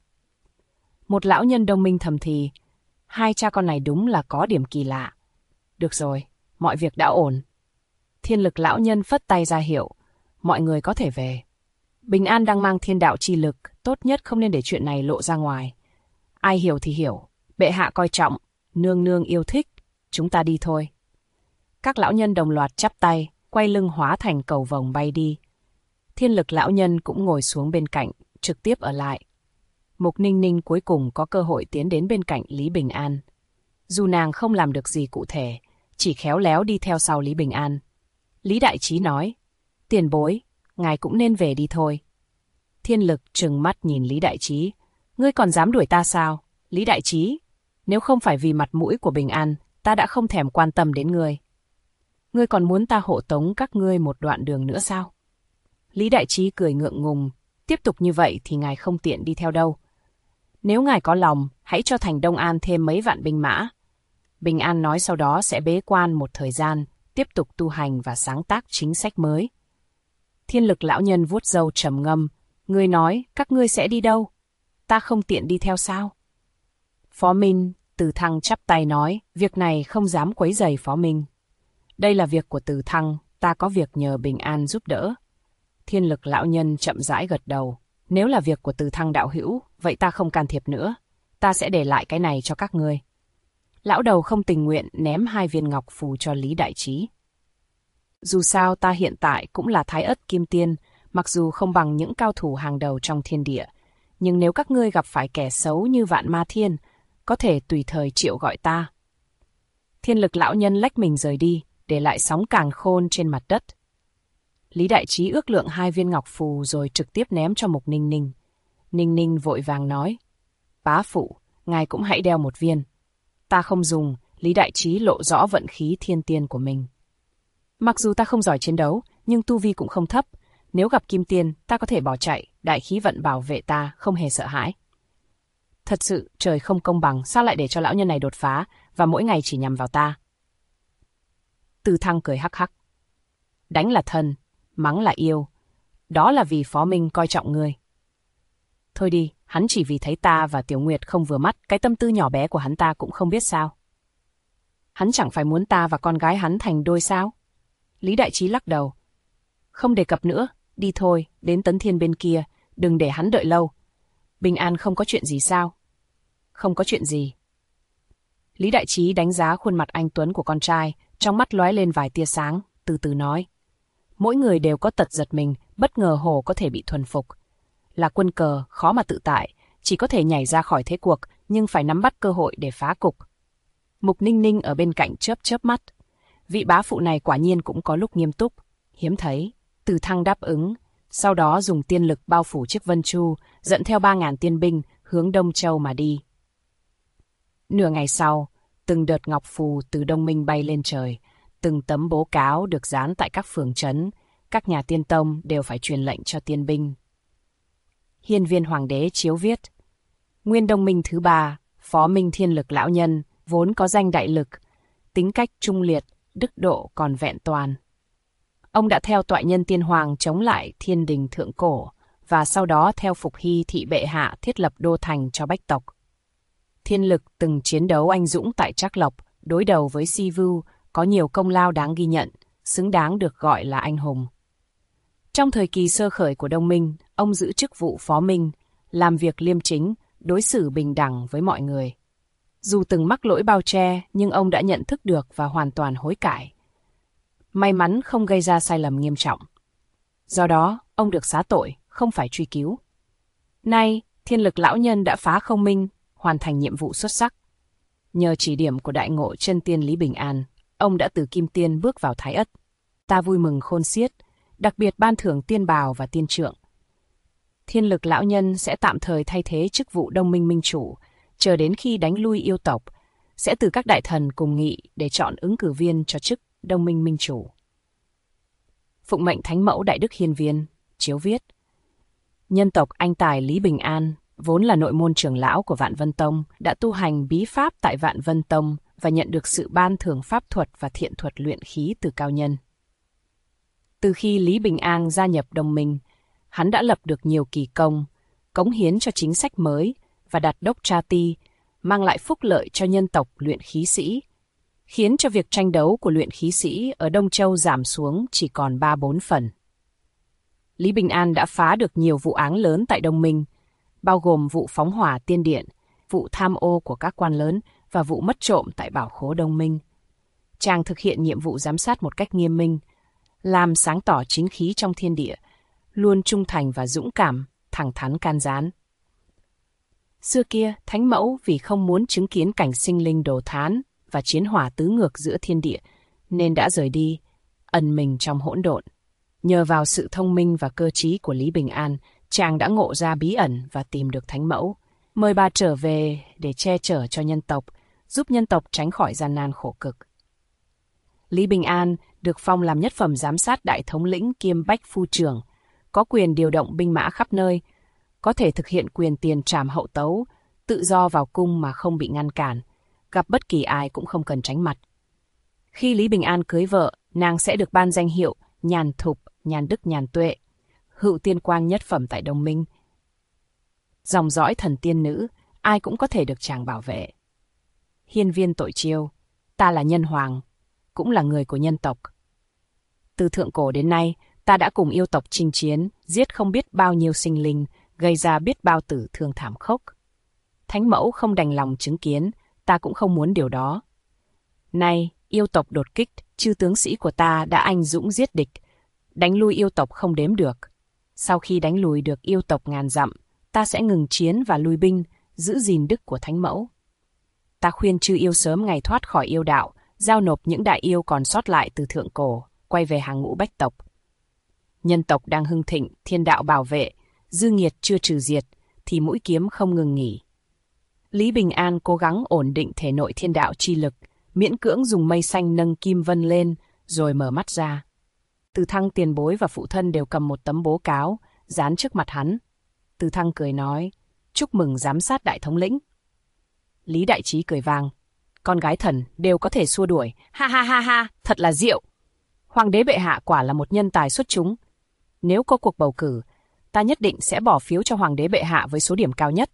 Một lão nhân Đông Minh thầm thì, hai cha con này đúng là có điểm kỳ lạ. Được rồi, mọi việc đã ổn. Thiên lực lão nhân phất tay ra hiệu, mọi người có thể về. Bình An đang mang thiên đạo chi lực, tốt nhất không nên để chuyện này lộ ra ngoài. Ai hiểu thì hiểu, bệ hạ coi trọng, nương nương yêu thích, chúng ta đi thôi. Các lão nhân đồng loạt chắp tay, quay lưng hóa thành cầu vồng bay đi. Thiên lực lão nhân cũng ngồi xuống bên cạnh, trực tiếp ở lại. Mục Ninh Ninh cuối cùng có cơ hội tiến đến bên cạnh Lý Bình An. Dù nàng không làm được gì cụ thể, chỉ khéo léo đi theo sau Lý Bình An. Lý Đại Trí nói, tiền bối, ngài cũng nên về đi thôi. Thiên lực trừng mắt nhìn Lý Đại Trí. Ngươi còn dám đuổi ta sao? Lý Đại Trí, nếu không phải vì mặt mũi của Bình An, ta đã không thèm quan tâm đến ngươi. Ngươi còn muốn ta hộ tống các ngươi một đoạn đường nữa sao? Lý Đại Trí cười ngượng ngùng. Tiếp tục như vậy thì ngài không tiện đi theo đâu. Nếu ngài có lòng, hãy cho thành Đông An thêm mấy vạn binh mã. Bình An nói sau đó sẽ bế quan một thời gian, tiếp tục tu hành và sáng tác chính sách mới. Thiên lực lão nhân vuốt râu trầm ngâm. Ngươi nói, các ngươi sẽ đi đâu? Ta không tiện đi theo sao? Phó Minh, Từ Thăng chắp tay nói, việc này không dám quấy rầy Phó Minh. Đây là việc của Từ Thăng, ta có việc nhờ Bình An giúp đỡ. Thiên lực lão nhân chậm rãi gật đầu. Nếu là việc của Từ Thăng đạo hữu, vậy ta không can thiệp nữa. Ta sẽ để lại cái này cho các ngươi. Lão đầu không tình nguyện ném 2 viên ngọc phù cho Lý Đại Trí. Dù sao ta hiện tại cũng là Thái Ất Kim Tiên, mặc dù không bằng những cao thủ hàng đầu trong thiên địa. Nhưng nếu các ngươi gặp phải kẻ xấu như Vạn Ma Thiên, có thể tùy thời triệu gọi ta. Thiên lực lão nhân lách mình rời đi, để lại sóng càn khôn trên mặt đất. Lý Đại Trí ước lượng 2 viên ngọc phù rồi trực tiếp ném cho Mục Ninh Ninh. Ninh Ninh vội vàng nói, bá phụ, ngài cũng hãy đeo 1 viên. Ta không dùng. Lý Đại Trí lộ rõ vận khí thiên tiên của mình. Mặc dù ta không giỏi chiến đấu, nhưng tu vi cũng không thấp. Nếu gặp kim tiên, ta có thể bỏ chạy, đại khí vận bảo vệ ta, không hề sợ hãi. Thật sự, trời không công bằng, sao lại để cho lão nhân này đột phá, và mỗi ngày chỉ nhằm vào ta. Từ Thăng cười hắc hắc. Đánh là thân, mắng là yêu. Đó là vì Phó Minh coi trọng ngươi. Thôi đi, hắn chỉ vì thấy ta và Tiểu Nguyệt không vừa mắt, cái tâm tư nhỏ bé của hắn ta cũng không biết sao. Hắn chẳng phải muốn ta và con gái hắn thành đôi sao? Lý Đại Trí lắc đầu. Không đề cập nữa, đi thôi, đến Tấn Thiên bên kia, đừng để hắn đợi lâu. Bình An không có chuyện gì sao? Không có chuyện gì. Lý Đại Trí đánh giá khuôn mặt anh tuấn của con trai, trong mắt lóe lên vài tia sáng, từ từ nói. Mỗi người đều có tật giật mình, bất ngờ hồ có thể bị thuần phục. Là quân cờ, khó mà tự tại, chỉ có thể nhảy ra khỏi thế cuộc, nhưng phải nắm bắt cơ hội để phá cục. Mục Ninh Ninh ở bên cạnh chớp chớp mắt. Vị bá phụ này quả nhiên cũng có lúc nghiêm túc, hiếm thấy. Từ Thăng đáp ứng, sau đó dùng tiên lực bao phủ chiếc Vân Chu, dẫn theo 3.000 tiên binh hướng Đông Châu mà đi. Nửa ngày sau, từng đợt ngọc phù từ Đông Minh bay lên trời, từng tấm bố cáo được dán tại các phường trấn, các nhà tiên tông đều phải truyền lệnh cho tiên binh. Hiên viên hoàng đế chiếu viết, Nguyên Đông Minh thứ 3, Phó Minh Thiên Lực lão nhân, vốn có danh đại lực, tính cách trung liệt, đức độ còn vẹn toàn. Ông đã theo toại nhân tiên hoàng chống lại thiên đình thượng cổ, và sau đó theo Phục Hy thị bệ hạ thiết lập đô thành cho bách tộc. Thiên Lực từng chiến đấu anh dũng tại Trác Lộc, đối đầu với Si Vu, có nhiều công lao đáng ghi nhận, xứng đáng được gọi là anh hùng. Trong thời kỳ sơ khởi của Đông Minh, ông giữ chức vụ Phó Minh, làm việc liêm chính, đối xử bình đẳng với mọi người. Dù từng mắc lỗi bao che, nhưng ông đã nhận thức được và hoàn toàn hối cải. May mắn không gây ra sai lầm nghiêm trọng. Do đó, ông được xá tội, không phải truy cứu. Nay, Thiên Lực lão nhân đã phá không minh, hoàn thành nhiệm vụ xuất sắc. Nhờ chỉ điểm của đại ngộ chân tiên Lý Bình An, ông đã từ kim tiên bước vào thái ất. Ta vui mừng khôn xiết, đặc biệt ban thưởng tiên bào và tiên trượng. Thiên Lực lão nhân sẽ tạm thời thay thế chức vụ Đông Minh minh chủ, chờ đến khi đánh lui yêu tộc, sẽ từ các đại thần cùng nghị để chọn ứng cử viên cho chức Đông Minh minh chủ. Phụng mệnh Thánh Mẫu Đại Đức Hiên Viên, chiếu viết. Nhân tộc anh tài Lý Bình An, vốn là nội môn trưởng lão của Vạn Vân Tông, đã tu hành bí pháp tại Vạn Vân Tông và nhận được sự ban thưởng pháp thuật và thiện thuật luyện khí từ cao nhân. Từ khi Lý Bình An gia nhập đồng minh, hắn đã lập được nhiều kỳ công, cống hiến cho chính sách mới và đặt đốc tra ti, mang lại phúc lợi cho nhân tộc luyện khí sĩ, khiến cho việc tranh đấu của luyện khí sĩ ở Đông Châu giảm xuống chỉ còn 3-4 phần. Lý Bình An đã phá được nhiều vụ án lớn tại Đông Minh, bao gồm vụ phóng hỏa tiên điện, vụ tham ô của các quan lớn và vụ mất trộm tại bảo khố Đông Minh. Chàng thực hiện nhiệm vụ giám sát một cách nghiêm minh, làm sáng tỏ chính khí trong thiên địa, luôn trung thành và dũng cảm, thẳng thắn can gián. Xưa kia, Thánh Mẫu vì không muốn chứng kiến cảnh sinh linh đổ thán và chiến hỏa tứ ngược giữa thiên địa, nên đã rời đi, ẩn mình trong hỗn độn. Nhờ vào sự thông minh và cơ trí của Lý Bình An, chàng đã ngộ ra bí ẩn và tìm được Thánh Mẫu, mời bà trở về để che chở cho nhân tộc, giúp nhân tộc tránh khỏi gian nan khổ cực. Lý Bình An được phong làm nhất phẩm giám sát đại thống lĩnh kiêm bách phu trưởng, có quyền điều động binh mã khắp nơi, có thể thực hiện quyền tiền trảm hậu tấu, tự do vào cung mà không bị ngăn cản, gặp bất kỳ ai cũng không cần tránh mặt. Khi Lý Bình An cưới vợ, nàng sẽ được ban danh hiệu Nhàn Thục, Nhàn Đức, Nhàn Tuệ, hữu tiên quang nhất phẩm tại Đông Minh. Dòng dõi thần tiên nữ, ai cũng có thể được chàng bảo vệ. Hiên Viên tội chiêu, ta là nhân hoàng, cũng là người của nhân tộc. Từ thượng cổ đến nay, ta đã cùng yêu tộc chinh chiến, giết không biết bao nhiêu sinh linh, gây ra biết bao tử thương thảm khốc. Thánh Mẫu không đành lòng chứng kiến, ta cũng không muốn điều đó. Nay, yêu tộc đột kích, chư tướng sĩ của ta đã anh dũng giết địch, đánh lui yêu tộc không đếm được. Sau khi đánh lùi được yêu tộc ngàn dặm, ta sẽ ngừng chiến và lui binh, giữ gìn đức của Thánh Mẫu. Ta khuyên chư yêu sớm ngày thoát khỏi yêu đạo, giao nộp những đại yêu còn sót lại từ thượng cổ, quay về hàng ngũ bách tộc. Nhân tộc đang hưng thịnh, thiên đạo bảo vệ, dư nghiệt chưa trừ diệt, thì mũi kiếm không ngừng nghỉ. Lý Bình An cố gắng ổn định thể nội thiên đạo chi lực, miễn cưỡng dùng mây xanh nâng kim vân lên, rồi mở mắt ra. Từ Thăng tiền bối và phụ thân đều cầm một tấm bố cáo, dán trước mặt hắn. Từ Thăng cười nói, chúc mừng giám sát đại thống lĩnh. Lý Đại Trí cười vang, con gái thần đều có thể xua đuổi, ha ha ha ha, thật là diệu. Hoàng đế bệ hạ quả là một nhân tài xuất chúng. Nếu có cuộc bầu cử, ta nhất định sẽ bỏ phiếu cho hoàng đế bệ hạ với số điểm cao nhất.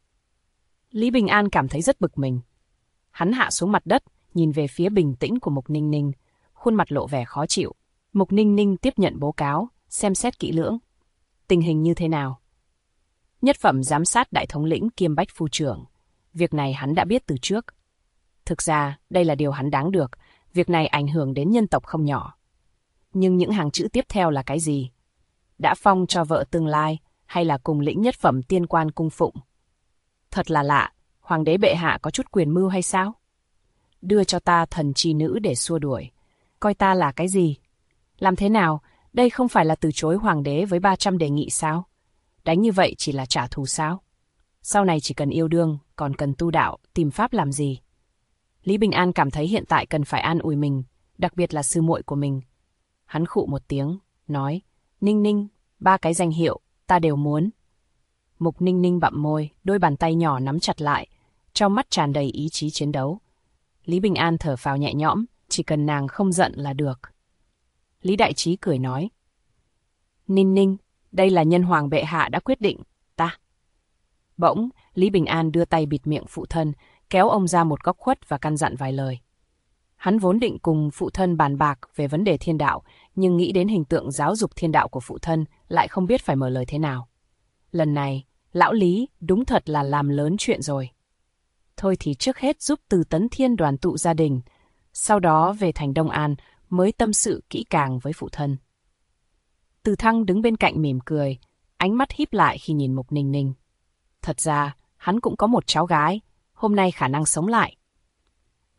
Lý Bình An cảm thấy rất bực mình. Hắn hạ xuống mặt đất, nhìn về phía bình tĩnh của Mục Ninh Ninh, khuôn mặt lộ vẻ khó chịu. Mục Ninh Ninh tiếp nhận bố cáo, xem xét kỹ lưỡng. Tình hình như thế nào? Nhất phẩm giám sát đại thống lĩnh kiêm bách phu trưởng. Việc này hắn đã biết từ trước. Thực ra, đây là điều hắn đáng được. Việc này ảnh hưởng đến nhân tộc không nhỏ. Nhưng những hàng chữ tiếp theo là cái gì? Đã phong cho vợ tương lai, hay là cùng lĩnh nhất phẩm tiên quan cung phụng? Thật là lạ, hoàng đế bệ hạ có chút quyền mưu hay sao? Đưa cho ta thần chi nữ để xua đuổi. Coi ta là cái gì? Làm thế nào? Đây không phải là từ chối hoàng đế với 300 đề nghị sao? Đánh như vậy chỉ là trả thù sao? Sau này chỉ cần yêu đương, còn cần tu đạo, tìm pháp làm gì? Lý Bình An cảm thấy hiện tại cần phải an ủi mình, đặc biệt là sư muội của mình. Hắn khụ một tiếng, nói, Ninh Ninh, 3 cái danh hiệu, ta đều muốn. Mục Ninh Ninh bặm môi, đôi bàn tay nhỏ nắm chặt lại, trong mắt tràn đầy ý chí chiến đấu. Lý Bình An thở phào nhẹ nhõm, chỉ cần nàng không giận là được. Lý Đại Trí cười nói, Ninh Ninh, đây là nhân hoàng bệ hạ đã quyết định, ta. Bỗng, Lý Bình An đưa tay bịt miệng phụ thân, kéo ông ra một góc khuất và căn dặn vài lời. Hắn vốn định cùng phụ thân bàn bạc về vấn đề thiên đạo, nhưng nghĩ đến hình tượng giáo dục thiên đạo của phụ thân, lại không biết phải mở lời thế nào. Lần này, lão Lý đúng thật là làm lớn chuyện rồi. Thôi thì trước hết giúp Từ Tấn Thiên đoàn tụ gia đình, sau đó về thành Đông An mới tâm sự kỹ càng với phụ thân. Từ Thăng đứng bên cạnh mỉm cười, ánh mắt híp lại khi nhìn Mục Ninh Ninh. Thật ra, hắn cũng có một cháu gái, hôm nay khả năng sống lại.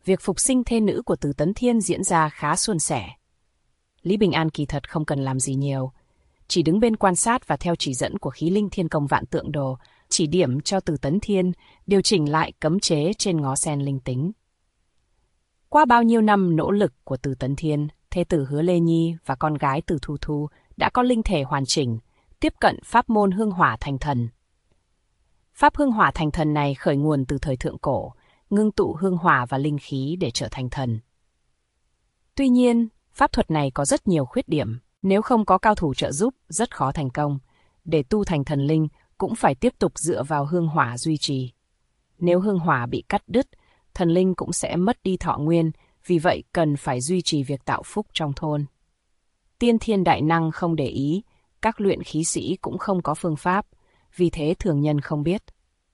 Việc phục sinh thê nữ của Từ Tấn Thiên diễn ra khá suôn sẻ. Lý Bình An kỳ thật không cần làm gì nhiều, chỉ đứng bên quan sát và theo chỉ dẫn của khí linh thiên công vạn tượng đồ, chỉ điểm cho Từ Tấn Thiên điều chỉnh lại cấm chế trên ngó sen linh tính. Qua bao nhiêu năm nỗ lực của Từ Tấn Thiên, thê tử Hứa Lê Nhi và con gái Từ Thu Thu đã có linh thể hoàn chỉnh, tiếp cận pháp môn hương hỏa thành thần. Pháp hương hỏa thành thần này khởi nguồn từ thời thượng cổ, ngưng tụ hương hỏa và linh khí để trở thành thần. Tuy nhiên, pháp thuật này có rất nhiều khuyết điểm, nếu không có cao thủ trợ giúp rất khó thành công. Để tu thành thần linh cũng phải tiếp tục dựa vào hương hỏa duy trì. Nếu hương hỏa bị cắt đứt, thần linh cũng sẽ mất đi thọ nguyên, vì vậy cần phải duy trì việc tạo phúc trong thôn. Tiên thiên đại năng không để ý, các luyện khí sĩ cũng không có phương pháp, vì thế thường nhân không biết.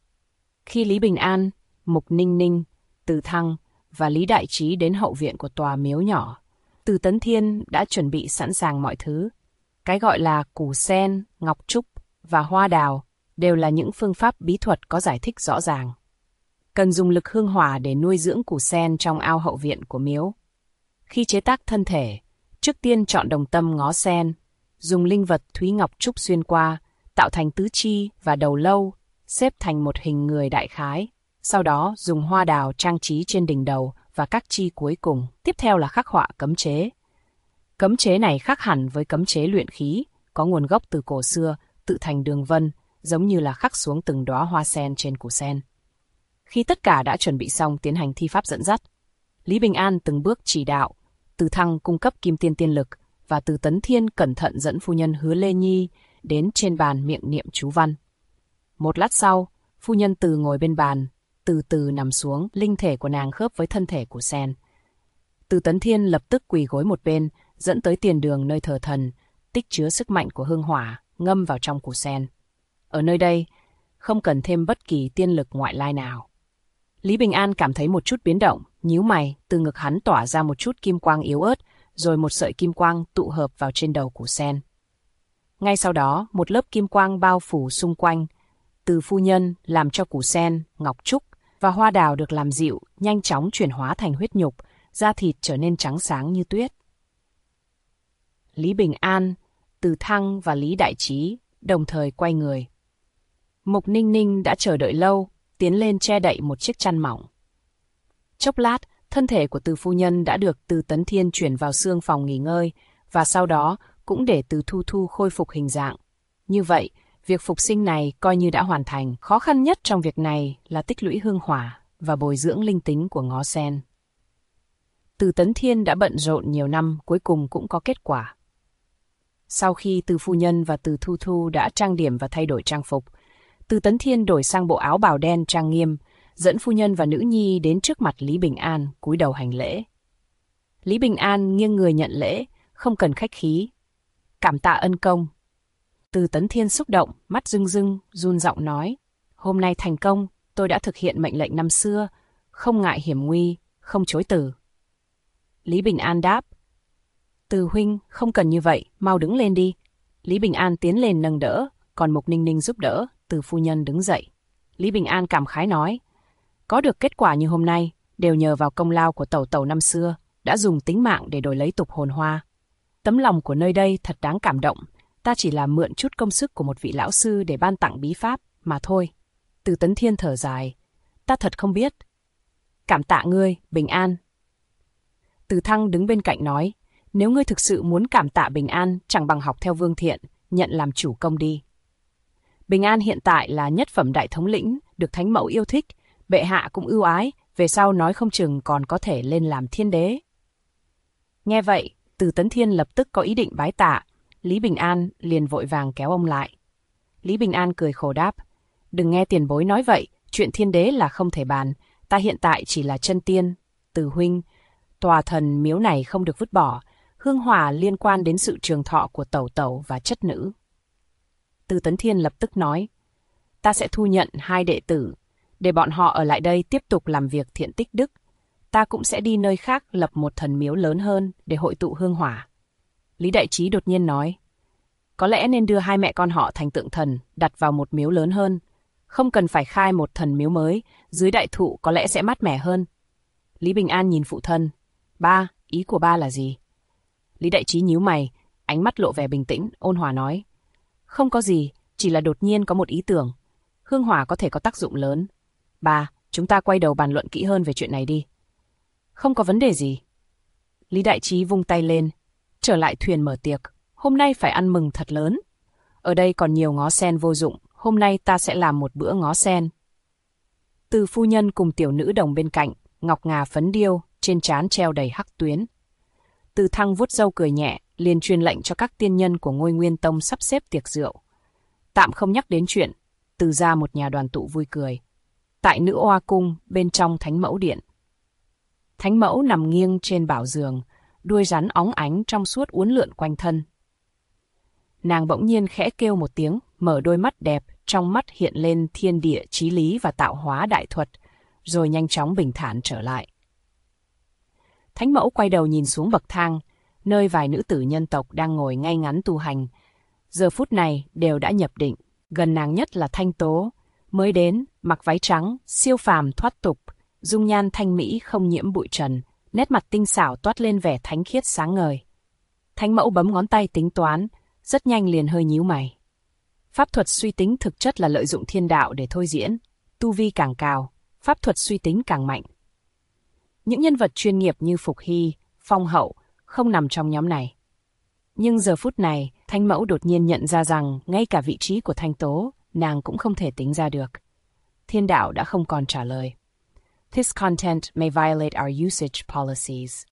Khi Lý Bình An, Mục Ninh Ninh, Từ Thăng và Lý Đại Trí đến hậu viện của tòa miếu nhỏ, Từ Tấn Thiên đã chuẩn bị sẵn sàng mọi thứ. Cái gọi là củ sen, ngọc trúc và hoa đào đều là những phương pháp bí thuật có giải thích rõ ràng. Cần dùng lực hương hỏa để nuôi dưỡng củ sen trong ao hậu viện của miếu. Khi chế tác thân thể, trước tiên chọn đồng tâm ngó sen, dùng linh vật thúy ngọc trúc xuyên qua, tạo thành tứ chi và đầu lâu, xếp thành một hình người đại khái. Sau đó dùng hoa đào trang trí trên đỉnh đầu và các chi cuối cùng. Tiếp theo là khắc họa cấm chế. Cấm chế này khác hẳn với cấm chế luyện khí, có nguồn gốc từ cổ xưa, tự thành đường vân, giống như là khắc xuống từng đóa hoa sen trên củ sen. Khi tất cả đã chuẩn bị xong tiến hành thi pháp dẫn dắt, Lý Bình An từng bước chỉ đạo, Từ Thăng cung cấp kim tiên tiên lực và Từ Tấn Thiên cẩn thận dẫn phu nhân Hứa Lê Nhi đến trên bàn miệng niệm chú văn. Một lát sau, phu nhân Từ ngồi bên bàn, từ từ nằm xuống, linh thể của nàng khớp với thân thể của sen. Từ Tấn Thiên lập tức quỳ gối một bên, dẫn tới tiền đường nơi thờ thần, tích chứa sức mạnh của hương hỏa, ngâm vào trong củ sen. Ở nơi đây, không cần thêm bất kỳ tiên lực ngoại lai nào. Lý Bình An cảm thấy một chút biến động, nhíu mày, từ ngực hắn tỏa ra một chút kim quang yếu ớt, rồi một sợi kim quang tụ hợp vào trên đầu củ sen. Ngay sau đó, một lớp kim quang bao phủ xung quanh. Từ phu nhân làm cho củ sen, ngọc trúc và hoa đào được làm dịu, nhanh chóng chuyển hóa thành huyết nhục, da thịt trở nên trắng sáng như tuyết. Lý Bình An, Từ Thăng và Lý Đại Trí đồng thời quay người. Mục Ninh Ninh đã chờ đợi lâu, tiến lên che đậy một chiếc chăn mỏng. Chốc lát, thân thể của Từ phu nhân đã được Từ Tấn Thiên chuyển vào xương phòng nghỉ ngơi, và sau đó cũng để Từ Thu Thu khôi phục hình dạng. Như vậy, việc phục sinh này coi như đã hoàn thành. Khó khăn nhất trong việc này là tích lũy hương hỏa và bồi dưỡng linh tính của ngó sen. Từ Tấn Thiên đã bận rộn nhiều năm, cuối cùng cũng có kết quả. Sau khi Từ phu nhân và Từ Thu Thu đã trang điểm và thay đổi trang phục, Từ Tấn Thiên đổi sang bộ áo bào đen trang nghiêm, dẫn phu nhân và nữ nhi đến trước mặt Lý Bình An, cúi đầu hành lễ. Lý Bình An nghiêng người nhận lễ, không cần khách khí. Cảm tạ ân công. Từ Tấn Thiên xúc động, mắt rưng rưng, run giọng nói: hôm nay thành công, tôi đã thực hiện mệnh lệnh năm xưa, không ngại hiểm nguy, không chối từ. Lý Bình An đáp: Từ huynh, không cần như vậy, mau đứng lên đi. Lý Bình An tiến lên nâng đỡ, còn Mục Ninh Ninh giúp đỡ, Từ phu nhân đứng dậy. Lý Bình An cảm khái nói: có được kết quả như hôm nay, đều nhờ vào công lao của tẩu tẩu năm xưa, đã dùng tính mạng để đổi lấy tục hồn hoa. Tấm lòng của nơi đây thật đáng cảm động, ta chỉ là mượn chút công sức của một vị lão sư để ban tặng bí pháp, mà thôi. Từ Tấn Thiên thở dài: ta thật không biết. Cảm tạ ngươi, Bình An. Từ Thăng đứng bên cạnh nói: nếu ngươi thực sự muốn cảm tạ Bình An, chẳng bằng học theo Vương Thiện, nhận làm chủ công đi. Bình An hiện tại là nhất phẩm đại thống lĩnh, được Thánh Mẫu yêu thích, bệ hạ cũng ưu ái, về sau nói không chừng còn có thể lên làm thiên đế. Nghe vậy, Từ Tấn Thiên lập tức có ý định bái tạ, Lý Bình An liền vội vàng kéo ông lại. Lý Bình An cười khổ đáp: đừng nghe tiền bối nói vậy, chuyện thiên đế là không thể bàn, ta hiện tại chỉ là chân tiên. Từ huynh, tòa thần miếu này không được vứt bỏ, hương hỏa liên quan đến sự trường thọ của tẩu tẩu và chất nữ. Từ Tấn Thiên lập tức nói: ta sẽ thu nhận 2 đệ tử, để bọn họ ở lại đây tiếp tục làm việc thiện tích đức. Ta cũng sẽ đi nơi khác lập một thần miếu lớn hơn để hội tụ hương hỏa. Lý Đại Trí đột nhiên nói: có lẽ nên đưa 2 mẹ con họ thành tượng thần, đặt vào một miếu lớn hơn. Không cần phải khai một thần miếu mới, dưới đại thụ có lẽ sẽ mát mẻ hơn. Lý Bình An nhìn phụ thân. Ba, ý của ba là gì? Lý Đại Trí nhíu mày, ánh mắt lộ vẻ bình tĩnh, ôn hòa nói. Không có gì, chỉ là đột nhiên có một ý tưởng. Hương hỏa có thể có tác dụng lớn. Ba, chúng ta quay đầu bàn luận kỹ hơn về chuyện này đi. Không có vấn đề gì. Lý Đại Trí vung tay lên. Trở lại thuyền mở tiệc. Hôm nay phải ăn mừng thật lớn. Ở đây còn nhiều ngó sen vô dụng. Hôm nay ta sẽ làm một bữa ngó sen. Từ phu nhân cùng tiểu nữ đồng bên cạnh, ngọc ngà phấn điêu, trên trán treo đầy hắc tuyến. Từ Thăng vuốt râu cười nhẹ, liền truyền lệnh cho các tiên nhân của Ngôi Nguyên Tông sắp xếp tiệc rượu. Tạm không nhắc đến chuyện, từ ra một nhà đoàn tụ vui cười. Tại Nữ Oa Cung, bên trong Thánh Mẫu Điện. Thánh Mẫu nằm nghiêng trên bảo giường, đuôi rắn óng ánh trong suốt uốn lượn quanh thân. Nàng bỗng nhiên khẽ kêu một tiếng, mở đôi mắt đẹp, trong mắt hiện lên thiên địa chí lý và tạo hóa đại thuật, rồi nhanh chóng bình thản trở lại. Thánh Mẫu quay đầu nhìn xuống bậc thang, nơi vài nữ tử nhân tộc đang ngồi ngay ngắn tu hành. Giờ phút này đều đã nhập định, gần nàng nhất là Thanh Tố, mới đến, mặc váy trắng, siêu phàm thoát tục, dung nhan thanh mỹ không nhiễm bụi trần, nét mặt tinh xảo toát lên vẻ thánh khiết sáng ngời. Thánh Mẫu bấm ngón tay tính toán, rất nhanh liền hơi nhíu mày. Pháp thuật suy tính thực chất là lợi dụng thiên đạo để thôi diễn, tu vi càng cao, pháp thuật suy tính càng mạnh. Những nhân vật chuyên nghiệp như Phục Hy, Phong Hậu không nằm trong nhóm này. Nhưng giờ phút này, Thánh Mẫu đột nhiên nhận ra rằng ngay cả vị trí của Thanh Tố, nàng cũng không thể tính ra được. Thiên đạo đã không còn trả lời. This content may violate our usage policies.